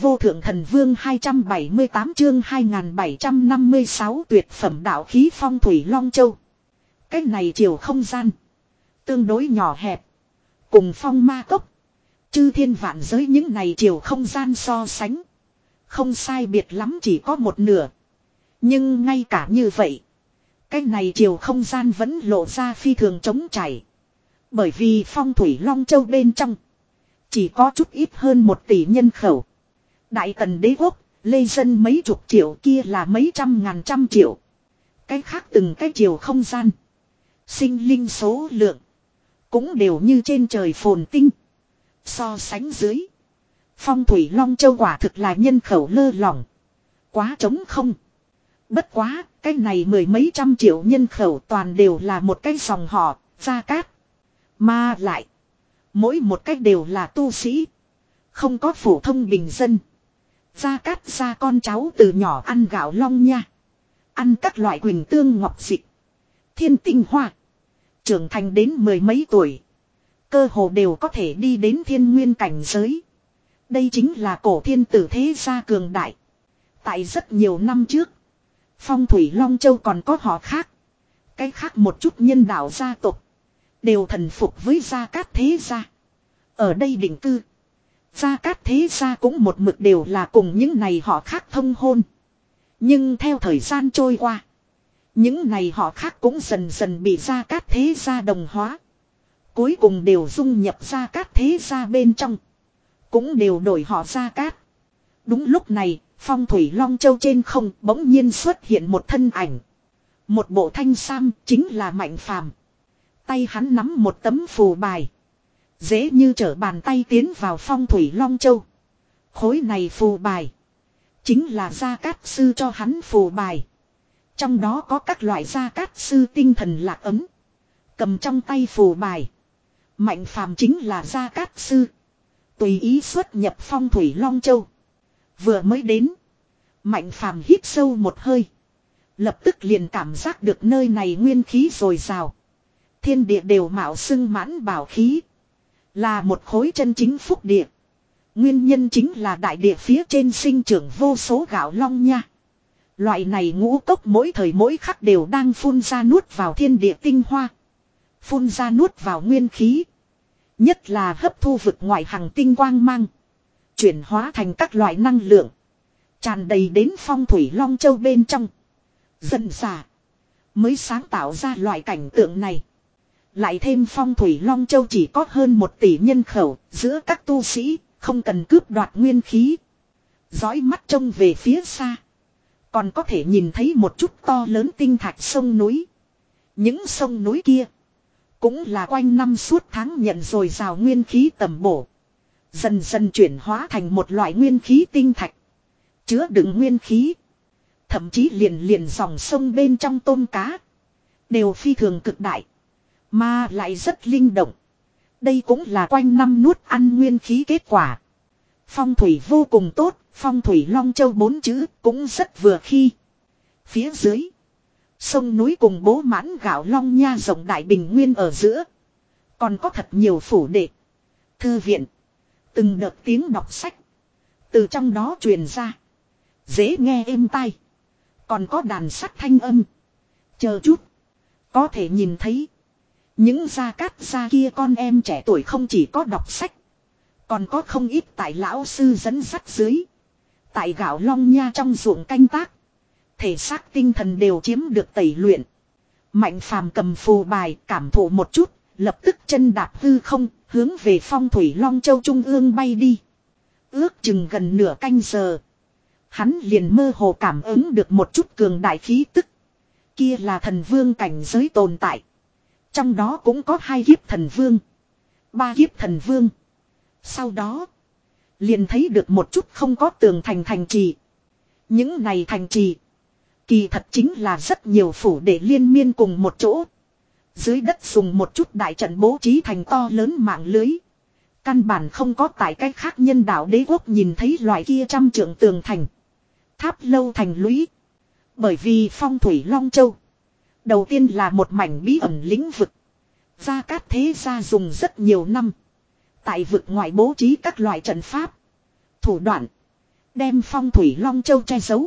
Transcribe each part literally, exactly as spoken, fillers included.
vô thượng thần vương hai trăm bảy mươi tám chương hai nghìn bảy trăm năm mươi sáu tuyệt phẩm đạo khí phong thủy Long Châu. Cái này chiều không gian. Tương đối nhỏ hẹp. Cùng phong ma cốc. Chư thiên vạn giới những này chiều không gian so sánh. Không sai biệt lắm chỉ có một nửa. Nhưng ngay cả như vậy. Cái này chiều không gian vẫn lộ ra phi thường trống chảy. Bởi vì phong thủy Long Châu bên trong. Chỉ có chút ít hơn một tỷ nhân khẩu. Đại tần đế quốc, lê dân mấy chục triệu kia là mấy trăm ngàn trăm triệu. Cái khác từng cái chiều không gian. Sinh linh số lượng. Cũng đều như trên trời phồn tinh. So sánh dưới. Phong thủy Long Châu quả thực là nhân khẩu lơ lỏng. Quá trống không. Bất quá, cái này mười mấy trăm triệu nhân khẩu toàn đều là một cái dòng họ, Gia Cát. Mà lại. Mỗi một cách đều là tu sĩ. Không có phổ thông bình dân. Gia Cát gia con cháu từ nhỏ ăn gạo long nha. Ăn các loại quỳnh tương ngọc dịch. Thiên tinh hoa. Trưởng thành đến mười mấy tuổi. Cơ hồ đều có thể đi đến thiên nguyên cảnh giới. Đây chính là cổ thiên tử thế gia cường đại. Tại rất nhiều năm trước. Phong thủy Long Châu còn có họ khác. Cái khác một chút nhân đạo gia tộc. Đều thần phục với Gia Cát thế gia. Ở đây định cư. Gia Cát thế gia cũng một mực đều là cùng những này họ khác thông hôn. Nhưng theo thời gian trôi qua. Những này họ khác cũng dần dần bị Gia Cát thế gia đồng hóa. Cuối cùng đều dung nhập Gia Cát thế gia bên trong. Cũng đều đổi họ Gia Cát. Đúng lúc này, phong thủy Long Châu trên không bỗng nhiên xuất hiện một thân ảnh. Một bộ thanh sam chính là Mạnh Phàm. Tay hắn nắm một tấm phù bài. Dễ như trở bàn tay tiến vào phong thủy Long Châu. Khối này phù bài. Chính là Gia Cát sư cho hắn phù bài. Trong đó có các loại Gia Cát sư tinh thần lạc ấm. Cầm trong tay phù bài. Mạnh Phàm chính là Gia Cát sư. Tùy ý xuất nhập phong thủy Long Châu. Vừa mới đến. Mạnh Phàm hít sâu một hơi. Lập tức liền cảm giác được nơi này nguyên khí dồi dào. Thiên địa đều mạo xưng mãn bảo khí. Là một khối chân chính phúc địa. Nguyên nhân chính là đại địa phía trên sinh trưởng vô số gạo long nha. Loại này ngũ cốc mỗi thời mỗi khắc đều đang phun ra nuốt vào thiên địa tinh hoa. Phun ra nuốt vào nguyên khí. Nhất là hấp thu vực ngoại hành tinh quang mang. Chuyển hóa thành các loại năng lượng. Tràn đầy đến phong thủy Long Châu bên trong. Dần dà. Mới sáng tạo ra loại cảnh tượng này. Lại thêm phong thủy Long Châu chỉ có hơn một tỷ nhân khẩu. Giữa các tu sĩ không cần cướp đoạt nguyên khí. Dõi mắt trông về phía xa. Còn có thể nhìn thấy một chút to lớn tinh thạch sông núi. Những sông núi kia. Cũng là quanh năm suốt tháng nhận dồi dào nguyên khí tầm bổ. Dần dần chuyển hóa thành một loại nguyên khí tinh thạch. Chứa đựng nguyên khí. Thậm chí liền liền dòng sông bên trong tôm cá. Đều phi thường cực đại. Mà lại rất linh động. Đây cũng là quanh năm nuốt ăn nguyên khí kết quả. Phong thủy vô cùng tốt. Phong thủy Long Châu bốn chữ cũng rất vừa khi. Phía dưới. Sông núi cùng bố mãn gạo long nha rộng đại bình nguyên ở giữa. Còn có thật nhiều phủ đệ. Thư viện. Từng đợt tiếng đọc sách. Từ trong đó truyền ra. Dễ nghe êm tai. Còn có đàn sắt thanh âm. Chờ chút. Có thể nhìn thấy. Những gia cát gia kia con em trẻ tuổi không chỉ có đọc sách. Còn có không ít tại lão sư dẫn dắt dưới. Tại gạo long nha trong ruộng canh tác. Thể xác tinh thần đều chiếm được tẩy luyện. Mạnh Phàm cầm phù bài cảm thụ một chút. Lập tức chân đạp hư không. Hướng về phong thủy Long Châu trung ương bay đi. Ước chừng gần nửa canh giờ. Hắn liền mơ hồ cảm ứng được một chút cường đại khí tức. Kia là thần vương cảnh giới tồn tại. Trong đó cũng có hai kiếp thần vương. Ba kiếp thần vương. Sau đó. Liền thấy được một chút không có tường thành thành trì. Những này thành trì. Kỳ thật chính là rất nhiều phủ để liên miên cùng một chỗ. Dưới đất dùng một chút đại trận bố trí thành to lớn mạng lưới. Căn bản không có tại cách khác nhân đạo đế quốc nhìn thấy loại kia trăm trượng tường thành. Tháp lâu thành lũy. Bởi vì phong thủy Long Châu. Đầu tiên là một mảnh bí ẩn lĩnh vực. Gia Cát thế gia dùng rất nhiều năm. Tại vực ngoại bố trí các loại trận pháp. Thủ đoạn. Đem Phong Thủy Long Châu che giấu.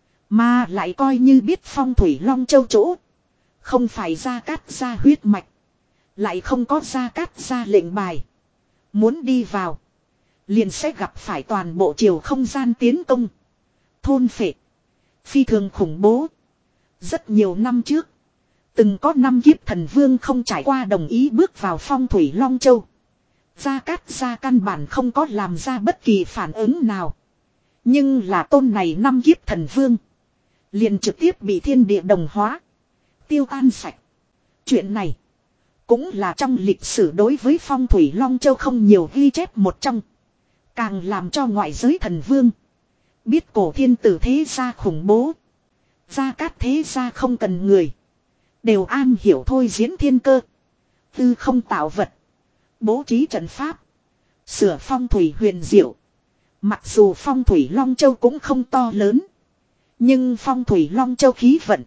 Mà lại coi như biết Phong Thủy Long Châu chỗ. Không phải Gia Cát gia huyết mạch. Lại không có Gia Cát gia lệnh bài. Muốn đi vào. Liền sẽ gặp phải toàn bộ chiều không gian tiến công. Thôn phệ. Phi thường khủng bố. Rất nhiều năm trước. Từng có năm kiếp thần vương không trải qua đồng ý bước vào Phong Thủy Long Châu. Gia Cát gia căn bản không có làm ra bất kỳ phản ứng nào. Nhưng là tôn này năm kiếp thần vương. Liền trực tiếp bị thiên địa đồng hóa. Tiêu tan sạch. Chuyện này. Cũng là trong lịch sử đối với Phong Thủy Long Châu không nhiều ghi chép một trong. Càng làm cho ngoại giới thần vương. Biết cổ thiên tử thế gia khủng bố. Gia Cát thế gia không cần người. Đều an hiểu thôi diễn thiên cơ. Tư không tạo vật. Bố trí trận pháp. Sửa phong thủy huyền diệu. Mặc dù Phong Thủy Long Châu cũng không to lớn. Nhưng Phong Thủy Long Châu khí vận.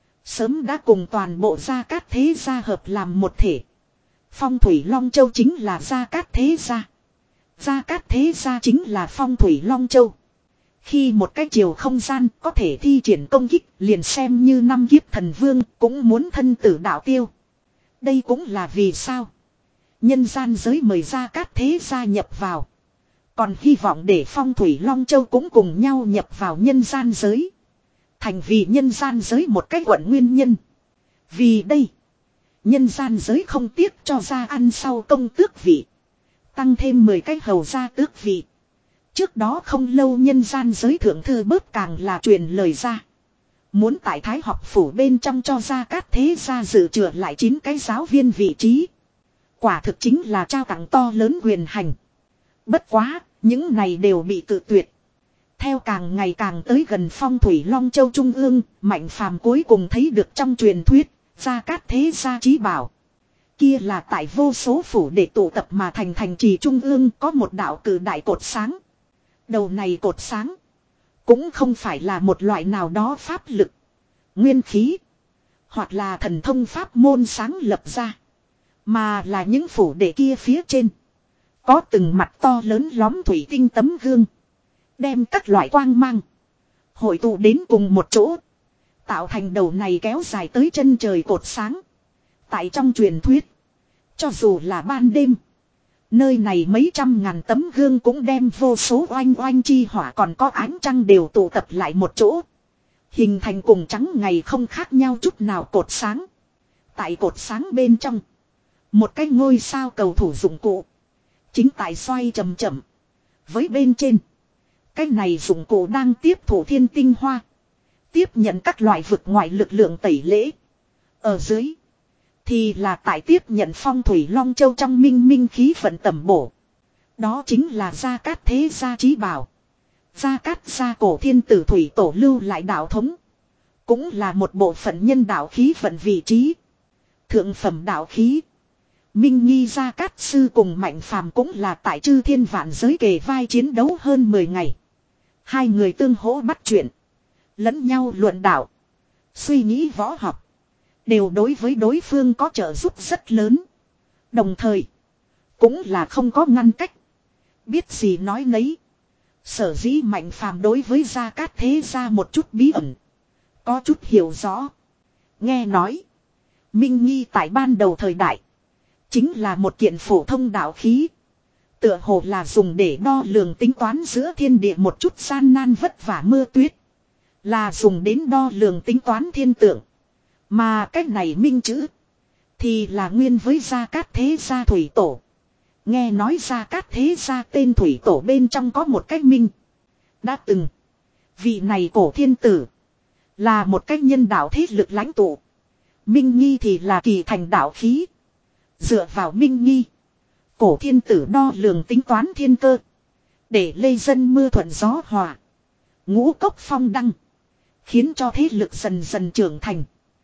Sớm đã cùng toàn bộ Gia Cát thế gia hợp làm một thể. Phong Thủy Long Châu chính là Gia Cát thế gia. Gia Cát thế gia chính là Phong Thủy Long Châu. Khi một cái chiều không gian có thể thi triển công kích liền xem như năm kiếp thần vương cũng muốn thân tử đạo tiêu. Đây cũng là vì sao. Nhân gian giới mời Gia Cát thế gia nhập vào. Còn hy vọng để Phong Thủy Long Châu cũng cùng nhau nhập vào nhân gian giới. Thành vì nhân gian giới một cách quận nguyên nhân. Vì đây. Nhân gian giới không tiếc cho ra ăn sau công tước vị. Tăng thêm mười cái hầu gia tước vị. Trước đó không lâu nhân gian giới thượng thư bớt càng là truyền lời ra. Muốn tại Thái học phủ bên trong cho Gia Cát thế gia dự trừ lại chín cái giáo viên vị trí. Quả thực chính là trao tặng to lớn quyền hành. Bất quá, những này đều bị cự tuyệt. Theo càng ngày càng tới gần Phong Thủy Long Châu Trung ương, Mạnh Phàm cuối cùng thấy được trong truyền thuyết, Gia Cát thế gia chí bảo. Kia là tại vô số phủ để tụ tập mà thành thành trì Trung ương có một đạo cử đại cột sáng. Đầu này cột sáng, cũng không phải là một loại nào đó pháp lực, nguyên khí, hoặc là thần thông pháp môn sáng lập ra. Mà là những phủ để kia phía trên. Có từng mặt to lớn lõm thủy tinh tấm gương. Đem các loại quang mang hội tụ đến cùng một chỗ. Tạo thành đầu này kéo dài tới chân trời cột sáng. Tại trong truyền thuyết. Cho dù là ban đêm. Nơi này mấy trăm ngàn tấm gương cũng đem vô số oanh oanh chi hỏa còn có ánh trăng đều tụ tập lại một chỗ. Hình thành cùng trắng ngày không khác nhau chút nào cột sáng. Tại cột sáng bên trong. Một cái ngôi sao cầu thủ dụng cụ. Chính tại xoay chậm chậm. Với bên trên. Cái này dụng cụ đang tiếp thủ thiên tinh hoa. Tiếp nhận các loại vực ngoại lực lượng tẩy lễ. Ở dưới. Thì là tại tiếp nhận Phong Thủy Long Châu trong minh minh khí vận tẩm bổ. Đó chính là Gia Cát thế gia chí bảo. Gia Cát gia cổ thiên tử thủy tổ lưu lại đạo thống. Cũng là một bộ phận nhân đạo khí vận vị trí. Thượng phẩm đạo khí. Minh Nghi Gia Cát sư cùng Mạnh Phàm cũng là tại chư thiên vạn giới kề vai chiến đấu hơn mười ngày. Hai người tương hỗ bắt chuyện. Lẫn nhau luận đạo. Suy nghĩ võ học. Đều đối với đối phương có trợ giúp rất lớn. Đồng thời. Cũng là không có ngăn cách. Biết gì nói nấy. Sở dĩ Mạnh Phàm đối với Gia Cát thế gia một chút bí ẩn. Có chút hiểu rõ. Nghe nói. Minh Nghi tại ban đầu thời đại. Chính là một kiện phổ thông đạo khí. Tựa hồ là dùng để đo lường tính toán giữa thiên địa một chút gian nan vất vả mưa tuyết. Là dùng đến đo lường tính toán thiên tượng. Mà cách này minh chữ. Thì là nguyên với Gia Cát thế gia thủy tổ. Nghe nói Gia Cát thế gia tên thủy tổ bên trong có một cách minh. Đã từng. Vị này cổ thiên tử. Là một cách nhân đạo thế lực lãnh tụ. Minh Nghi thì là kỳ thành đạo khí. Dựa vào Minh Nghi. Cổ thiên tử đo lường tính toán thiên cơ. Để lây dân mưa thuận gió hòa. Ngũ cốc phong đăng. Khiến cho thế lực dần dần trưởng thành.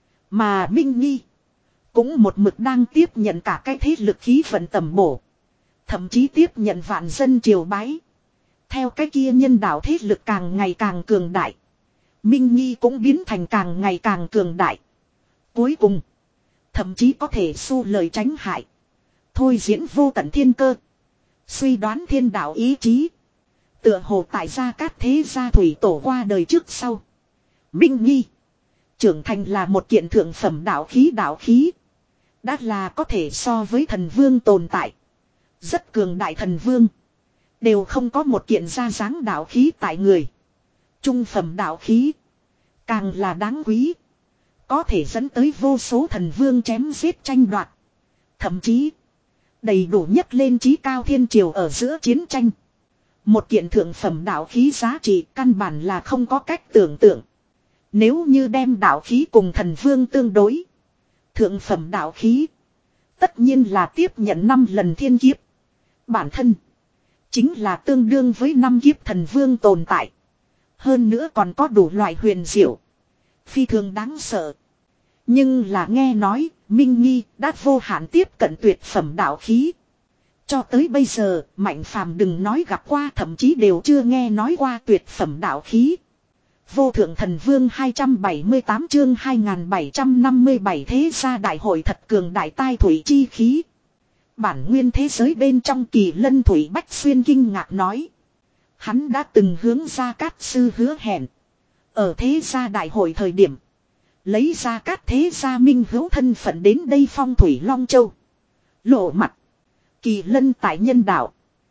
Mà Minh Nghi. Cũng một mực đang tiếp nhận cả cái thế lực khí vận tầm bổ. Thậm chí tiếp nhận vạn dân triều bái. Theo cái kia nhân đạo thế lực càng ngày càng cường đại. Minh Nghi cũng biến thành càng ngày càng cường đại. Cuối cùng. Thậm chí có thể xu lời tránh hại. Thôi diễn vô tận thiên cơ. Suy đoán thiên đạo ý chí. Tựa hồ tại gia cát thế gia thủy tổ qua đời trước sau. Minh Nhi. Trưởng thành là một kiện thượng phẩm đạo khí đạo khí. Đã là có thể so với thần vương tồn tại. Rất cường đại thần vương. Đều không có một kiện ra dáng đạo khí tại người. Trung phẩm đạo khí. Càng là đáng quý. Có thể dẫn tới vô số thần vương chém giết tranh đoạt. Thậm chí. Đầy đủ nhất lên trí cao thiên triều ở giữa chiến tranh. Một kiện thượng phẩm đạo khí giá trị căn bản là không có cách tưởng tượng. Nếu như đem đạo khí cùng thần vương tương đối. Thượng phẩm đạo khí. Tất nhiên là tiếp nhận năm lần thiên kiếp. Bản thân. Chính là tương đương với năm kiếp thần vương tồn tại. Hơn nữa còn có đủ loại huyền diệu. Phi thường đáng sợ. Nhưng là nghe nói. Minh Nhi đã vô hạn tiếp cận tuyệt phẩm đạo khí. Cho tới bây giờ, Mạnh Phàm đừng nói gặp qua, thậm chí đều chưa nghe nói qua tuyệt phẩm đạo khí. Vô thượng thần vương hai trăm bảy mươi tám chương hai nghìn bảy trăm năm mươi bảy thế gia đại hội thật cường đại tai thủy chi khí. Bản nguyên thế giới bên trong Kỳ Lân Thủy Bách Xuyên kinh ngạc nói. Hắn đã từng hướng Gia Cát sư hứa hẹn. Ở thế gia đại hội thời điểm. Lấy Gia Cát thế gia minh hữu thân phận đến đây phong thủy Long Châu. Lộ mặt. Kỳ Lân tại nhân đạo.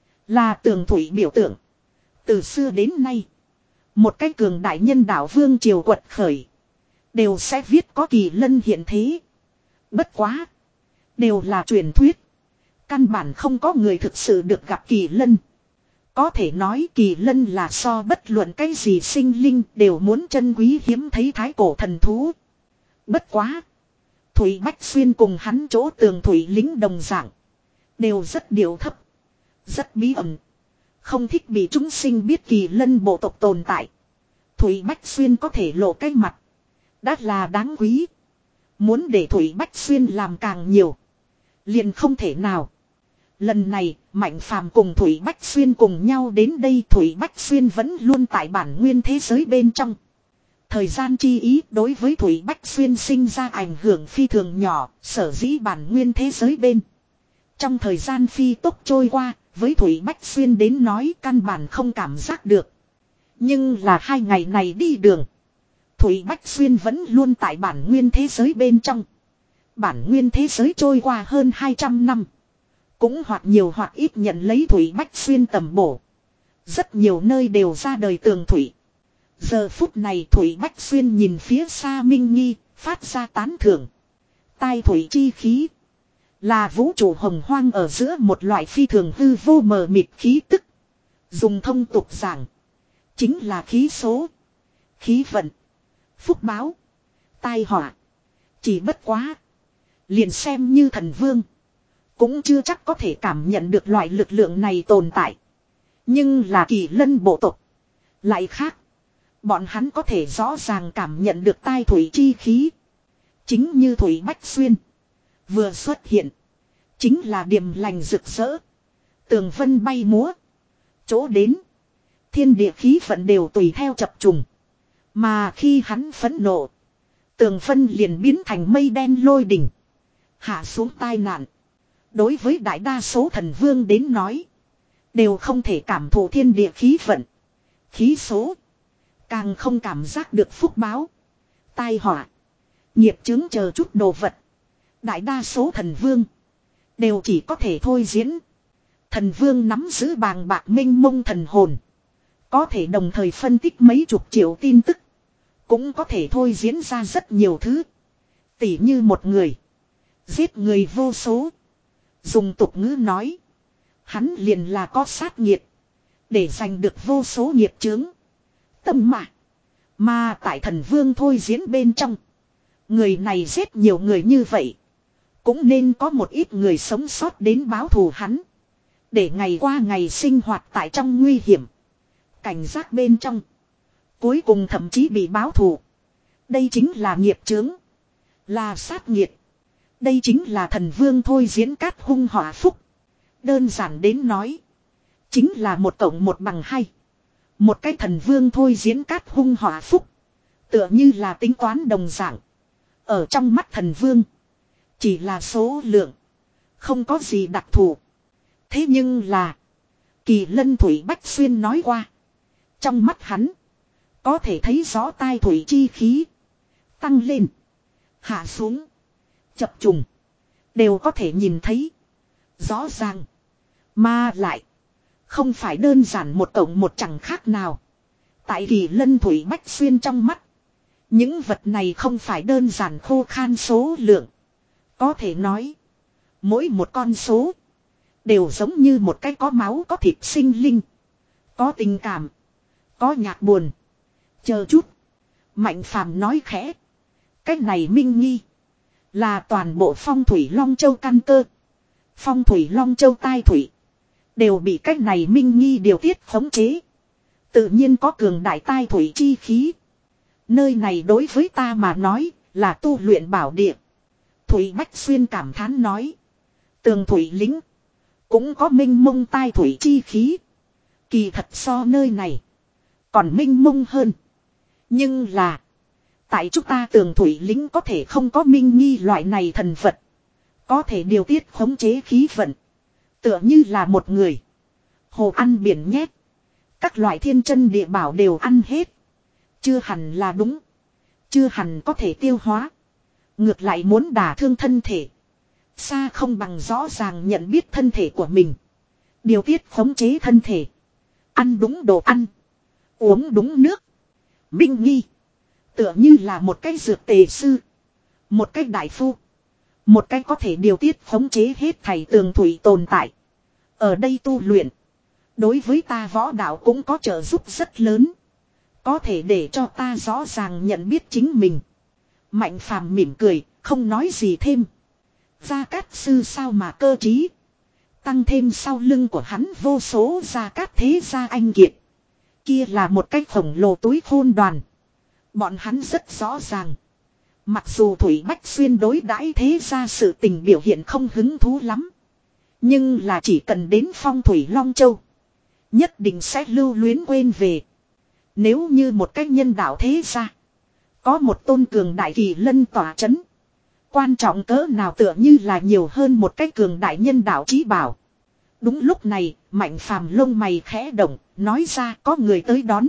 Là tường thủy biểu tượng. Từ xưa đến nay. Một cái cường đại nhân đạo vương triều quật khởi. Đều sẽ viết có Kỳ Lân hiện thế. Bất quá. Đều là truyền thuyết. Căn bản không có người thực sự được gặp Kỳ Lân. Có thể nói Kỳ Lân là so bất luận cái gì sinh linh đều muốn trân quý hiếm thấy thái cổ thần thú. Bất quá. Thủy Bách Xuyên cùng hắn chỗ tường thủy lính đồng dạng. Đều rất điệu thấp. Rất bí ẩn. Không thích bị chúng sinh biết Kỳ Lân bộ tộc tồn tại. Thủy Bách Xuyên có thể lộ cái mặt. Đã là đáng quý. Muốn để Thủy Bách Xuyên làm càng nhiều. Liền không thể nào. Lần này, Mạnh Phàm cùng Thủy Bách Xuyên cùng nhau đến đây. Thủy Bách Xuyên vẫn luôn tại bản nguyên thế giới bên trong. Thời gian chi ý đối với Thủy Bách Xuyên sinh ra ảnh hưởng phi thường nhỏ. Sở dĩ bản nguyên thế giới bên. Trong thời gian phi tốc trôi qua, với Thủy Bách Xuyên đến nói căn bản không cảm giác được. Nhưng là hai ngày này đi đường. Thủy Bách Xuyên vẫn luôn tại bản nguyên thế giới bên trong. Bản nguyên thế giới trôi qua hơn hai trăm năm. Cũng hoặc nhiều hoặc ít nhận lấy Thủy Bách Xuyên tầm bổ. Rất nhiều nơi đều ra đời tường thủy. Giờ phút này Thủy Bách Xuyên nhìn phía xa Minh Nhi, phát ra tán thưởng. Tai thủy chi khí. Là vũ trụ hồng hoang ở giữa một loại phi thường hư vô mờ mịt khí tức. Dùng thông tục giảng. Chính là khí số. Khí vận. Phúc báo. Tai họa. Chỉ bất quá. Liền xem như thần vương. Cũng chưa chắc có thể cảm nhận được loại lực lượng này tồn tại. Nhưng là Kỳ Lân bộ tộc. Lại khác. Bọn hắn có thể rõ ràng cảm nhận được tai thủy chi khí. Chính như Thủy Bách Xuyên. Vừa xuất hiện. Chính là điềm lành rực rỡ. Tường vân bay múa. Chỗ đến. Thiên địa khí vận đều tùy theo chập trùng. Mà khi hắn phẫn nộ. Tường vân liền biến thành mây đen lôi đỉnh. Hạ xuống tai nạn. Đối với đại đa số thần vương đến nói. Đều không thể cảm thụ thiên địa khí vận. Khí số. Càng không cảm giác được phúc báo. Tai họa. Nghiệp chướng chờ chút đồ vật. Đại đa số thần vương. Đều chỉ có thể thôi diễn. Thần vương nắm giữ bàng bạc minh mông thần hồn. Có thể đồng thời phân tích mấy chục triệu tin tức. Cũng có thể thôi diễn ra rất nhiều thứ. Tỉ như một người. Giết người vô số. Dùng tục ngữ nói. Hắn liền là có sát nghiệt. Để giành được vô số nghiệp chướng. Tâm mà. Mà tại thần vương thôi diễn bên trong. Người này giết nhiều người như vậy. Cũng nên có một ít người sống sót đến báo thù hắn. Để ngày qua ngày sinh hoạt tại trong nguy hiểm. Cảnh giác bên trong. Cuối cùng thậm chí bị báo thù. Đây chính là nghiệp chướng. Là sát nghiệt. Đây chính là thần vương thôi diễn cát hung họa phúc. Đơn giản đến nói. Chính là một cộng một bằng hai. Một cái thần vương thôi diễn cát hung họa phúc. Tựa như là tính toán đồng dạng. Ở trong mắt thần vương. Chỉ là số lượng. Không có gì đặc thù. Thế nhưng là. Kỳ Lân Thủy Bách Xuyên nói qua. Trong mắt hắn. Có thể thấy rõ tai thủy chi khí. Tăng lên. Hạ xuống. Chập trùng. Đều có thể nhìn thấy. Rõ ràng. Mà lại. Không phải đơn giản một cộng một chẳng khác nào. Tại Kỳ Lân Thủy Bách Xuyên trong mắt. Những vật này không phải đơn giản khô khan số lượng. Có thể nói. Mỗi một con số. Đều giống như một cái có máu có thịt sinh linh. Có tình cảm. Có nhạc buồn. Chờ chút. Mạnh Phàm nói khẽ. Cái này minh nghi. Là toàn bộ phong thủy Long Châu căn cơ. Phong thủy Long Châu tai thủy. Đều bị cái này minh nghi điều tiết khống chế. Tự nhiên có cường đại tai thủy chi khí. Nơi này đối với ta mà nói là tu luyện bảo địa. Thủy Bách Xuyên cảm thán nói. Tường thủy lính. Cũng có minh mông tai thủy chi khí. Kỳ thật so nơi này. Còn minh mông hơn. Nhưng là. Tại chúng ta tường thủy lính có thể không có minh nghi loại này thần vật. Có thể điều tiết khống chế khí vận. Tựa như là một người. Hồ ăn biển nhét. Các loại thiên chân địa bảo đều ăn hết. Chưa hẳn là đúng. Chưa hẳn có thể tiêu hóa. Ngược lại muốn đả thương thân thể. Xa không bằng rõ ràng nhận biết thân thể của mình. Điều tiết khống chế thân thể. Ăn đúng đồ ăn. Uống đúng nước. Minh nghi. Tựa như là một cái dược tề sư. Một cái đại phu. Một cái có thể điều tiết khống chế hết thảy tường thủy tồn tại. Ở đây tu luyện. Đối với ta võ đạo cũng có trợ giúp rất lớn. Có thể để cho ta rõ ràng nhận biết chính mình. Mạnh Phàm mỉm cười, không nói gì thêm. Gia Cát sư sao mà cơ trí. Tăng thêm sau lưng của hắn vô số Gia Cát thế gia anh kiệt. Kia là một cái khổng lồ túi khôn đoàn. Bọn hắn rất rõ ràng. Mặc dù Thủy Bách Xuyên đối đãi thế gia sự tình biểu hiện không hứng thú lắm. Nhưng là chỉ cần đến phong thủy Long Châu. Nhất định sẽ lưu luyến quên về. Nếu như một cách nhân đạo thế gia. Có một tôn cường đại Kỳ Lân tỏa chấn. Quan trọng cỡ nào tựa như là nhiều hơn một cái cường đại nhân đạo chí bảo. Đúng lúc này, Mạnh Phàm lông mày khẽ động, nói ra có người tới đón.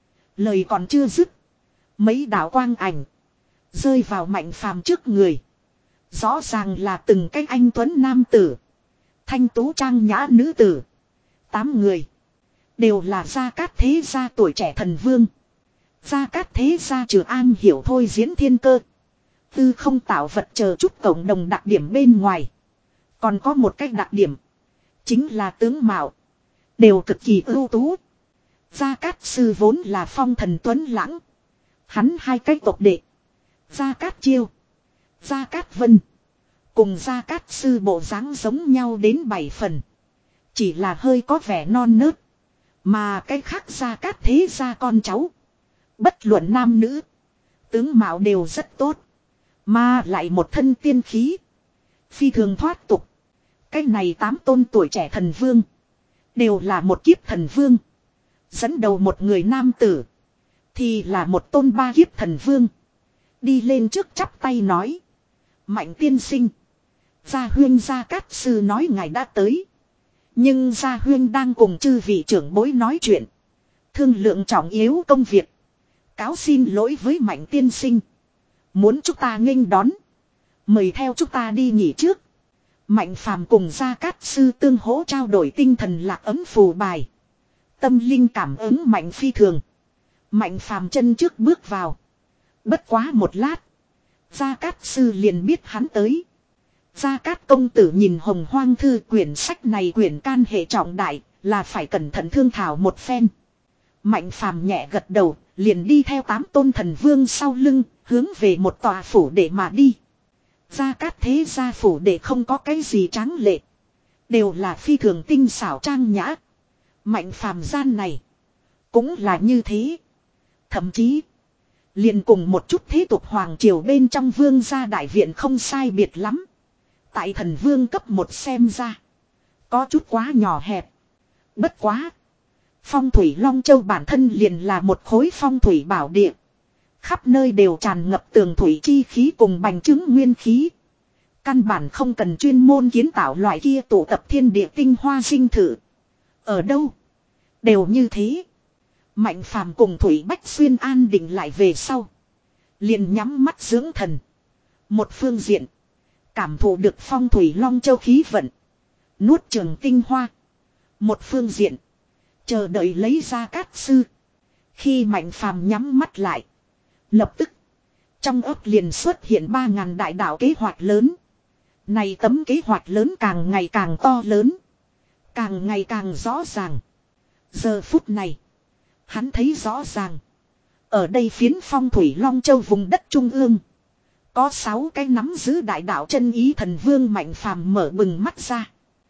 Lời còn chưa dứt. Mấy đạo quang ảnh. Rơi vào Mạnh Phàm trước người. Rõ ràng là từng cái anh tuấn nam tử. Thanh tú trang nhã nữ tử. Tám người. Đều là Gia Cát thế gia tuổi trẻ thần vương. Gia Cát thế gia trừ an hiểu thôi diễn thiên cơ. Tư không tạo vật chờ chút cộng đồng đặc điểm bên ngoài. Còn có một cách đặc điểm. Chính là tướng mạo. Đều cực kỳ ưu tú. Gia Cát sư vốn là phong thần tuấn lãng. Hắn hai cái tộc đệ. Gia Cát chiêu. Gia Cát vân. Cùng Gia Cát sư bộ dáng giống nhau đến bảy phần. Chỉ là hơi có vẻ non nớt. Mà cái khác Gia Cát thế gia con cháu. Bất luận nam nữ. Tướng mạo đều rất tốt. Mà lại một thân tiên khí. Phi thường thoát tục. Cái này tám tôn tuổi trẻ thần vương. Đều là một kiếp thần vương. Dẫn đầu một người nam tử. Thì là một tôn ba kiếp thần vương. Đi lên trước chắp tay nói. Mạnh tiên sinh. Gia huyên Gia Cát sư nói ngài đã tới. Nhưng Gia huyên đang cùng chư vị trưởng bối nói chuyện. Thương lượng trọng yếu công việc. Cáo xin lỗi với Mạnh tiên sinh. Muốn chúng ta nghênh đón. Mời theo chúng ta đi nghỉ trước. Mạnh Phàm cùng Gia Cát sư tương hỗ trao đổi tinh thần lạc ấm phù bài. Tâm linh cảm ứng mạnh phi thường. Mạnh Phàm chân trước bước vào. Bất quá một lát. Gia Cát sư liền biết hắn tới. Gia Cát công tử nhìn Hồng Hoang thư quyển sách này quyển can hệ trọng đại. Là phải cẩn thận thương thảo một phen. Mạnh Phàm nhẹ gật đầu. Liền đi theo tám tôn thần vương sau lưng. Hướng về một tòa phủ để mà đi. Gia Cát thế gia phủ để không có cái gì tráng lệ. Đều là phi thường tinh xảo trang nhã. Mạnh Phàm gian này. Cũng là như thế. Thậm chí. Liền cùng một chút thế tục hoàng triều bên trong vương gia đại viện không sai biệt lắm. Tại thần vương cấp một xem ra. Có chút quá nhỏ hẹp. Bất quá. Phong thủy Long Châu bản thân liền là một khối phong thủy bảo địa. Khắp nơi đều tràn ngập tường thủy chi khí cùng bành chứng nguyên khí. Căn bản không cần chuyên môn kiến tạo loại kia tụ tập thiên địa tinh hoa sinh thử. Ở đâu? Đều như thế. Mạnh Phàm cùng Thủy Bách Xuyên an định lại về sau. Liền nhắm mắt dưỡng thần. Một phương diện. Cảm thụ được phong thủy long châu khí vận. Nuốt trường tinh hoa. Một phương diện. Chờ đợi lấy ra cát sư. Khi Mạnh Phàm nhắm mắt lại. Lập tức. Trong ấp liền xuất hiện ba ngàn đại đạo kế hoạch lớn. Này tấm kế hoạch lớn càng ngày càng to lớn. Càng ngày càng rõ ràng. Giờ phút này. Hắn thấy rõ ràng. Ở đây phiến phong thủy long châu vùng đất trung ương. Có sáu cái nắm giữ đại đạo chân ý thần vương Mạnh Phàm mở bừng mắt ra.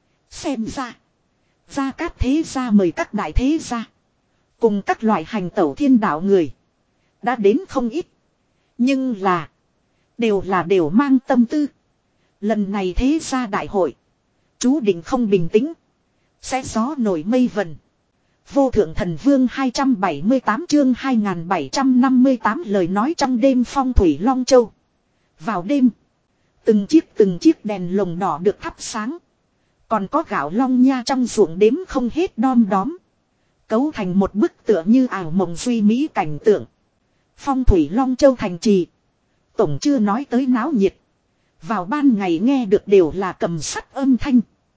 Xem ra. Gia Cát thế gia mời các đại thế gia. Cùng các loại hành tẩu thiên đạo người. Đã đến không ít. Nhưng là. Đều là đều mang tâm tư. Lần này thế gia đại hội. Chú định không bình tĩnh. Sẽ gió nổi mây vần. Vô thượng thần vương hai trăm bảy mươi tám chương hai nghìn bảy trăm năm mươi tám lời nói trong đêm phong thủy long châu. Vào đêm. Từng chiếc từng chiếc đèn lồng đỏ được thắp sáng. Còn có gạo long nha trong ruộng đếm không hết đom đóm. Cấu thành một bức tựa như ảo mộng duy mỹ cảnh tượng. Phong thủy long châu thành trì. Tổng chưa nói tới náo nhiệt. Vào ban ngày nghe được đều là cầm sắt âm thanh.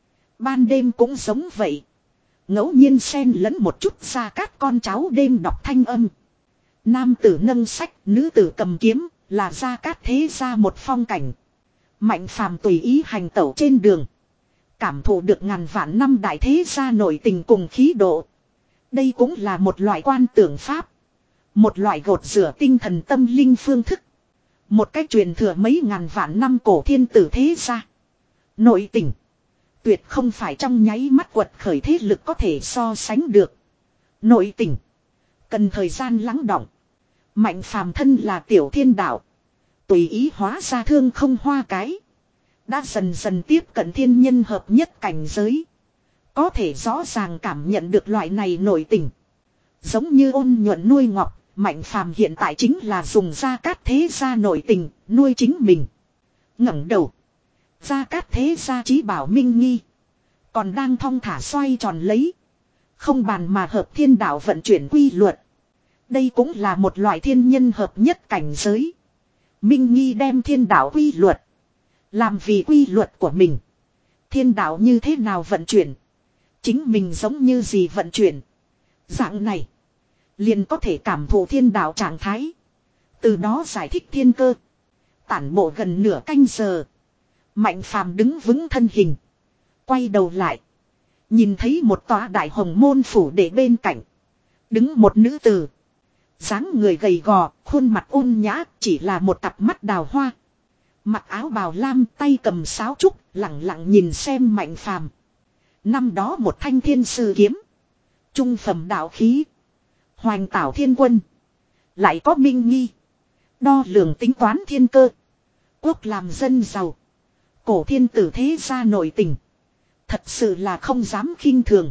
Ban đêm cũng giống vậy. Ngẫu nhiên xen lẫn một chút Gia Cát con cháu đêm đọc thanh âm. Nam tử nâng sách, nữ tử cầm kiếm, là Gia Cát thế gia một phong cảnh. Mạnh Phàm tùy ý hành tẩu trên đường. Cảm thụ được ngàn vạn năm đại thế gia nội tình cùng khí độ. Đây cũng là một loại quan tưởng pháp. Một loại gột rửa tinh thần tâm linh phương thức. Một cách truyền thừa mấy ngàn vạn năm cổ thiên tử thế gia. Nội tình. Tuyệt không phải trong nháy mắt quật khởi thế lực có thể so sánh được. Nội tình. Cần thời gian lắng đọng. Mạnh Phàm thân là tiểu thiên đạo. Tùy ý hóa ra thương không hoa cái. Đã dần dần tiếp cận thiên nhân hợp nhất cảnh giới. Có thể rõ ràng cảm nhận được loại này nội tình. Giống như ôn nhuận nuôi ngọc. Mạnh Phàm hiện tại chính là dùng Gia Cát thế gia nội tình nuôi chính mình. Ngẩng đầu. Gia Cát thế gia chí bảo Minh Nghi. Còn đang thong thả xoay tròn lấy. Không bàn mà hợp thiên đạo vận chuyển quy luật. Đây cũng là một loại thiên nhân hợp nhất cảnh giới. Minh Nghi đem thiên đạo quy luật. Làm vì quy luật của mình. Thiên đạo như thế nào vận chuyển. Chính mình giống như gì vận chuyển. Dạng này. Liền có thể cảm thụ thiên đạo trạng thái. Từ đó giải thích thiên cơ. Tản bộ gần nửa canh giờ. Mạnh Phàm đứng vững thân hình. Quay đầu lại. Nhìn thấy một tòa đại hồng môn phủ để bên cạnh. Đứng một nữ tử. Dáng người gầy gò, khuôn mặt ôn nhã, chỉ là một cặp mắt đào hoa. Mặc áo bào lam, tay cầm sáo trúc, lặng lặng nhìn xem Mạnh Phàm. Năm đó một thanh thiên sư kiếm. Trung phẩm đạo khí. Hoành tảo thiên quân. Lại có Minh Nghi. Đo lường tính toán thiên cơ. Quốc làm dân giàu. Cổ thiên tử thế gia nội tình. Thật sự là không dám khinh thường.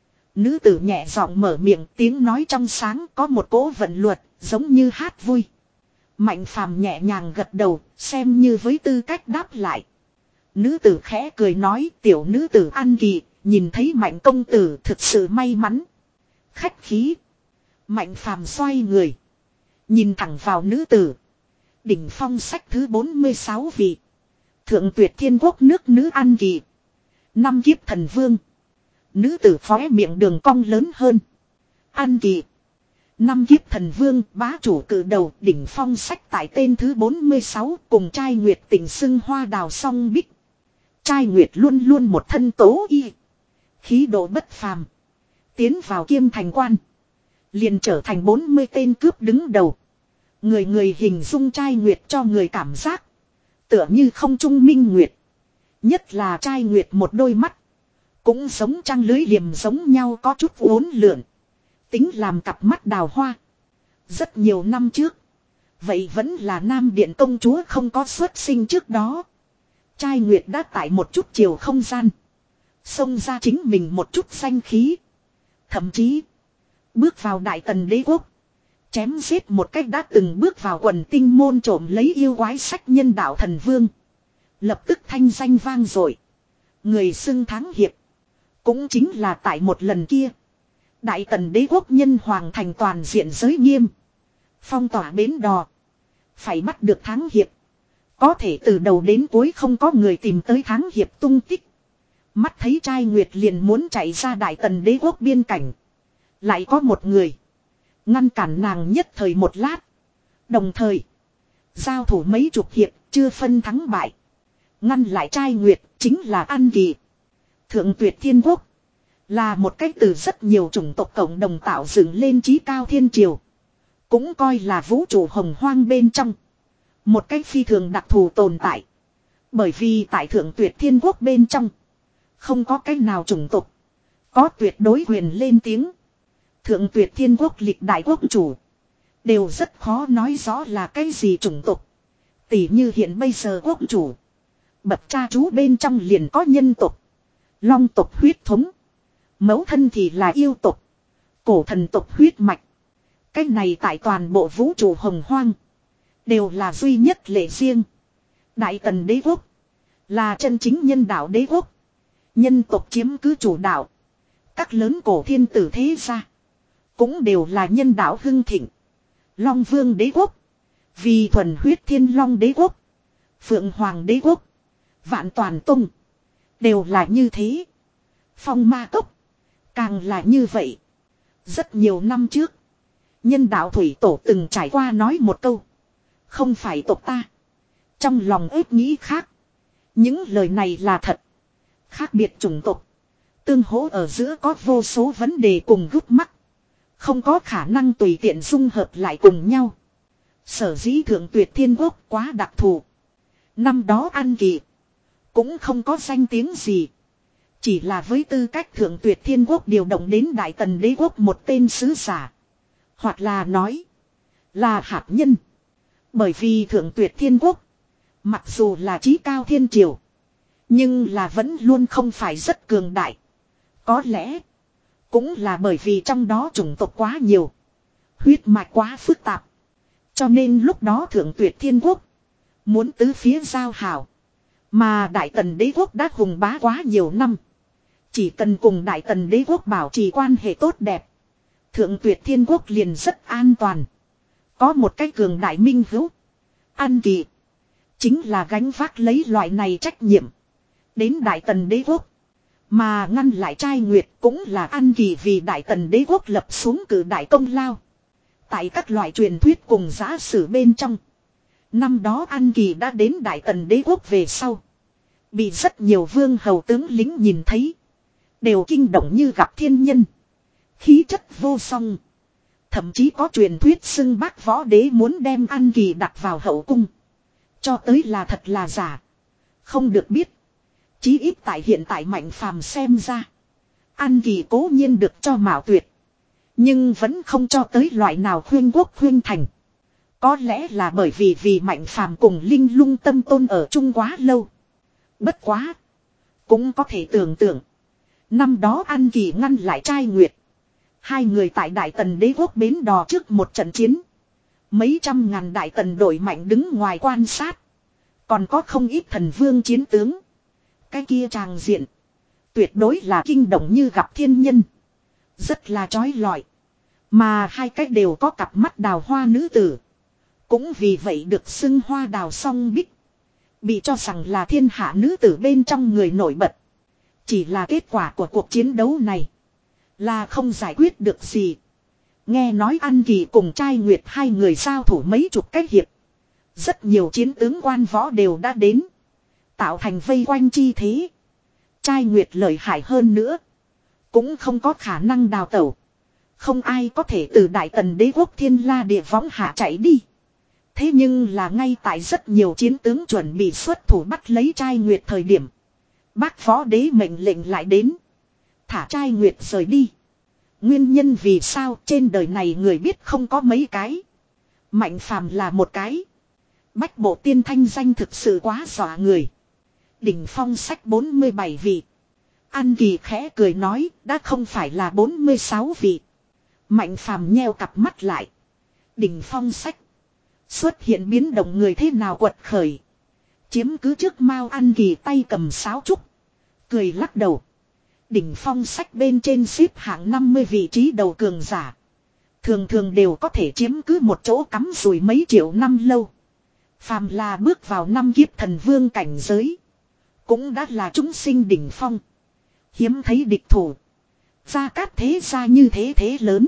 Nữ tử nhẹ giọng mở miệng, tiếng nói trong sáng có một cỗ vận luật, giống như hát vui. Mạnh Phàm nhẹ nhàng gật đầu, xem như với tư cách đáp lại. Nữ tử khẽ cười nói, tiểu nữ tử An Kỳ, nhìn thấy Mạnh công tử thực sự may mắn. Khách khí. Mạnh Phàm xoay người. Nhìn thẳng vào nữ tử. Đỉnh phong sách thứ bốn mươi sáu vị. Thượng tuyệt thiên quốc nước nữ An Kỳ. Năm kiếp thần vương. Nữ tử khóe miệng đường cong lớn hơn. An Kỳ. Năm kiếp thần vương bá chủ cử đầu đỉnh phong sách tại tên thứ bốn mươi sáu cùng trai nguyệt tình xưng hoa đào song bích. Trai nguyệt luôn luôn một thân tố y. Khí độ bất phàm. Tiến vào kiêm thành quan. Liền trở thành bốn mươi tên cướp đứng đầu. Người người hình dung trai nguyệt cho người cảm giác. Tựa như không trung minh nguyệt. Nhất là trai nguyệt một đôi mắt. Cũng giống trăng lưới liềm giống nhau có chút uốn lượn. Tính làm cặp mắt đào hoa. Rất nhiều năm trước. Vậy vẫn là Nam Điện công chúa không có xuất sinh trước đó. Trai nguyệt đã tại một chút chiều không gian. Xông ra chính mình một chút danh khí. Thậm chí. Bước vào Đại Tần đế quốc. Chém giết một cách đã từng bước vào quần tinh môn trộm lấy yêu quái sách nhân đạo thần vương. Lập tức thanh danh vang dội. Người xưng thắng hiệp. Cũng chính là tại một lần kia. Đại tần đế quốc nhân hoàng thành toàn diện giới nghiêm. Phong tỏa bến đò. Phải bắt được Thắng Hiệp. Có thể từ đầu đến cuối không có người tìm tới Thắng Hiệp tung tích. Mắt thấy trai Nguyệt liền muốn chạy ra đại tần đế quốc biên cảnh. Lại có một người. Ngăn cản nàng nhất thời một lát. Đồng thời. Giao thủ mấy chục hiệp chưa phân thắng bại. Ngăn lại trai Nguyệt chính là An Kỳ. Thượng Tuyệt Thiên Quốc. Là một cách từ rất nhiều chủng tộc cộng đồng tạo dựng lên chí cao thiên triều. Cũng coi là vũ trụ hồng hoang bên trong. Một cách phi thường đặc thù tồn tại. Bởi vì tại Thượng Tuyệt Thiên Quốc bên trong. Không có cách nào chủng tộc. Có tuyệt đối quyền lên tiếng. Thượng Tuyệt Thiên Quốc lịch đại quốc chủ. Đều rất khó nói rõ là cái gì chủng tộc. Tỉ như hiện bây giờ quốc chủ. Bậc cha chú bên trong liền có nhân tộc. Long tộc huyết thống. Mẫu thân thì là yêu tộc. Cổ thần tộc huyết mạch. Cái này tại toàn bộ vũ trụ hồng hoang. Đều là duy nhất lệ riêng. Đại tần đế quốc. Là chân chính nhân đạo đế quốc. Nhân tộc chiếm cứ chủ đạo. Các lớn cổ thiên tử thế gia. Cũng đều là nhân đạo hưng thịnh. Long vương đế quốc. Vì thuần huyết thiên long đế quốc. Phượng hoàng đế quốc. Vạn toàn tung. Đều là như thế. Phong ma cốc. Càng là như vậy. Rất nhiều năm trước. Nhân đạo thủy tổ từng trải qua nói một câu. Không phải tộc ta. Trong lòng ếp nghĩ khác. Những lời này là thật. Khác biệt chủng tộc. Tương hỗ ở giữa có vô số vấn đề cùng gút mắc. Không có khả năng tùy tiện dung hợp lại cùng nhau. Sở dĩ Thượng Tuyệt Thiên Quốc quá đặc thù. Năm đó An Kỳ. Cũng không có danh tiếng gì. Chỉ là với tư cách Thượng Tuyệt Thiên Quốc điều động đến Đại Tần Đế Quốc một tên sứ giả. Hoặc là nói. Là hạt nhân. Bởi vì Thượng Tuyệt Thiên Quốc. Mặc dù là chí cao thiên triều. Nhưng là vẫn luôn không phải rất cường đại. Có lẽ. Cũng là bởi vì trong đó chủng tộc quá nhiều. Huyết mạch quá phức tạp. Cho nên lúc đó Thượng Tuyệt Thiên Quốc. Muốn tứ phía giao hảo. Mà Đại Tần Đế Quốc đã hùng bá quá nhiều năm. Chỉ cần cùng Đại Tần Đế Quốc bảo trì quan hệ tốt đẹp. Thượng Tuyệt Thiên Quốc liền rất an toàn. Có một cái cường đại minh hữu. An Kỳ. Chính là gánh vác lấy loại này trách nhiệm. Đến Đại Tần Đế Quốc. Mà ngăn lại trai Nguyệt cũng là An Kỳ vì Đại Tần Đế Quốc lập xuống cử đại công lao. Tại các loại truyền thuyết cùng giả sử bên trong. Năm đó An Kỳ đã đến Đại Tần Đế Quốc về sau. Bị rất nhiều vương hầu tướng lính nhìn thấy. Đều kinh động như gặp thiên nhân. Khí chất vô song. Thậm chí có truyền thuyết xưng bác võ đế muốn đem An Kỳ đặt vào hậu cung. Cho tới là thật là giả. Không được biết. Chí ít tại hiện tại Mạnh Phàm xem ra. An Kỳ cố nhiên được cho mạo tuyệt. Nhưng vẫn không cho tới loại nào khuyên quốc khuyên thành. Có lẽ là bởi vì vì Mạnh Phàm cùng Linh Lung tâm tôn ở chung quá lâu. Bất quá. Cũng có thể tưởng tượng. Năm đó An Kỳ ngăn lại trai Nguyệt. Hai người tại Đại Tần Đế Quốc bến đò trước một trận chiến. Mấy trăm ngàn Đại Tần đội mạnh đứng ngoài quan sát. Còn có không ít thần vương chiến tướng. Cái kia tràng diện. Tuyệt đối là kinh động như gặp thiên nhân. Rất là chói lọi. Mà hai cách đều có cặp mắt đào hoa nữ tử. Cũng vì vậy được xưng hoa đào song bích. Bị cho rằng là thiên hạ nữ tử bên trong người nổi bật. Chỉ là kết quả của cuộc chiến đấu này. Là không giải quyết được gì. Nghe nói An Kỳ cùng trai Nguyệt hai người giao thủ mấy chục cái hiệp. Rất nhiều chiến tướng quan võ đều đã đến. Tạo thành vây quanh chi thế. Trai Nguyệt lợi hại hơn nữa. Cũng không có khả năng đào tẩu. Không ai có thể từ Đại Tần Đế Quốc thiên la địa võng hạ chạy đi. Thế nhưng là ngay tại rất nhiều chiến tướng chuẩn bị xuất thủ bắt lấy trai Nguyệt thời điểm. Bác võ đế mệnh lệnh lại đến. Thả trai Nguyệt rời đi. Nguyên nhân vì sao trên đời này người biết không có mấy cái. Mạnh Phàm là một cái. Bách bộ tiên thanh danh thực sự quá dọa người. Đỉnh phong sách bốn mươi bảy vị. An Kỳ khẽ cười nói đã không phải là bốn mươi sáu vị. Mạnh Phàm nheo cặp mắt lại. Đỉnh phong sách. Xuất hiện biến động người thế nào quật khởi. Chiếm cứ trước Mao An Kỳ tay cầm sáo trúc. Cười lắc đầu. Đỉnh phong sách bên trên xếp hạng năm mươi vị trí đầu cường giả. Thường thường đều có thể chiếm cứ một chỗ cắm rùi mấy triệu năm lâu. Phàm là bước vào năm kiếp thần vương cảnh giới. Cũng đã là chúng sinh đỉnh phong. Hiếm thấy địch thủ. Gia Cát thế gia như thế thế lớn.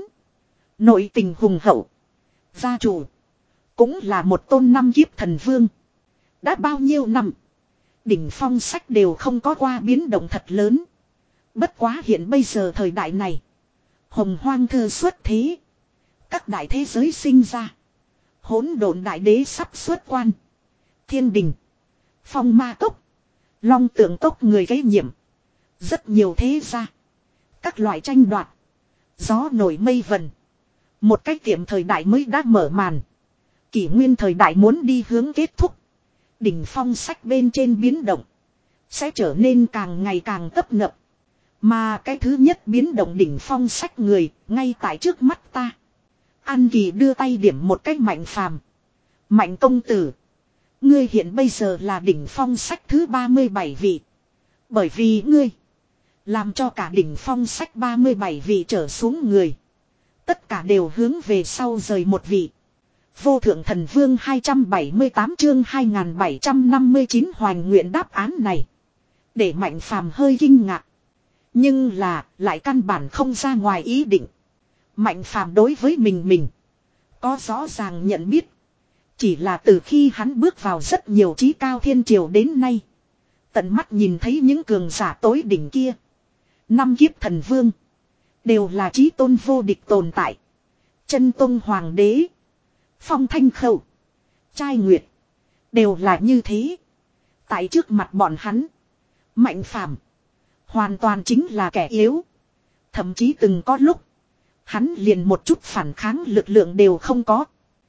Nội tình hùng hậu. Gia chủ. Cũng là một tôn năm kiếp thần vương. Đã bao nhiêu năm. Đỉnh phong sách đều không có qua biến động thật lớn. Bất quá hiện bây giờ thời đại này. Hồng hoang thư xuất thế. Các đại thế giới sinh ra. Hỗn độn đại đế sắp xuất quan. Thiên đình. Phong ma cốc. Long tượng cốc người gây nhiệm. Rất nhiều thế gia. Các loại tranh đoạt. Gió nổi mây vần. Một cái tiệm thời đại mới đã mở màn. Kỷ nguyên thời đại muốn đi hướng kết thúc. Đỉnh phong sách bên trên biến động. Sẽ trở nên càng ngày càng tấp nập. Mà cái thứ nhất biến động đỉnh phong sách người. Ngay tại trước mắt ta. An Kỳ đưa tay điểm một cách Mạnh Phàm. Mạnh công tử. Ngươi hiện bây giờ là đỉnh phong sách thứ ba mươi bảy vị. Bởi vì ngươi. Làm cho cả đỉnh phong sách ba mươi bảy vị trở xuống người. Tất cả đều hướng về sau rời một vị. Vô thượng thần vương hai trăm bảy mươi tám chương hai nghìn bảy trăm năm mươi chín hoàn nguyện đáp án này. Để Mạnh Phàm hơi kinh ngạc. Nhưng là lại căn bản không ra ngoài ý định. Mạnh Phàm đối với mình mình. Có rõ ràng nhận biết. Chỉ là từ khi hắn bước vào rất nhiều trí cao thiên triều đến nay. Tận mắt nhìn thấy những cường giả tối đỉnh kia. Năm kiếp thần vương. Đều là chí tôn vô địch tồn tại. Chân tôn hoàng đế. Phong Thanh Khâu. Trai Nguyệt. Đều là như thế. Tại trước mặt bọn hắn. Mạnh Phàm hoàn toàn chính là kẻ yếu. Thậm chí từng có lúc. Hắn liền một chút phản kháng lực lượng đều không có.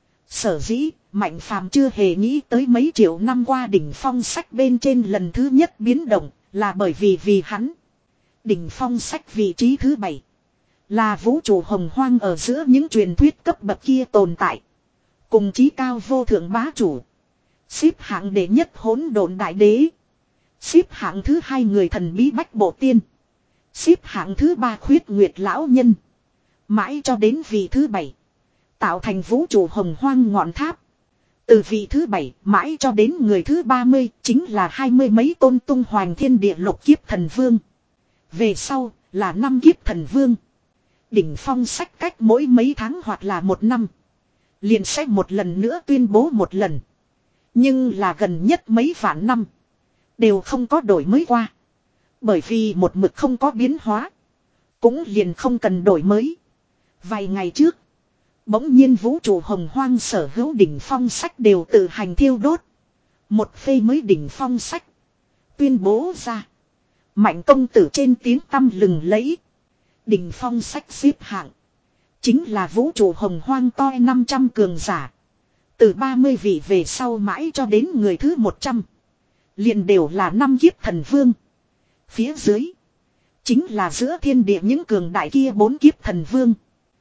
Sở dĩ, Mạnh Phàm chưa hề nghĩ tới mấy triệu năm qua đỉnh phong sách bên trên lần thứ nhất biến động, là bởi vì vì hắn. Đỉnh phong sách vị trí thứ bảy. Là vũ trụ hồng hoang ở giữa những truyền thuyết cấp bậc kia tồn tại. Cùng chí cao vô thượng bá chủ. Xếp hạng đệ nhất hỗn độn đại đế. Xếp hạng thứ hai người thần bí bách bộ tiên. Xếp hạng thứ ba khuyết nguyệt lão nhân. Mãi cho đến vị thứ bảy. Tạo thành vũ trụ hồng hoang ngọn tháp. Từ vị thứ bảy mãi cho đến người thứ ba mươi chính là hai mươi mấy tôn tung hoành thiên địa lục kiếp thần vương. Về sau là năm kiếp thần vương. Đỉnh phong sách cách mỗi mấy tháng hoặc là một năm. Liền sẽ một lần nữa tuyên bố một lần. Nhưng là gần nhất mấy vạn năm. Đều không có đổi mới qua. Bởi vì một mực không có biến hóa. Cũng liền không cần đổi mới. Vài ngày trước. Bỗng nhiên vũ trụ hồng hoang sở hữu đỉnh phong sách đều tự hành thiêu đốt. Một phê mới đỉnh phong sách. Tuyên bố ra. Mạnh công tử trên tiếng tăm lừng lẫy. Đỉnh phong sách xếp hạng. Chính là vũ trụ hồng hoang to năm trăm cường giả. Từ ba mươi vị về sau mãi cho đến người thứ một trăm. Liền đều là năm kiếp thần vương. Phía dưới. Chính là giữa thiên địa những cường đại kia bốn kiếp thần vương.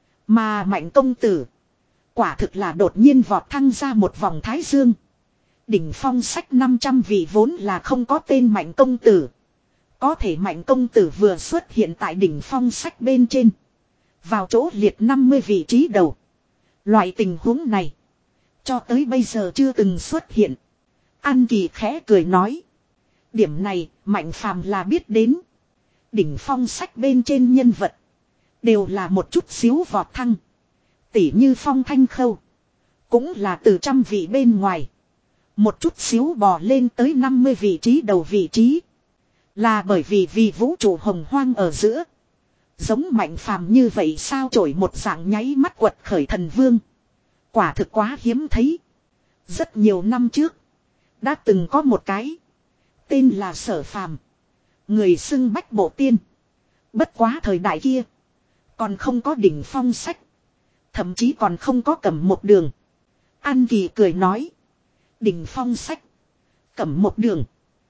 Mà Mạnh công tử. Quả thực là đột nhiên vọt thăng ra một vòng thái dương. Đỉnh phong sách năm trăm vị vốn là không có tên Mạnh công tử. Có thể Mạnh công tử vừa xuất hiện tại đỉnh phong sách bên trên. Vào chỗ liệt năm mươi vị trí đầu. Loại tình huống này. Cho tới bây giờ chưa từng xuất hiện. An Kỳ khẽ cười nói. Điểm này Mạnh Phàm là biết đến. Đỉnh phong sách bên trên nhân vật. Đều là một chút xíu vọt thăng. Tỉ như Phong Thanh Khâu. Cũng là từ trăm vị bên ngoài. Một chút xíu bò lên tới năm mươi vị trí đầu vị trí. Là bởi vì vì vũ trụ hồng hoang ở giữa. Giống Mạnh Phàm như vậy sao trổi một dạng nháy mắt quật khởi thần vương. Quả thực quá hiếm thấy. Rất nhiều năm trước. Đã từng có một cái. Tên là Sở Phàm. Người xưng bách bộ tiên. Bất quá thời đại kia. Còn không có đỉnh phong sách. Thậm chí còn không có cẩm một đường. An Kỳ cười nói. Đỉnh phong sách. Cẩm một đường.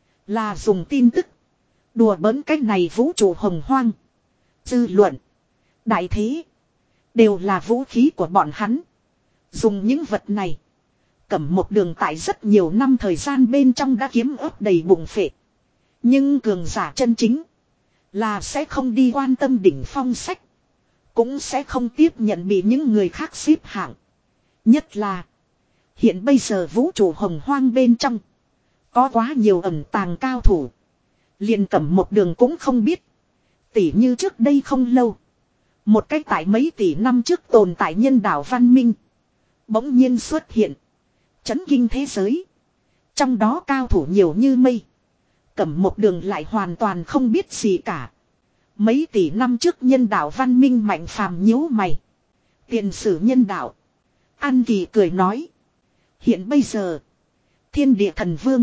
Là dùng tin tức. Đùa bỡn cách này vũ trụ hồng hoang. Dư luận. Đại thế. Đều là vũ khí của bọn hắn. Dùng những vật này. Cẩm một đường tại rất nhiều năm thời gian bên trong đã kiếm ớt đầy bụng phệ. Nhưng cường giả chân chính. Là sẽ không đi quan tâm đỉnh phong sách. Cũng sẽ không tiếp nhận bị những người khác xếp hạng. Nhất là. Hiện bây giờ vũ trụ hồng hoang bên trong. Có quá nhiều ẩn tàng cao thủ. Liền Cẩm một đường cũng không biết. Tỉ như trước đây không lâu. Một cách tại mấy tỷ năm trước tồn tại nhân đạo văn minh. Bỗng nhiên xuất hiện. Chấn kinh thế giới. Trong đó cao thủ nhiều như mây. Cẩm một đường lại hoàn toàn không biết gì cả. Mấy tỷ năm trước nhân đạo văn minh mạnh phàm nhíu mày. Tiền sử nhân đạo. An Kỳ cười nói. Hiện bây giờ. Thiên địa thần vương.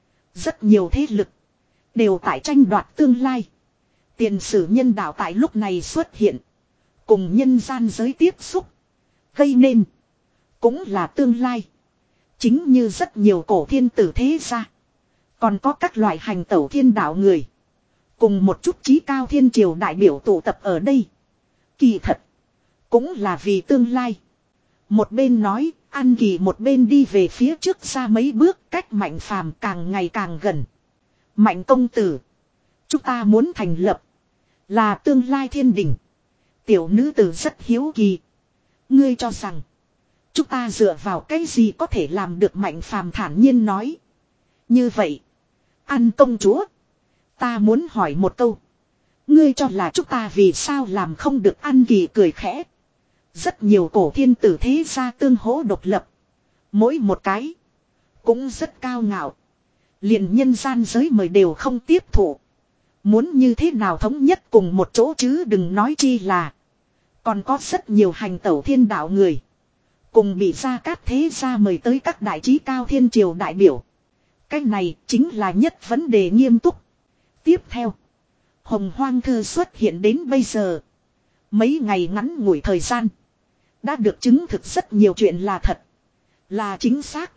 Rất nhiều thế lực. Đều tại tranh đoạt tương lai. Tiền sử nhân đạo tại lúc này xuất hiện. Cùng nhân gian giới tiếp xúc. Gây nên. Cũng là tương lai. Chính như rất nhiều cổ thiên tử thế gia. Còn có các loại hành tẩu thiên đạo người. Cùng một chút trí cao thiên triều đại biểu tụ tập ở đây. Kỳ thật. Cũng là vì tương lai. Một bên nói. An Kỳ một bên đi về phía trước ra mấy bước. Cách Mạnh Phàm càng ngày càng gần. Mạnh công tử. Chúng ta muốn thành lập. Là tương lai thiên đình. Tiểu nữ tử rất hiếu kỳ. Ngươi cho rằng. Chúng ta dựa vào cái gì có thể làm được Mạnh Phàm thản nhiên nói. Như vậy. An công chúa. Ta muốn hỏi một câu. Ngươi cho là chúng ta vì sao làm không được. An Kỳ cười khẽ. Rất nhiều cổ thiên tử thế gia tương hỗ độc lập. Mỗi một cái. Cũng rất cao ngạo. Liền nhân gian giới mời đều không tiếp thụ. Muốn như thế nào thống nhất cùng một chỗ chứ đừng nói chi là. Còn có rất nhiều hành tẩu thiên đạo người. Cùng bị gia cát thế gia mời tới các đại trí cao thiên triều đại biểu. Cái này chính là nhất vấn đề nghiêm túc. Tiếp theo. Hồng Hoang Thư xuất hiện đến bây giờ. Mấy ngày ngắn ngủi thời gian. Đã được chứng thực rất nhiều chuyện là thật. Là chính xác.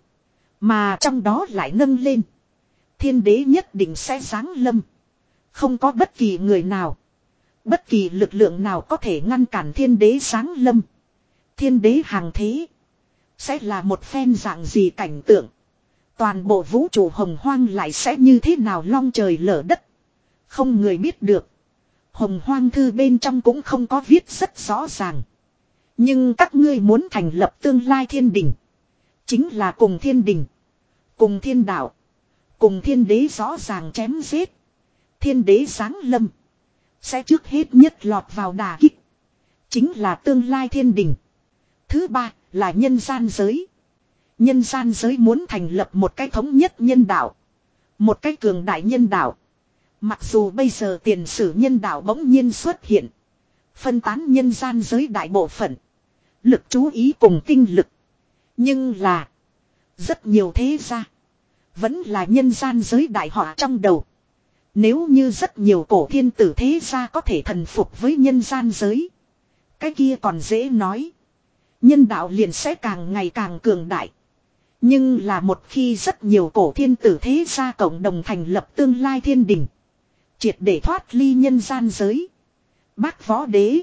Mà trong đó lại nâng lên. Thiên đế nhất định sẽ giáng lâm. Không có bất kỳ người nào. Bất kỳ lực lượng nào có thể ngăn cản thiên đế giáng lâm. Thiên đế hàng thế. Sẽ là một phen dạng gì cảnh tượng. Toàn bộ vũ trụ hồng hoang lại sẽ như thế nào long trời lở đất. Không người biết được. Hồng Hoang Thư bên trong cũng không có viết rất rõ ràng. Nhưng các ngươi muốn thành lập tương lai thiên đình. Chính là cùng thiên đình. Cùng thiên đạo. Cùng thiên đế rõ ràng chém giết. Thiên đế giáng lâm. Sẽ trước hết nhất lọt vào đà kích. Chính là tương lai thiên đình. Thứ ba là nhân gian giới. Nhân gian giới muốn thành lập một cái thống nhất nhân đạo. Một cái cường đại nhân đạo. Mặc dù bây giờ tiền sử nhân đạo bỗng nhiên xuất hiện. Phân tán nhân gian giới đại bộ phận. Lực chú ý cùng tinh lực. Nhưng là. Rất nhiều thế gia. Vẫn là nhân gian giới đại họa trong đầu. Nếu như rất nhiều cổ thiên tử thế gia có thể thần phục với nhân gian giới. Cái kia còn dễ nói. Nhân đạo liền sẽ càng ngày càng cường đại. Nhưng là một khi rất nhiều cổ thiên tử thế gia cộng đồng thành lập tương lai thiên đình. Triệt để thoát ly nhân gian giới. Bác võ đế.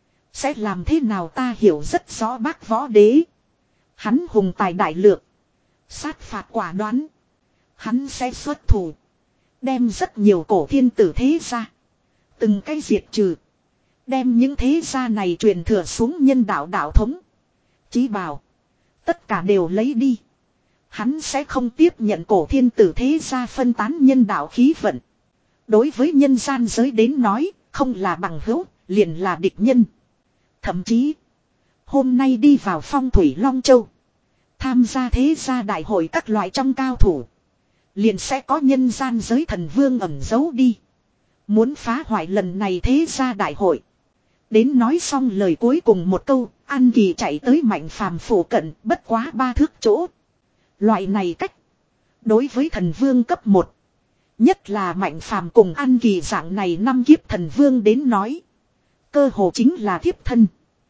Sẽ làm thế nào ta hiểu rất rõ bác võ đế. Hắn hùng tài đại lược. Sát phạt quả đoán. Hắn sẽ xuất thủ. Đem rất nhiều cổ thiên tử thế gia. Từng cái diệt trừ. Đem những thế gia này truyền thừa xuống nhân đạo đạo thống. Chí bảo. Tất cả đều lấy đi. Hắn sẽ không tiếp nhận cổ thiên tử thế gia phân tán nhân đạo khí vận. Đối với nhân gian giới đến nói, không là bằng hữu, liền là địch nhân. Thậm chí, hôm nay đi vào Phong Thủy Long Châu. Tham gia thế gia đại hội các loại trong cao thủ. Liền sẽ có nhân gian giới thần vương ẩn giấu đi. Muốn phá hoại lần này thế gia đại hội. Đến nói xong lời cuối cùng một câu, An Kỳ chạy tới Mạnh Phàm phủ cận bất quá ba thước chỗ. Loại này cách. Đối với thần vương cấp một. Nhất là Mạnh Phàm cùng An Kỳ dạng này năm kiếp thần vương đến nói. Cơ hồ chính là thiếp thân.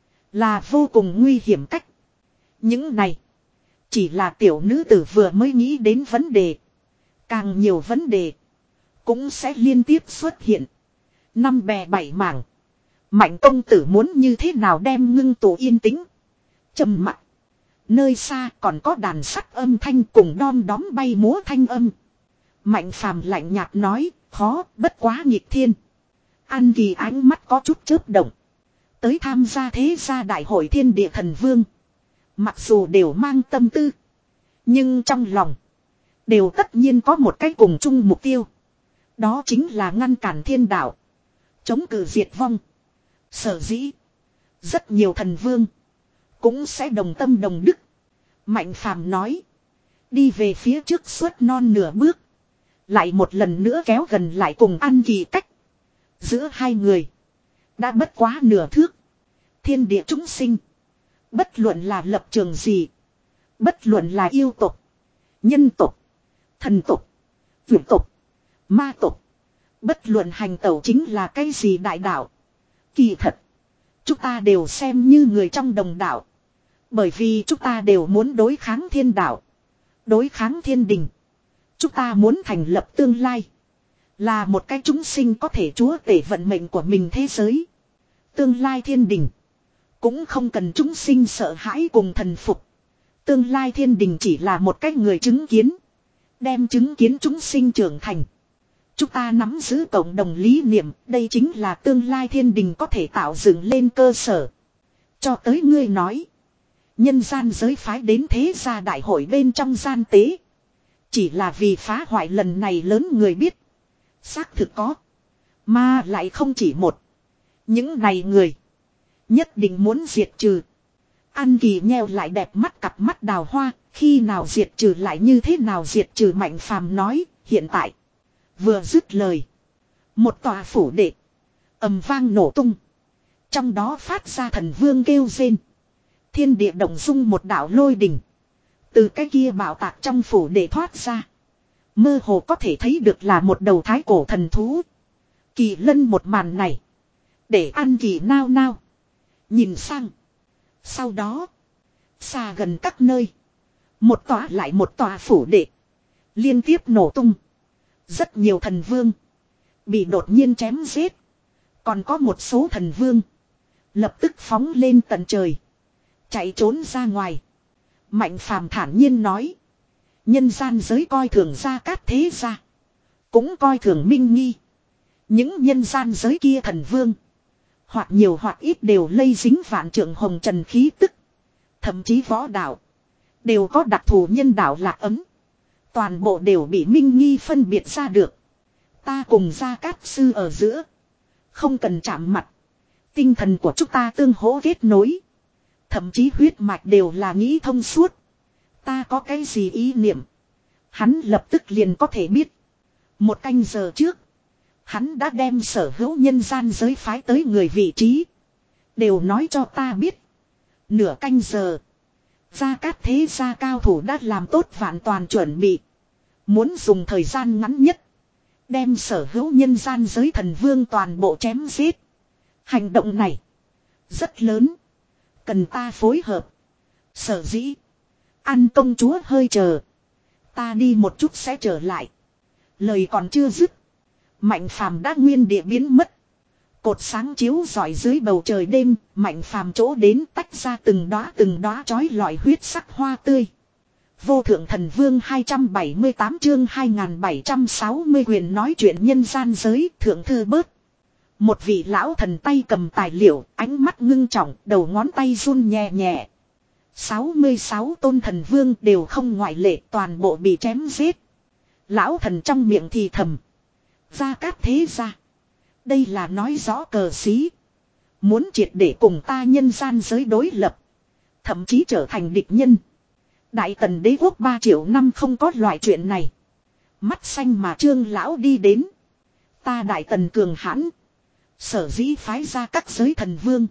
Là vô cùng nguy hiểm cách. Những này. Chỉ là tiểu nữ tử vừa mới nghĩ đến vấn đề. Càng nhiều vấn đề. Cũng sẽ liên tiếp xuất hiện. Năm bè bảy mảng. Mạnh công tử muốn như thế nào đem ngưng tụ yên tĩnh. Trầm mặc. Nơi xa còn có đàn sắt âm thanh cùng đom đóm bay múa thanh âm. Mạnh Phàm lạnh nhạt nói, khó, bất quá nghịch thiên. An Kỳ ánh mắt có chút chớp động. Tới tham gia thế gia đại hội thiên địa thần vương. Mặc dù đều mang tâm tư. Nhưng trong lòng. Đều tất nhiên có một cái cùng chung mục tiêu. Đó chính là ngăn cản thiên đạo. Chống cự diệt vong. Sở dĩ. Rất nhiều thần vương. Cũng sẽ đồng tâm đồng đức. Mạnh Phàm nói. Đi về phía trước suốt non nửa bước. Lại một lần nữa kéo gần lại cùng An Kỳ cách. Giữa hai người. Đã bất quá nửa thước. Thiên địa chúng sinh. Bất luận là lập trường gì. Bất luận là yêu tục. Nhân tục. Thần tục. Vượt tục. Ma tục. Bất luận hành tẩu chính là cái gì đại đạo. Kỳ thật. Chúng ta đều xem như người trong đồng đạo. Bởi vì chúng ta đều muốn đối kháng thiên đạo. Đối kháng thiên đình. Chúng ta muốn thành lập tương lai. Là một cái chúng sinh có thể chúa tể vận mệnh của mình thế giới. Tương lai thiên đình. Cũng không cần chúng sinh sợ hãi cùng thần phục. Tương lai thiên đình chỉ là một cái người chứng kiến. Đem chứng kiến chúng sinh trưởng thành. Chúng ta nắm giữ cộng đồng lý niệm. Đây chính là tương lai thiên đình có thể tạo dựng lên cơ sở. Cho tới ngươi nói. Nhân gian giới phái đến thế gia đại hội bên trong gian tế. Chỉ là vì phá hoại lần này lớn người biết. Xác thực có. Mà lại không chỉ một. Những này người. Nhất định muốn diệt trừ. An Kỳ nheo lại đẹp mắt cặp mắt đào hoa. Khi nào diệt trừ lại như thế nào diệt trừ. Mạnh Phàm nói. Hiện tại. Vừa dứt lời. Một tòa phủ đệ. Ầm vang nổ tung. Trong đó phát ra thần vương kêu rên. Thiên địa động dung một đạo lôi đỉnh. Từ cái kia bảo tạc trong phủ để thoát ra. Mơ hồ có thể thấy được là một đầu thái cổ thần thú. Kỳ lân một màn này. Để An Kỳ nao nao. Nhìn sang. Sau đó. Xa gần các nơi. Một tòa lại một tòa phủ đệ. Liên tiếp nổ tung. Rất nhiều thần vương. Bị đột nhiên chém giết. Còn có một số thần vương. Lập tức phóng lên tận trời. Chạy trốn ra ngoài. Mạnh Phàm thản nhiên nói. Nhân gian giới coi thường Gia Cát thế gia. Cũng coi thường Minh Nghi. Những nhân gian giới kia thần vương. Hoặc nhiều hoặc ít đều lây dính vạn trượng hồng trần khí tức. Thậm chí võ đạo. Đều có đặc thù nhân đạo lạc ấm. Toàn bộ đều bị Minh Nghi phân biệt ra được. Ta cùng Gia Cát sư ở giữa. Không cần chạm mặt. Tinh thần của chúng ta tương hỗ kết nối. Thậm chí huyết mạch đều là nghĩ thông suốt. Ta có cái gì ý niệm. Hắn lập tức liền có thể biết. Một canh giờ trước. Hắn đã đem sở hữu nhân gian giới phái tới người vị trí. Đều nói cho ta biết. Nửa canh giờ. Gia Cát thế gia cao thủ đã làm tốt vạn toàn chuẩn bị. Muốn dùng thời gian ngắn nhất. Đem sở hữu nhân gian giới thần vương toàn bộ chém giết. Hành động này. Rất lớn. Cần ta phối hợp. Sở dĩ. An công chúa hơi chờ. Ta đi một chút sẽ trở lại. Lời còn chưa dứt. Mạnh Phàm đã nguyên địa biến mất. Cột sáng chiếu rọi dưới bầu trời đêm. Mạnh Phàm chỗ đến tách ra từng đóa từng đóa chói lọi huyết sắc hoa tươi. Vô thượng thần vương hai trăm bảy mươi tám chương hai nghìn bảy trăm sáu mươi quyền nói chuyện nhân gian giới thượng thư bớt. Một vị lão thần tay cầm tài liệu, ánh mắt ngưng trọng, đầu ngón tay run nhẹ nhẹ. sáu mươi sáu tôn thần vương đều không ngoại lệ, toàn bộ bị chém giết. Lão thần trong miệng thì thầm. Gia Cát thế gia. Đây là nói rõ cờ xí. Muốn triệt để cùng ta nhân gian giới đối lập. Thậm chí trở thành địch nhân. Đại tần đế quốc ba triệu năm không có loại chuyện này. Mắt xanh mà trương lão đi đến. Ta đại tần cường hãn. Sở dĩ phái ra các giới thần vương.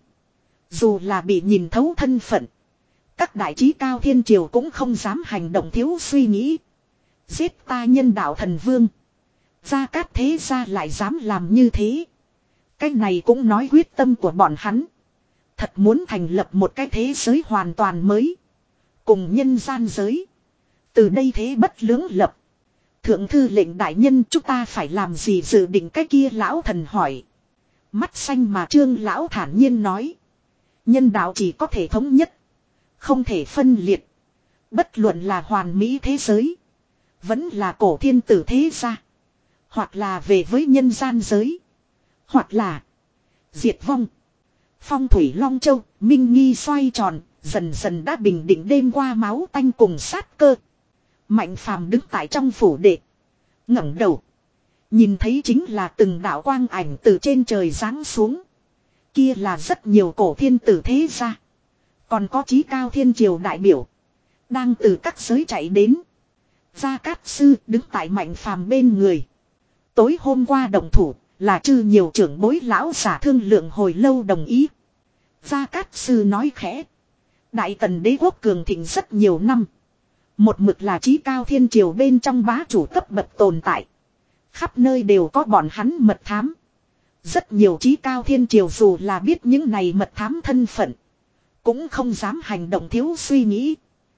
Dù là bị nhìn thấu thân phận. Các đại trí cao thiên triều cũng không dám hành động thiếu suy nghĩ. Giết ta nhân đạo thần vương. Gia Cát thế gia lại dám làm như thế. Cái này cũng nói quyết tâm của bọn hắn. Thật muốn thành lập một cái thế giới hoàn toàn mới. Cùng nhân gian giới. Từ đây thế bất lưỡng lập. Thượng thư lệnh đại nhân chúng ta phải làm gì dự định cái kia lão thần hỏi. Mắt xanh mà trương lão thản nhiên nói. Nhân đạo chỉ có thể thống nhất. Không thể phân liệt. Bất luận là hoàn mỹ thế giới. Vẫn là cổ thiên tử thế gia. Hoặc là về với nhân gian giới. Hoặc là diệt vong. Phong thủy Long Châu, Minh Nghi xoay tròn, dần dần đã bình định đêm qua máu tanh cùng sát cơ. Mạnh Phàm đứng tại trong phủ đệ, ngẩng đầu, nhìn thấy chính là từng đạo quang ảnh từ trên trời giáng xuống. Kia là rất nhiều cổ thiên tử thế gia, còn có chí cao thiên triều đại biểu, đang từ các giới chạy đến. Gia Cát Sư đứng tại Mạnh Phàm bên người. Tối hôm qua động thủ là chư nhiều trưởng bối lão giả thương lượng hồi lâu đồng ý. Gia Cát Sư nói khẽ. Đại Tần đế quốc cường thịnh rất nhiều năm. Một mực là chí cao thiên triều bên trong bá chủ cấp bậc tồn tại. Khắp nơi đều có bọn hắn mật thám. Rất nhiều chí cao thiên triều dù là biết những này mật thám thân phận, cũng không dám hành động thiếu suy nghĩ.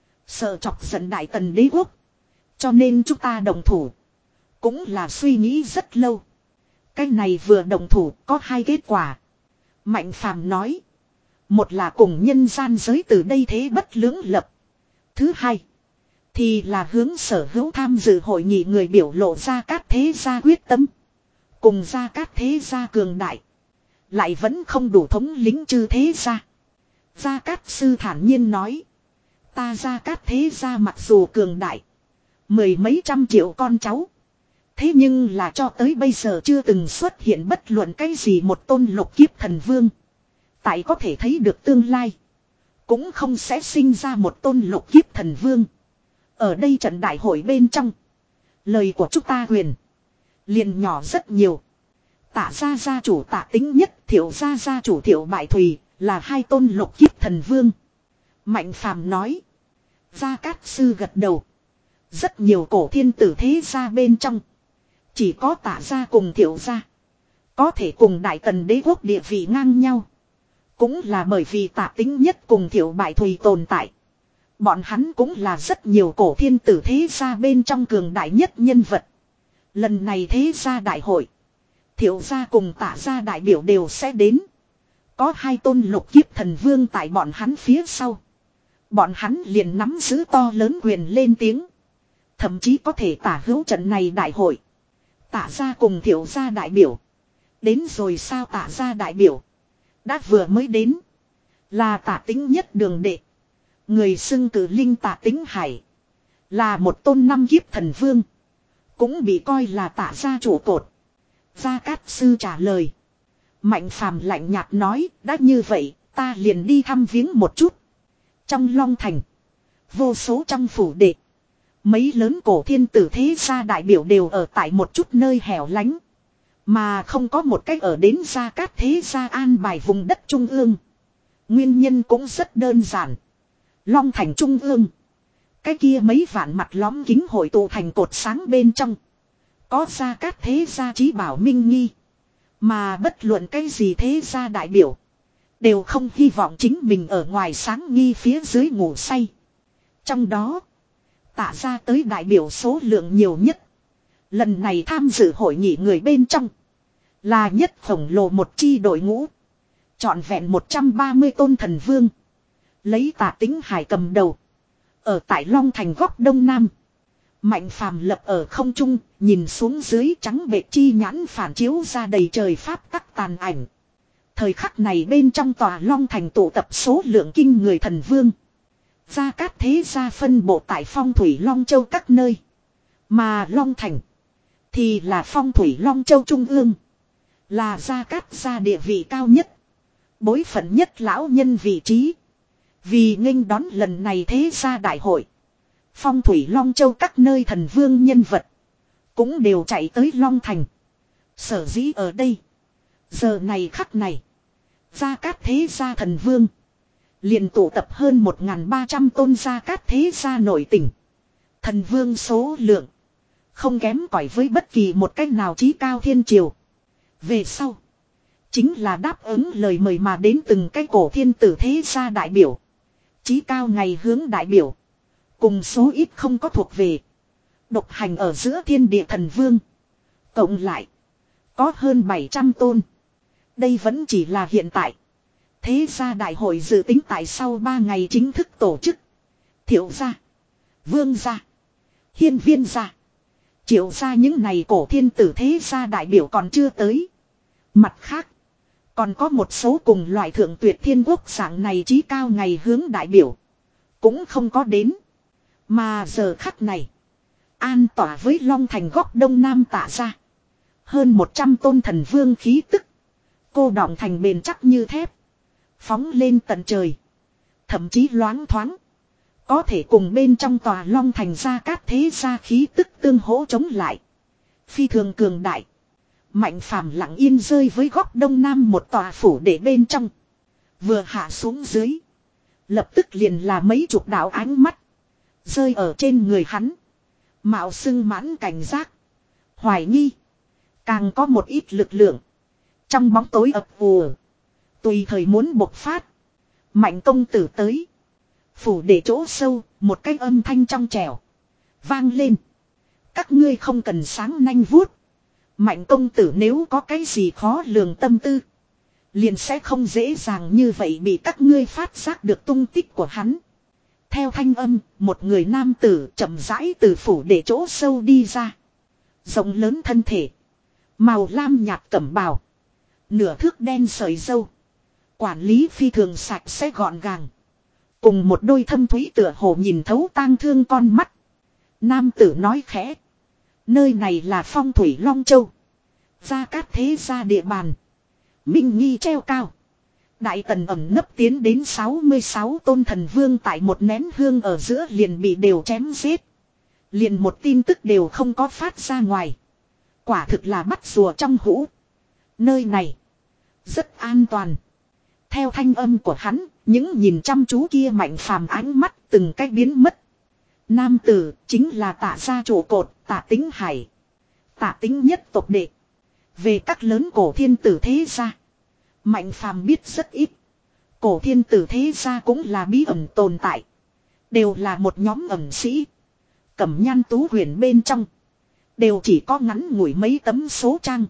Sợ chọc giận Đại Tần đế quốc. Cho nên chúng ta đồng thủ. Cũng là suy nghĩ rất lâu. Cái này vừa đồng thủ có hai kết quả. Mạnh Phàm nói. Một là cùng nhân gian giới từ đây thế bất lưỡng lập. Thứ hai thì là hướng sở hữu tham dự hội nghị người biểu lộ ra các thế gia quyết tâm. Cùng ra các thế gia cường đại. Lại vẫn không đủ thống lĩnh chư thế gia. Gia Cát Sư thản nhiên nói. Ta Gia Cát thế gia mặc dù cường đại. Mười mấy trăm triệu con cháu. Thế nhưng là cho tới bây giờ chưa từng xuất hiện bất luận cái gì một tôn lục kiếp thần vương. Tại có thể thấy được tương lai. Cũng không sẽ sinh ra một tôn lục kiếp thần vương. Ở đây trận đại hội bên trong. Lời của chúng ta quyền. Liền nhỏ rất nhiều. Tạ gia gia chủ Tạ Tính Nhất, Thiệu gia gia chủ Thiệu Bại Thùy là hai tôn lục kiếp thần vương. Mạnh Phàm nói. Gia Cát Sư gật đầu. Rất nhiều cổ thiên tử thế gia bên trong. Chỉ có Tạ gia cùng Thiệu gia có thể cùng Đại Tần đế quốc địa vị ngang nhau. Cũng là bởi vì Tạ Tính Nhất cùng Thiệu Bại Thùy tồn tại. Bọn hắn cũng là rất nhiều cổ thiên tử thế gia bên trong cường đại nhất nhân vật. Lần này thế gia đại hội, Thiệu gia cùng Tạ gia đại biểu đều sẽ đến. Có hai tôn lục kiếp thần vương tại bọn hắn phía sau. Bọn hắn liền nắm giữ to lớn quyền lên tiếng. Thậm chí có thể tả hữu trận này đại hội. Tạ gia cùng Thiệu gia đại biểu. Đến rồi sao? Tạ gia đại biểu đã vừa mới đến. Là Tạ Tính Nhất đường đệ. Người xưng cử linh Tạ Tính Hải. Là một tôn năm kiếp thần vương. Cũng bị coi là Tạ gia trụ cột. Gia Cát Sư trả lời. Mạnh Phàm lạnh nhạt nói. Đã như vậy ta liền đi thăm viếng một chút. Trong Long Thành, vô số trong phủ đệ, mấy lớn cổ thiên tử thế gia đại biểu đều ở tại một chút nơi hẻo lánh. Mà không có một cách ở đến Gia Cát thế gia an bài vùng đất trung ương. Nguyên nhân cũng rất đơn giản. Long Thành trung ương, cái kia mấy vạn mặt lõm kính hội tụ thành cột sáng bên trong, có Gia Cát thế gia chí bảo Minh Nghi. Mà bất luận cái gì thế gia đại biểu đều không hy vọng chính mình ở ngoài sáng nghi phía dưới ngủ say. Trong đó, Tạ gia tới đại biểu số lượng nhiều nhất. Lần này tham dự hội nghị người bên trong là nhất khổng lồ một chi đội ngũ. Trọn vẹn một trăm ba mươi tôn thần vương. Lấy Tạ Tính Hải cầm đầu. Ở tại Long Thành góc đông nam. Mạnh Phàm lập ở không trung, nhìn xuống dưới trắng bệt chi nhãn phản chiếu ra đầy trời pháp tắc tàn ảnh. Thời khắc này bên trong tòa Long Thành tụ tập số lượng kinh người thần vương. Gia Cát thế gia phân bộ tại Phong Thủy Long Châu các nơi. Mà Long Thành thì là Phong Thủy Long Châu trung ương. Là Gia Cát gia địa vị cao nhất, bối phận nhất lão nhân vị trí. Vì nghênh đón lần này thế gia đại hội, Phong Thủy Long Châu các nơi thần vương nhân vật cũng đều chạy tới Long Thành. Sở dĩ ở đây, giờ này khắc này, Gia Cát thế gia thần vương liền tụ tập hơn một nghìn ba trăm tôn Gia Cát thế gia nội tình. Thần vương số lượng không kém cỏi với bất kỳ một cách nào chí cao thiên triều. Về sau, chính là đáp ứng lời mời mà đến từng cái cổ thiên tử thế gia đại biểu, chí cao ngày hướng đại biểu, cùng số ít không có thuộc về, độc hành ở giữa thiên địa thần vương. Cộng lại, có hơn bảy trăm tôn. Đây vẫn chỉ là hiện tại. Thế gia đại hội dự tính tại sau ba ngày chính thức tổ chức. Thiệu gia, Vương gia, Hiên Viên gia, Triệu gia những này cổ thiên tử thế gia đại biểu còn chưa tới. Mặt khác, còn có một số cùng loại thượng tuyệt thiên quốc dạng này trí cao ngày hướng đại biểu. Cũng không có đến. Mà giờ khắc này, an tỏa với Long Thành góc đông nam Tạ Gia. Hơn một trăm tôn thần vương khí tức. Cô đọng thành bền chắc như thép. Phóng lên tận trời. Thậm chí loáng thoáng. Có thể cùng bên trong tòa Long Thành Gia Cát thế gia khí tức tương hỗ chống lại. Phi thường cường đại. Mạnh Phàm lặng yên rơi với góc đông nam một tòa phủ để bên trong. Vừa hạ xuống dưới. Lập tức liền là mấy chục đạo ánh mắt. Rơi ở trên người hắn. Mạo xưng mãn cảnh giác. Hoài nghi. Càng có một ít lực lượng. Trong bóng tối ập ùa. Tùy thời muốn bộc phát. Mạnh công tử tới. Phủ để chỗ sâu. Một cái âm thanh trong trẻo. Vang lên. Các ngươi không cần sáng nanh vuốt. Mạnh công tử nếu có cái gì khó lường tâm tư. Liền sẽ không dễ dàng như vậy bị các ngươi phát giác được tung tích của hắn. Theo thanh âm, một người nam tử chậm rãi từ phủ để chỗ sâu đi ra. Rộng lớn thân thể. Màu lam nhạt cẩm bào. Nửa thước đen sợi dâu. Quản lý phi thường sạch sẽ gọn gàng. Cùng một đôi thâm thúy tựa hồ nhìn thấu tang thương con mắt. Nam tử nói khẽ. Nơi này là Phong Thủy Long Châu. Gia Cát thế gia địa bàn. Minh nghi treo cao. Đại tần ẩm nấp tiến đến sáu mươi sáu tôn thần vương tại một nén hương ở giữa liền bị đều chém giết. Liền một tin tức đều không có phát ra ngoài. Quả thực là bắt rùa trong hũ. Nơi này rất an toàn. Theo thanh âm của hắn, những nhìn chăm chú kia Mạnh Phàm ánh mắt từng cách biến mất. Nam tử chính là Tạ gia trụ cột, Tạ Tính Hải. Tạ Tính nhất tộc đệ. Về các lớn cổ thiên tử thế gia, Mạnh Phàm biết rất ít. Cổ thiên tử thế gia cũng là bí ẩn tồn tại. Đều là một nhóm ẩn sĩ. Cẩm nhan tú huyền bên trong. Đều chỉ có ngắn ngủi mấy tấm số trang.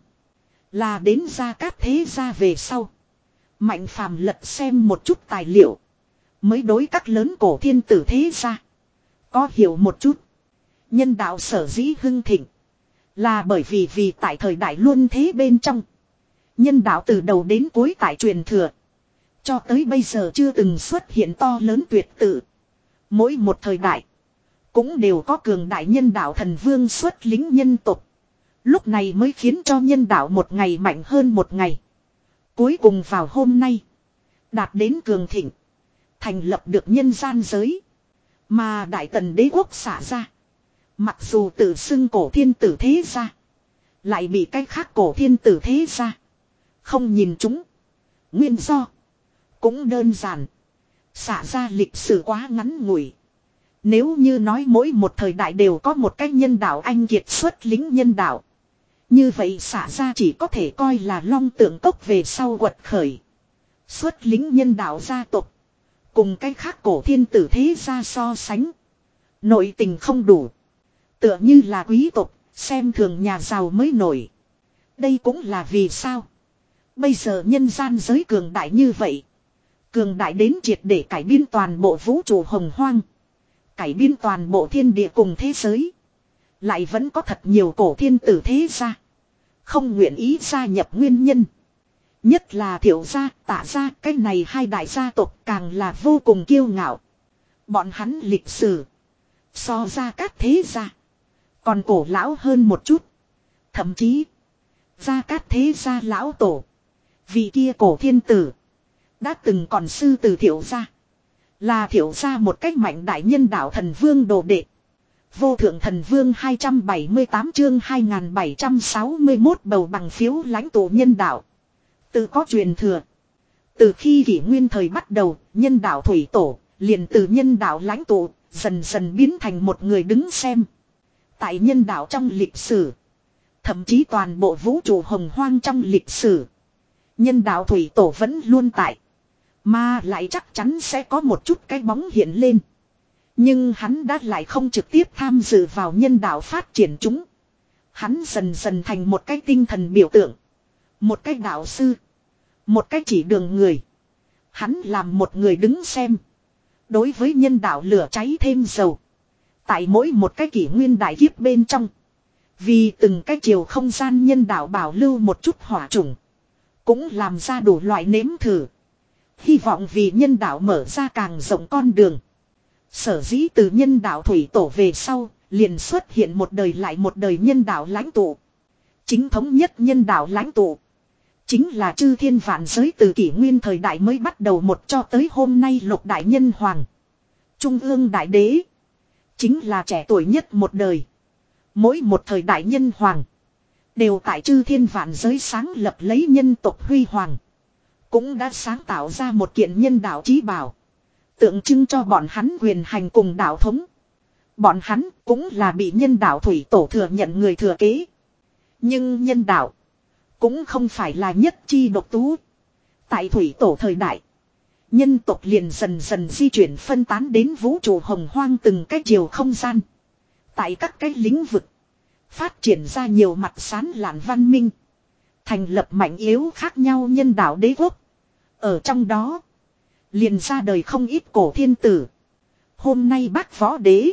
Là đến Gia Cát thế gia về sau. Mạnh Phàm lật xem một chút tài liệu. Mới đối các lớn cổ thiên tử thế gia có hiểu một chút. Nhân đạo sở dĩ hưng thịnh. Là bởi vì vì tại thời đại luân thế bên trong. Nhân đạo từ đầu đến cuối tại truyền thừa. Cho tới bây giờ chưa từng xuất hiện to lớn tuyệt tự. Mỗi một thời đại. Cũng đều có cường đại nhân đạo thần vương xuất lính nhân tộc. Lúc này mới khiến cho nhân đạo một ngày mạnh hơn một ngày. Cuối cùng vào hôm nay. Đạt đến cường thịnh. Thành lập được nhân gian giới. Mà đại tần đế quốc xả ra. Mặc dù tự xưng cổ thiên tử thế gia. Lại bị cái khác cổ thiên tử thế gia không nhìn chúng. Nguyên do cũng đơn giản. Xả ra lịch sử quá ngắn ngủi. Nếu như nói mỗi một thời đại đều có một cái nhân đạo anh kiệt xuất lính nhân đạo. Như vậy xả ra chỉ có thể coi là long tượng cốc về sau quật khởi. Xuất lính nhân đạo gia tộc. Cùng cái khác cổ thiên tử thế gia so sánh. Nội tình không đủ. Tựa như là quý tộc, xem thường nhà giàu mới nổi. Đây cũng là vì sao. Bây giờ nhân gian giới cường đại như vậy. Cường đại đến triệt để cải biên toàn bộ vũ trụ hồng hoang. Cải biên toàn bộ thiên địa cùng thế giới. Lại vẫn có thật nhiều cổ thiên tử thế gia không nguyện ý gia nhập nguyên nhân. Nhất là Thiệu gia, Tạ gia, cái này hai đại gia tộc càng là vô cùng kiêu ngạo. Bọn hắn lịch sử so ra các thế gia còn cổ lão hơn một chút. Thậm chí Gia Cát thế gia lão tổ, vị kia cổ thiên tử, đã từng còn sư từ Thiệu gia. Là Thiệu gia một cách mạnh đại nhân đạo thần vương đồ đệ. Vô thượng thần vương hai trăm bảy mươi tám chương hai nghìn bảy trăm sáu mươi mốt bầu bằng phiếu lãnh tụ nhân đạo. Tự có truyền thừa. Từ khi kỷ nguyên thời bắt đầu, nhân đạo thủy tổ, liền từ nhân đạo lãnh tụ, dần dần biến thành một người đứng xem. Tại nhân đạo trong lịch sử, thậm chí toàn bộ vũ trụ hồng hoang trong lịch sử, nhân đạo thủy tổ vẫn luôn tại. Mà lại chắc chắn sẽ có một chút cái bóng hiện lên. Nhưng hắn đã lại không trực tiếp tham dự vào nhân đạo phát triển chúng. Hắn dần dần thành một cái tinh thần biểu tượng. Một cái đạo sư. Một cái chỉ đường người. Hắn làm một người đứng xem. Đối với nhân đạo lửa cháy thêm dầu. Tại mỗi một cái kỷ nguyên đại kiếp bên trong. Vì từng cái chiều không gian nhân đạo bảo lưu một chút hỏa chủng. cũng làm ra đủ loại nếm thử. Hy vọng vì nhân đạo mở ra càng rộng con đường. Sở dĩ từ nhân đạo thủy tổ về sau, liền xuất hiện một đời lại một đời nhân đạo lãnh tụ. Chính thống nhất nhân đạo lãnh tụ chính là chư thiên vạn giới từ kỷ nguyên thời đại mới bắt đầu một cho tới hôm nay lục đại nhân hoàng. Trung ương đại đế chính là trẻ tuổi nhất một đời. Mỗi một thời đại nhân hoàng đều tại chư thiên vạn giới sáng lập lấy nhân tộc huy hoàng. Cũng đã sáng tạo ra một kiện nhân đạo chí bảo. Tượng trưng cho bọn hắn quyền hành cùng đạo thống. Bọn hắn cũng là bị nhân đạo thủy tổ thừa nhận người thừa kế. Nhưng nhân đạo cũng không phải là nhất chi độc tú. Tại thủy tổ thời đại, nhân tộc liền dần dần di chuyển phân tán đến vũ trụ hồng hoang từng cái chiều không gian. Tại các cái lĩnh vực, phát triển ra nhiều mặt sáng lạn văn minh. Thành lập mạnh yếu khác nhau nhân đạo đế quốc. Ở trong đó, liền ra đời không ít cổ thiên tử. Hôm nay Bác Võ Đế,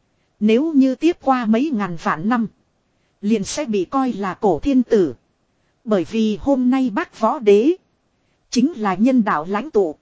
nếu như tiếp qua mấy ngàn vạn năm, liền sẽ bị coi là cổ thiên tử. Bởi vì hôm nay Bác Võ Đế chính là nhân đạo lãnh tụ.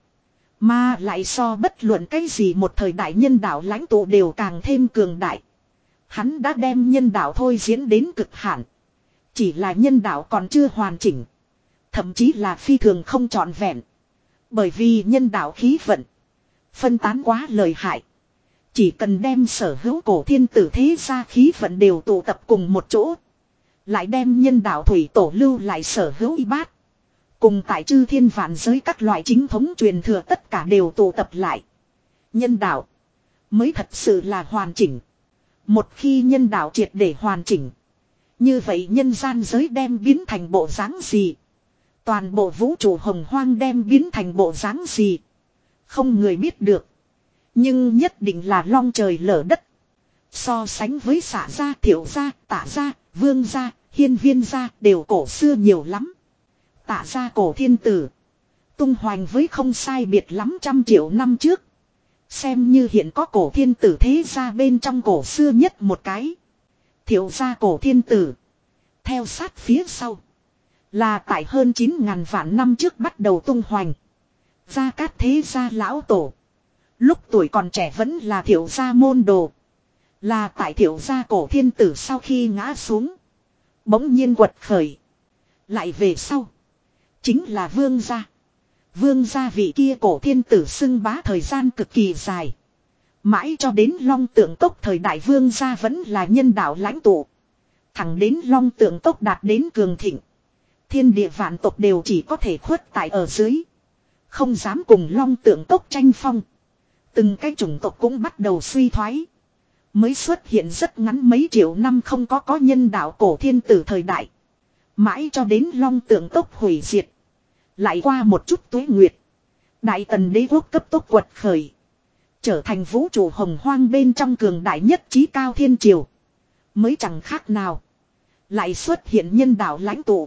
Mà lại so bất luận cái gì một thời đại nhân đạo lãnh tụ đều càng thêm cường đại. Hắn đã đem nhân đạo thôi diễn đến cực hạn. Chỉ là nhân đạo còn chưa hoàn chỉnh. Thậm chí là phi thường không trọn vẹn. Bởi vì nhân đạo khí vận phân tán quá lợi hại. Chỉ cần đem sở hữu cổ thiên tử thế gia khí vận đều tụ tập cùng một chỗ. Lại đem nhân đạo thủy tổ lưu lại sở hữu y bát. Cùng tại chư thiên vạn giới các loại chính thống truyền thừa tất cả đều tụ tập lại. Nhân đạo mới thật sự là hoàn chỉnh. Một khi nhân đạo triệt để hoàn chỉnh, như vậy nhân gian giới đem biến thành bộ dáng gì? Toàn bộ vũ trụ hồng hoang đem biến thành bộ dáng gì? Không người biết được. Nhưng nhất định là long trời lở đất. So sánh với xả gia, thiểu gia, tả gia, vương gia, hiên viên gia đều cổ xưa nhiều lắm. Tả gia cổ thiên tử tung hoành với không sai biệt lắm trăm triệu năm trước. Xem như hiện có cổ thiên tử thế gia bên trong cổ xưa nhất một cái. Thiểu gia cổ thiên tử theo sát phía sau là tại hơn chín ngàn vạn năm trước bắt đầu tung hoành. Gia Cát thế gia lão tổ lúc tuổi còn trẻ vẫn là thiểu gia môn đồ. Là tại thiểu gia cổ thiên tử sau khi ngã xuống, bỗng nhiên quật khởi. Lại về sau, chính là vương gia. Vương gia vị kia cổ thiên tử xưng bá thời gian cực kỳ dài. Mãi cho đến Long Tượng Cốc thời đại vương gia vẫn là nhân đạo lãnh tụ. Thẳng đến Long Tượng Cốc đạt đến cường thịnh. Thiên địa vạn tộc đều chỉ có thể khuất tại ở dưới. Không dám cùng Long Tượng Cốc tranh phong. Từng cái chủng tộc cũng bắt đầu suy thoái. Mới xuất hiện rất ngắn mấy triệu năm không có có nhân đạo cổ thiên tử thời đại. Mãi cho đến Long Tượng Cốc hủy diệt. Lại qua một chút tuế nguyệt, Đại Tần đế quốc cấp tốc quật khởi. Trở thành vũ trụ hồng hoang bên trong cường đại nhất trí cao thiên triều. Mới chẳng khác nào. Lại xuất hiện nhân đạo lãnh tụ.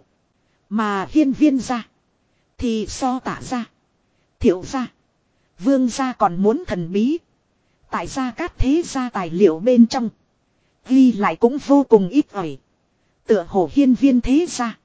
Mà hiên viên gia thì so tả gia, thiểu gia, vương gia còn muốn thần bí. Tại Gia Cát thế gia tài liệu bên trong ghi lại cũng vô cùng ít ỏi. Tựa hồ hiên viên thế gia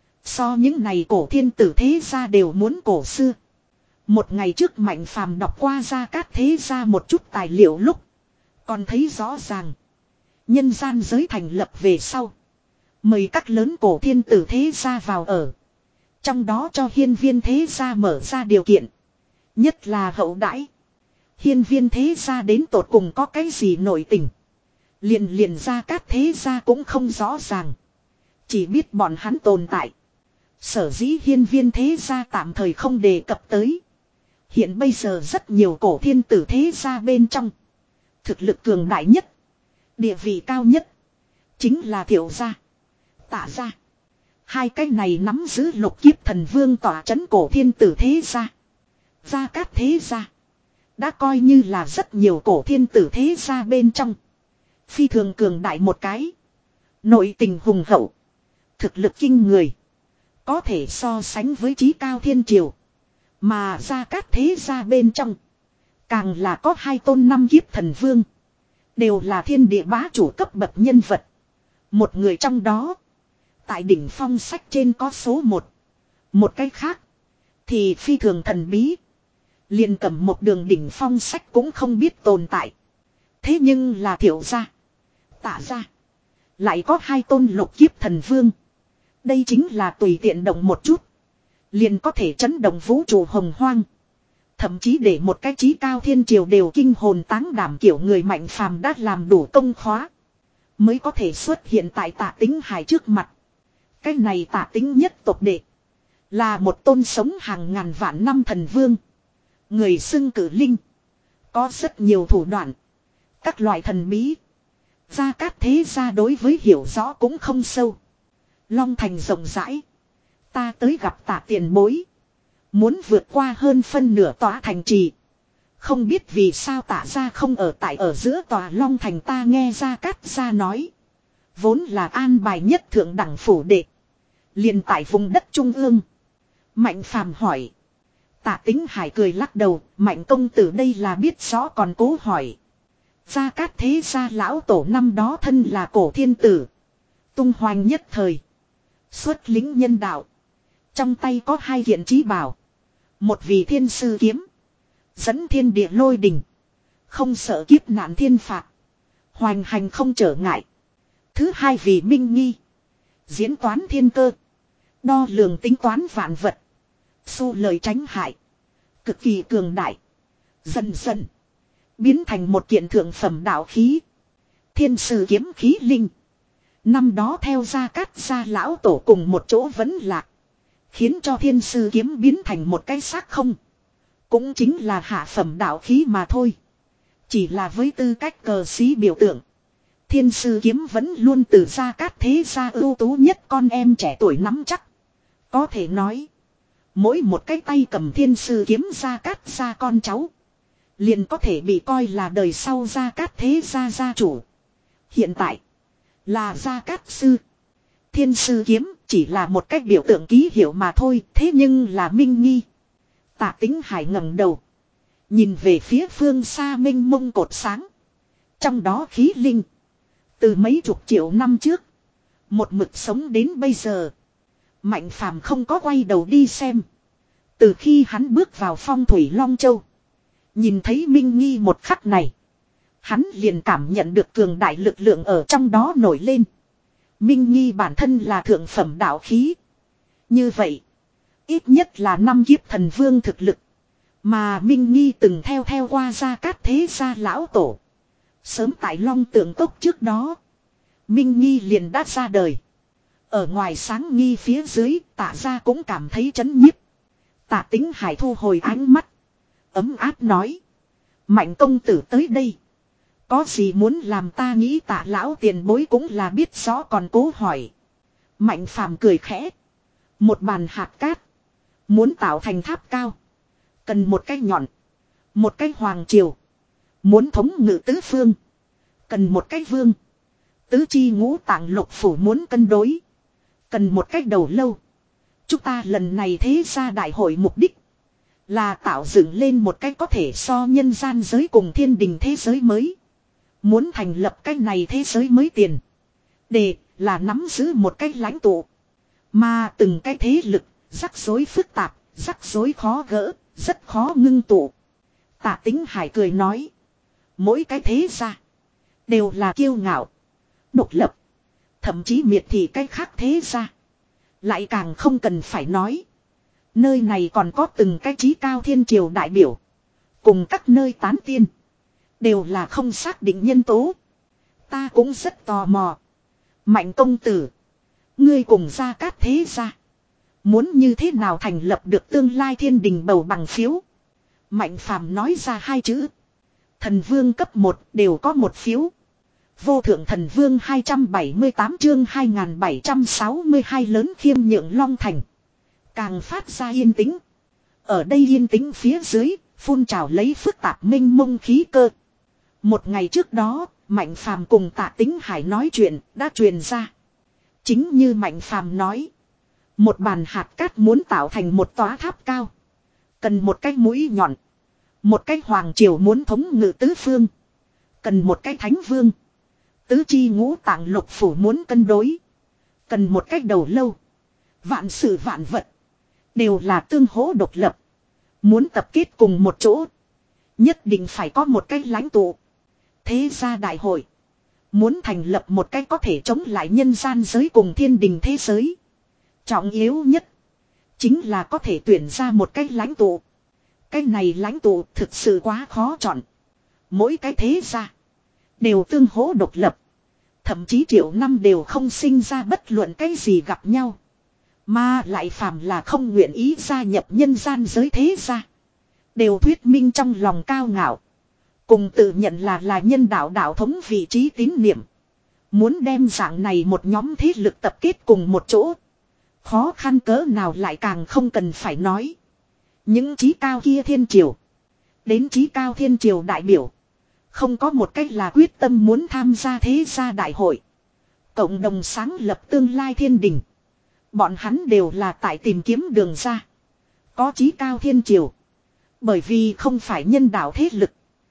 so những này cổ thiên tử thế gia đều muốn cổ xưa. Một ngày trước Mạnh Phàm đọc qua Gia Cát thế gia một chút tài liệu lúc, còn thấy rõ ràng nhân gian giới thành lập về sau, mời các lớn cổ thiên tử thế gia vào ở. Trong đó cho hiên viên thế gia mở ra điều kiện, nhất là hậu đãi. Hiên viên thế gia đến tột cùng có cái gì nội tình, liền liền Gia Cát thế gia cũng không rõ ràng. Chỉ biết bọn hắn tồn tại. Sở dĩ hiên viên thế gia tạm thời không đề cập tới. Hiện bây giờ rất nhiều cổ thiên tử thế gia bên trong, thực lực cường đại nhất, địa vị cao nhất, chính là thiểu gia, tả gia. Hai cái này nắm giữ lục kiếp thần vương tỏa trấn cổ thiên tử thế gia. Gia Cát thế gia đã coi như là rất nhiều cổ thiên tử thế gia bên trong phi thường cường đại một cái. Nội tình hùng hậu, thực lực kinh người, có thể so sánh với trí cao thiên triều. Mà Gia Cát thế gia bên trong càng là có hai tôn năm kiếp thần vương, đều là thiên địa bá chủ cấp bậc nhân vật. Một người trong đó tại đỉnh phong sách trên có số một, Một cách khác. Thì phi thường thần bí. Liền cầm một đường đỉnh phong sách cũng không biết tồn tại. Thế nhưng là Thiệu gia, Tạ gia, lại có hai tôn lục kiếp thần vương. Đây chính là tùy tiện động một chút. Liền có thể chấn động vũ trụ hồng hoang. Thậm chí để một cái trí cao thiên triều đều kinh hồn táng đảm kiểu người mạnh phàm đã làm đủ công khóa. Mới có thể xuất hiện tại Tạ Tính Hải trước mặt. Cái này Tạ Tính nhất tộc đệ. Là một tôn sống hàng ngàn vạn năm thần vương. Người xưng cử linh. Có rất nhiều thủ đoạn. Các loại thần bí. Gia Cát thế gia đối với hiểu rõ cũng không sâu. Long thành rộng rãi. Ta tới gặp Tạ tiền bối. Muốn vượt qua hơn phân nửa tòa thành trì. Không biết vì sao Tạ gia không ở tại ở giữa tòa Long thành, ta nghe Gia Cát gia nói. Vốn là an bài nhất thượng đẳng phủ đệ. Liền tại vùng đất trung ương. Mạnh phàm hỏi. Tạ Tính Hải cười lắc đầu. Mạnh công tử đây là biết rõ còn cố hỏi. Gia Cát thế gia lão tổ năm đó thân là cổ thiên tử. Tung hoành nhất thời. Xuất lính nhân đạo. Trong tay có hai kiện trí bảo. Một vì thiên sư kiếm. Dẫn thiên địa lôi đình. Không sợ kiếp nạn thiên phạt. Hoành hành không trở ngại. Thứ hai vì minh nghi. Diễn toán thiên cơ. Đo lường tính toán vạn vật. Xu lời tránh hại. Cực kỳ cường đại. Dần dần. Biến thành một kiện thượng phẩm đạo khí. Thiên sư kiếm khí linh. Năm đó theo Gia Cát gia lão tổ cùng một chỗ vẫn lạc. Khiến cho thiên sư kiếm biến thành một cái xác không. Cũng chính là hạ phẩm đạo khí mà thôi. Chỉ là với tư cách cờ sĩ biểu tượng. Thiên sư kiếm vẫn luôn từ Gia Cát thế gia ưu tú nhất con em trẻ tuổi nắm chắc. Có thể nói. Mỗi một cái tay cầm thiên sư kiếm Gia Cát gia con cháu. Liền có thể bị coi là đời sau Gia Cát thế gia gia chủ. Hiện tại. Là Gia Cát sư. Thiên sư kiếm chỉ là một cách biểu tượng ký hiệu mà thôi. Thế nhưng là minh nghi. Tạ Tính Hải ngẩng đầu. Nhìn về phía phương xa minh mông cột sáng. Trong đó khí linh. Từ mấy chục triệu năm trước. Một mực sống đến bây giờ. Mạnh phàm không có quay đầu đi xem. Từ khi hắn bước vào phong thủy Long Châu. Nhìn thấy minh nghi một khắc này. Hắn liền cảm nhận được cường đại lực lượng ở trong đó nổi lên. Minh nghi bản thân là thượng phẩm đạo khí. Như vậy. Ít nhất là năm kiếp thần vương thực lực. Mà Minh nghi từng theo theo qua Gia Cát thế gia lão tổ. Sớm tại Long Tượng Cốc trước đó. Minh nghi liền đã ra đời. Ở ngoài sáng nghi phía dưới, Tạ gia cũng cảm thấy chấn nhiếp. Tạ Tính Hải thu hồi ánh mắt. Ấm áp nói. Mạnh công tử tới đây. Có gì muốn làm ta nghĩ Tạ lão tiền bối cũng là biết rõ còn cố hỏi. Mạnh phàm cười khẽ. Một bàn hạt cát. Muốn tạo thành tháp cao. Cần một cái nhọn. Một cái hoàng triều. Muốn thống ngự tứ phương. Cần một cái vương. Tứ chi ngũ tạng lục phủ muốn cân đối. Cần một cái đầu lâu. Chúng ta lần này thế ra đại hội mục đích. Là tạo dựng lên một cái có thể so nhân gian giới cùng thiên đình thế giới mới. Muốn thành lập cái này thế giới mới tiền. Để là nắm giữ một cái lãnh tụ. Mà từng cái thế lực, rắc rối phức tạp, rắc rối khó gỡ, rất khó ngưng tụ. Tạ Tính Hải cười nói. Mỗi cái thế gia đều là kiêu ngạo, độc lập, thậm chí miệt thị cái khác thế gia. Lại càng không cần phải nói. Nơi này còn có từng cái trí cao thiên triều đại biểu. Cùng các nơi tán tiên. Đều là không xác định nhân tố. Ta cũng rất tò mò. Mạnh công tử. Ngươi cùng Gia Cát thế gia. Muốn như thế nào thành lập được tương lai thiên đình bầu bằng phiếu. Mạnh phàm nói ra hai chữ. Thần vương cấp một đều có một phiếu. Vô thượng thần vương hai trăm bảy mươi tám chương hai nghìn bảy trăm sáu mươi hai lớn khiêm nhượng Long Thành. Càng phát ra yên tĩnh. Ở đây yên tĩnh phía dưới, phun trào lấy phức tạp minh mông khí cơ. Một ngày trước đó, Mạnh phàm cùng Tạ Tính Hải nói chuyện, đã truyền ra. Chính như Mạnh phàm nói. Một bàn hạt cát muốn tạo thành một tòa tháp cao. Cần một cái mũi nhọn. Một cái hoàng triều muốn thống ngự tứ phương. Cần một cái thánh vương. Tứ chi ngũ tạng lục phủ muốn cân đối. Cần một cái đầu lâu. Vạn sự vạn vật. Đều là tương hỗ độc lập. Muốn tập kết cùng một chỗ. Nhất định phải có một cái lãnh tụ. Thế gia đại hội. Muốn thành lập một cái có thể chống lại nhân gian giới cùng thiên đình thế giới. Trọng yếu nhất. Chính là có thể tuyển ra một cái lãnh tụ. Cái này lãnh tụ thực sự quá khó chọn. Mỗi cái thế gia. Đều tương hỗ độc lập. Thậm chí triệu năm đều không sinh ra bất luận cái gì gặp nhau. Mà lại phàm là không nguyện ý gia nhập nhân gian giới thế gia. Đều thuyết minh trong lòng cao ngạo. Cùng tự nhận là là nhân đạo đạo thống vị trí tín niệm. Muốn đem dạng này một nhóm thế lực tập kết cùng một chỗ. Khó khăn cỡ nào lại càng không cần phải nói. Những trí cao kia thiên triều. Đến trí cao thiên triều đại biểu. Không có một cách là quyết tâm muốn tham gia thế gia đại hội. Cộng đồng sáng lập tương lai thiên đình. Bọn hắn đều là tại tìm kiếm đường ra. Có trí cao thiên triều. Bởi vì không phải nhân đạo thế lực.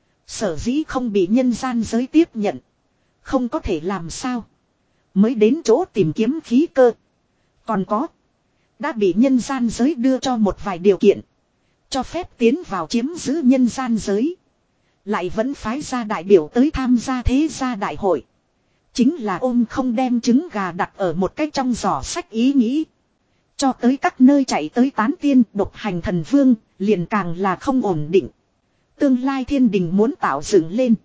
Sở dĩ không bị nhân gian giới tiếp nhận. Không có thể làm sao. Mới đến chỗ tìm kiếm khí cơ. Còn có. Đã bị nhân gian giới đưa cho một vài điều kiện. Cho phép tiến vào chiếm giữ nhân gian giới. Lại vẫn phái ra đại biểu tới tham gia thế gia đại hội. Chính là ôm không đem trứng gà đặt ở một cái trong giỏ sách ý nghĩ. Cho tới các nơi chạy tới tán tiên độc hành thần vương, liền càng là không ổn định. Tương lai thiên đình muốn tạo dựng lên.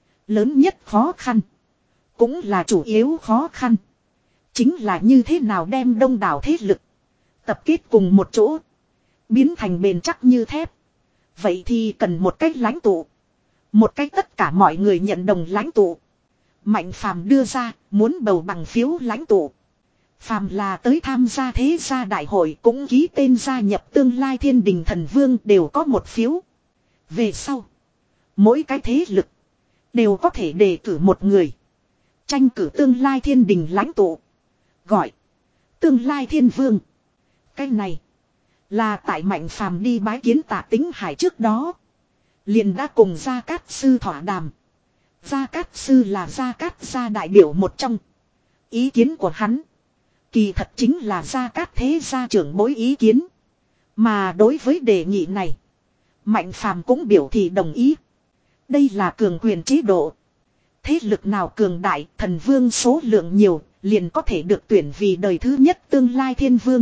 Lớn nhất khó khăn. Cũng là chủ yếu khó khăn. Chính là như thế nào đem đông đảo thế lực. Tập kết cùng một chỗ. Biến thành bền chắc như thép. Vậy thì cần một cách lãnh tụ. Một cách tất cả mọi người nhận đồng lãnh tụ. Mạnh phàm đưa ra, muốn bầu bằng phiếu lãnh tụ. Phàm là tới tham gia thế gia đại hội cũng ký tên gia nhập tương lai thiên đình thần vương đều có một phiếu. Về sau, mỗi cái thế lực đều có thể đề cử một người. Tranh cử tương lai thiên đình lãnh tụ. Gọi tương lai thiên vương. Cái này là tại Mạnh phàm đi bái kiến Tạ Tính Hải trước đó. Liền đã cùng Gia Cát Sư thỏa đàm. Gia Cát Sư là Gia Cát gia đại biểu một trong. Ý kiến của hắn. Kỳ thật chính là Gia Cát thế gia trưởng bối ý kiến. Mà đối với đề nghị này. Mạnh phàm cũng biểu thị đồng ý. Đây là cường quyền chế độ. Thế lực nào cường đại, thần vương số lượng nhiều, liền có thể được tuyển vì đời thứ nhất tương lai thiên vương.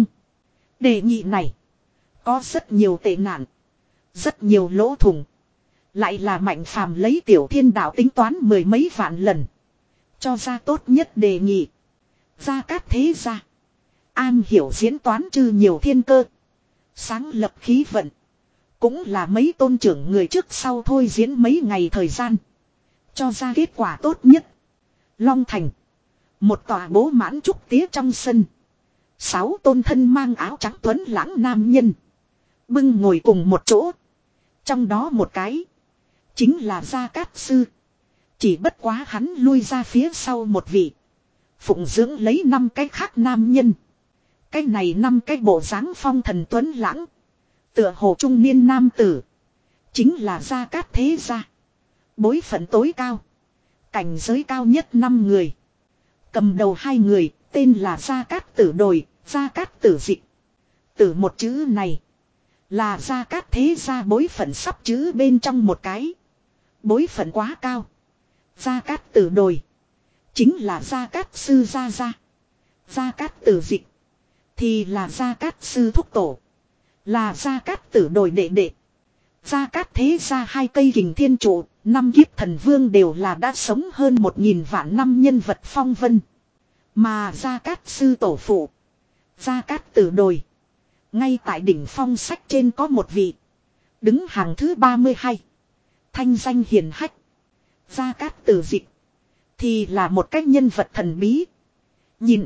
Đề nghị này. Có rất nhiều tệ nạn. Rất nhiều lỗ thủng. Lại là Mạnh phàm lấy tiểu thiên đạo tính toán mười mấy vạn lần. Cho ra tốt nhất đề nghị. Gia Cát thế gia. An hiểu diễn toán chư nhiều thiên cơ. Sáng lập khí vận. Cũng là mấy tôn trưởng người trước sau thôi diễn mấy ngày thời gian. Cho ra kết quả tốt nhất. Long Thành. Một tòa bố mãn trúc tía trong sân. Sáu tôn thân mang áo trắng tuấn lãng nam nhân. Bưng ngồi cùng một chỗ. Trong đó một cái. Chính là Gia Cát Sư. Chỉ bất quá hắn lui ra phía sau một vị. Phụng dưỡng lấy năm cái khác nam nhân. Cái này năm cái bộ dáng phong thần tuấn lãng. Tựa hồ trung niên nam tử. Chính là Gia Cát thế gia. Bối phận tối cao. Cảnh giới cao nhất năm người. Cầm đầu hai người tên là Gia Cát Tử Đồi, Gia Cát Tử Dịch. Tử một chữ này. Là Gia Cát thế gia bối phận sắp chữ bên trong một cái. Bối phận quá cao. Gia Cát Tử Đồi. Chính là Gia Cát Sư Gia Gia. Gia Cát Tử Dịch. Thì là Gia Cát Sư Thúc Tổ. Là Gia Cát Tử Đồi đệ đệ. Gia Cát thế gia hai cây kình thiên trụ. Năm kiếp thần vương đều là đã sống hơn một nghìn vạn năm nhân vật phong vân. Mà Gia Cát Sư Tổ phụ. Gia Cát Tử Đồi. Ngay tại đỉnh phong sách trên có một vị. Đứng hàng thứ ba mươi hai. Thanh danh hiền hách. Gia Cát Tử Dịch. Thì là một cái nhân vật thần bí. Nhìn.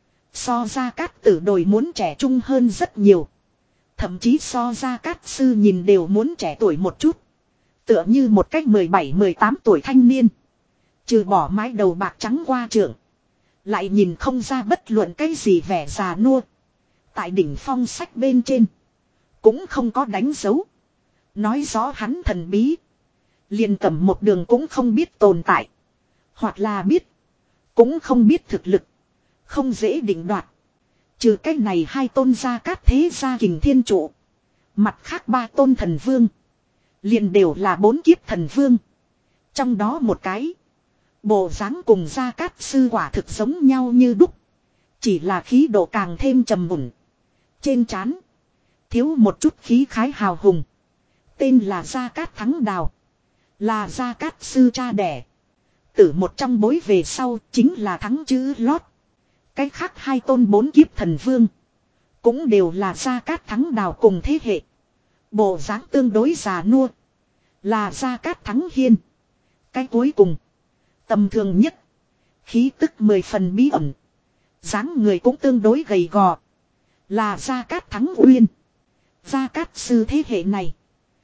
So Gia Cát Tử Đồi muốn trẻ trung hơn rất nhiều. Thậm chí so Gia Cát Sư nhìn đều muốn trẻ tuổi một chút. Tựa như một cách mười bảy mười tám tuổi thanh niên. Trừ bỏ mái đầu bạc trắng qua trưởng. Lại nhìn không ra bất luận cái gì vẻ già nua. Tại đỉnh phong sách bên trên. Cũng không có đánh dấu. Nói rõ hắn thần bí. Liền cầm một đường cũng không biết tồn tại. Hoặc là biết. Cũng không biết thực lực. Không dễ định đoạt. Trừ cái này hai tôn gia cát thế gia kình thiên trụ. Mặt khác ba tôn thần vương. Liền đều là bốn kiếp thần vương. Trong đó một cái. Bộ dáng cùng gia cát sư quả thực giống nhau như đúc. Chỉ là khí độ càng thêm trầm mùn. Trên trán thiếu một chút khí khái hào hùng. Tên là Gia Cát Thắng Đào. Là Gia Cát sư cha đẻ. Tử một trong bối về sau chính là Thắng chữ lót. Cái khác hai tôn bốn kiếp thần vương. Cũng đều là Gia Cát Thắng Đào cùng thế hệ. Bộ dáng tương đối già nua. Là Gia Cát Thắng Hiên. Cái cuối cùng. Tầm thường nhất. Khí tức mười phần bí ẩn. Dáng người cũng tương đối gầy gò. Là Gia Cát Thắng Uyên. Gia Cát sư thế hệ này.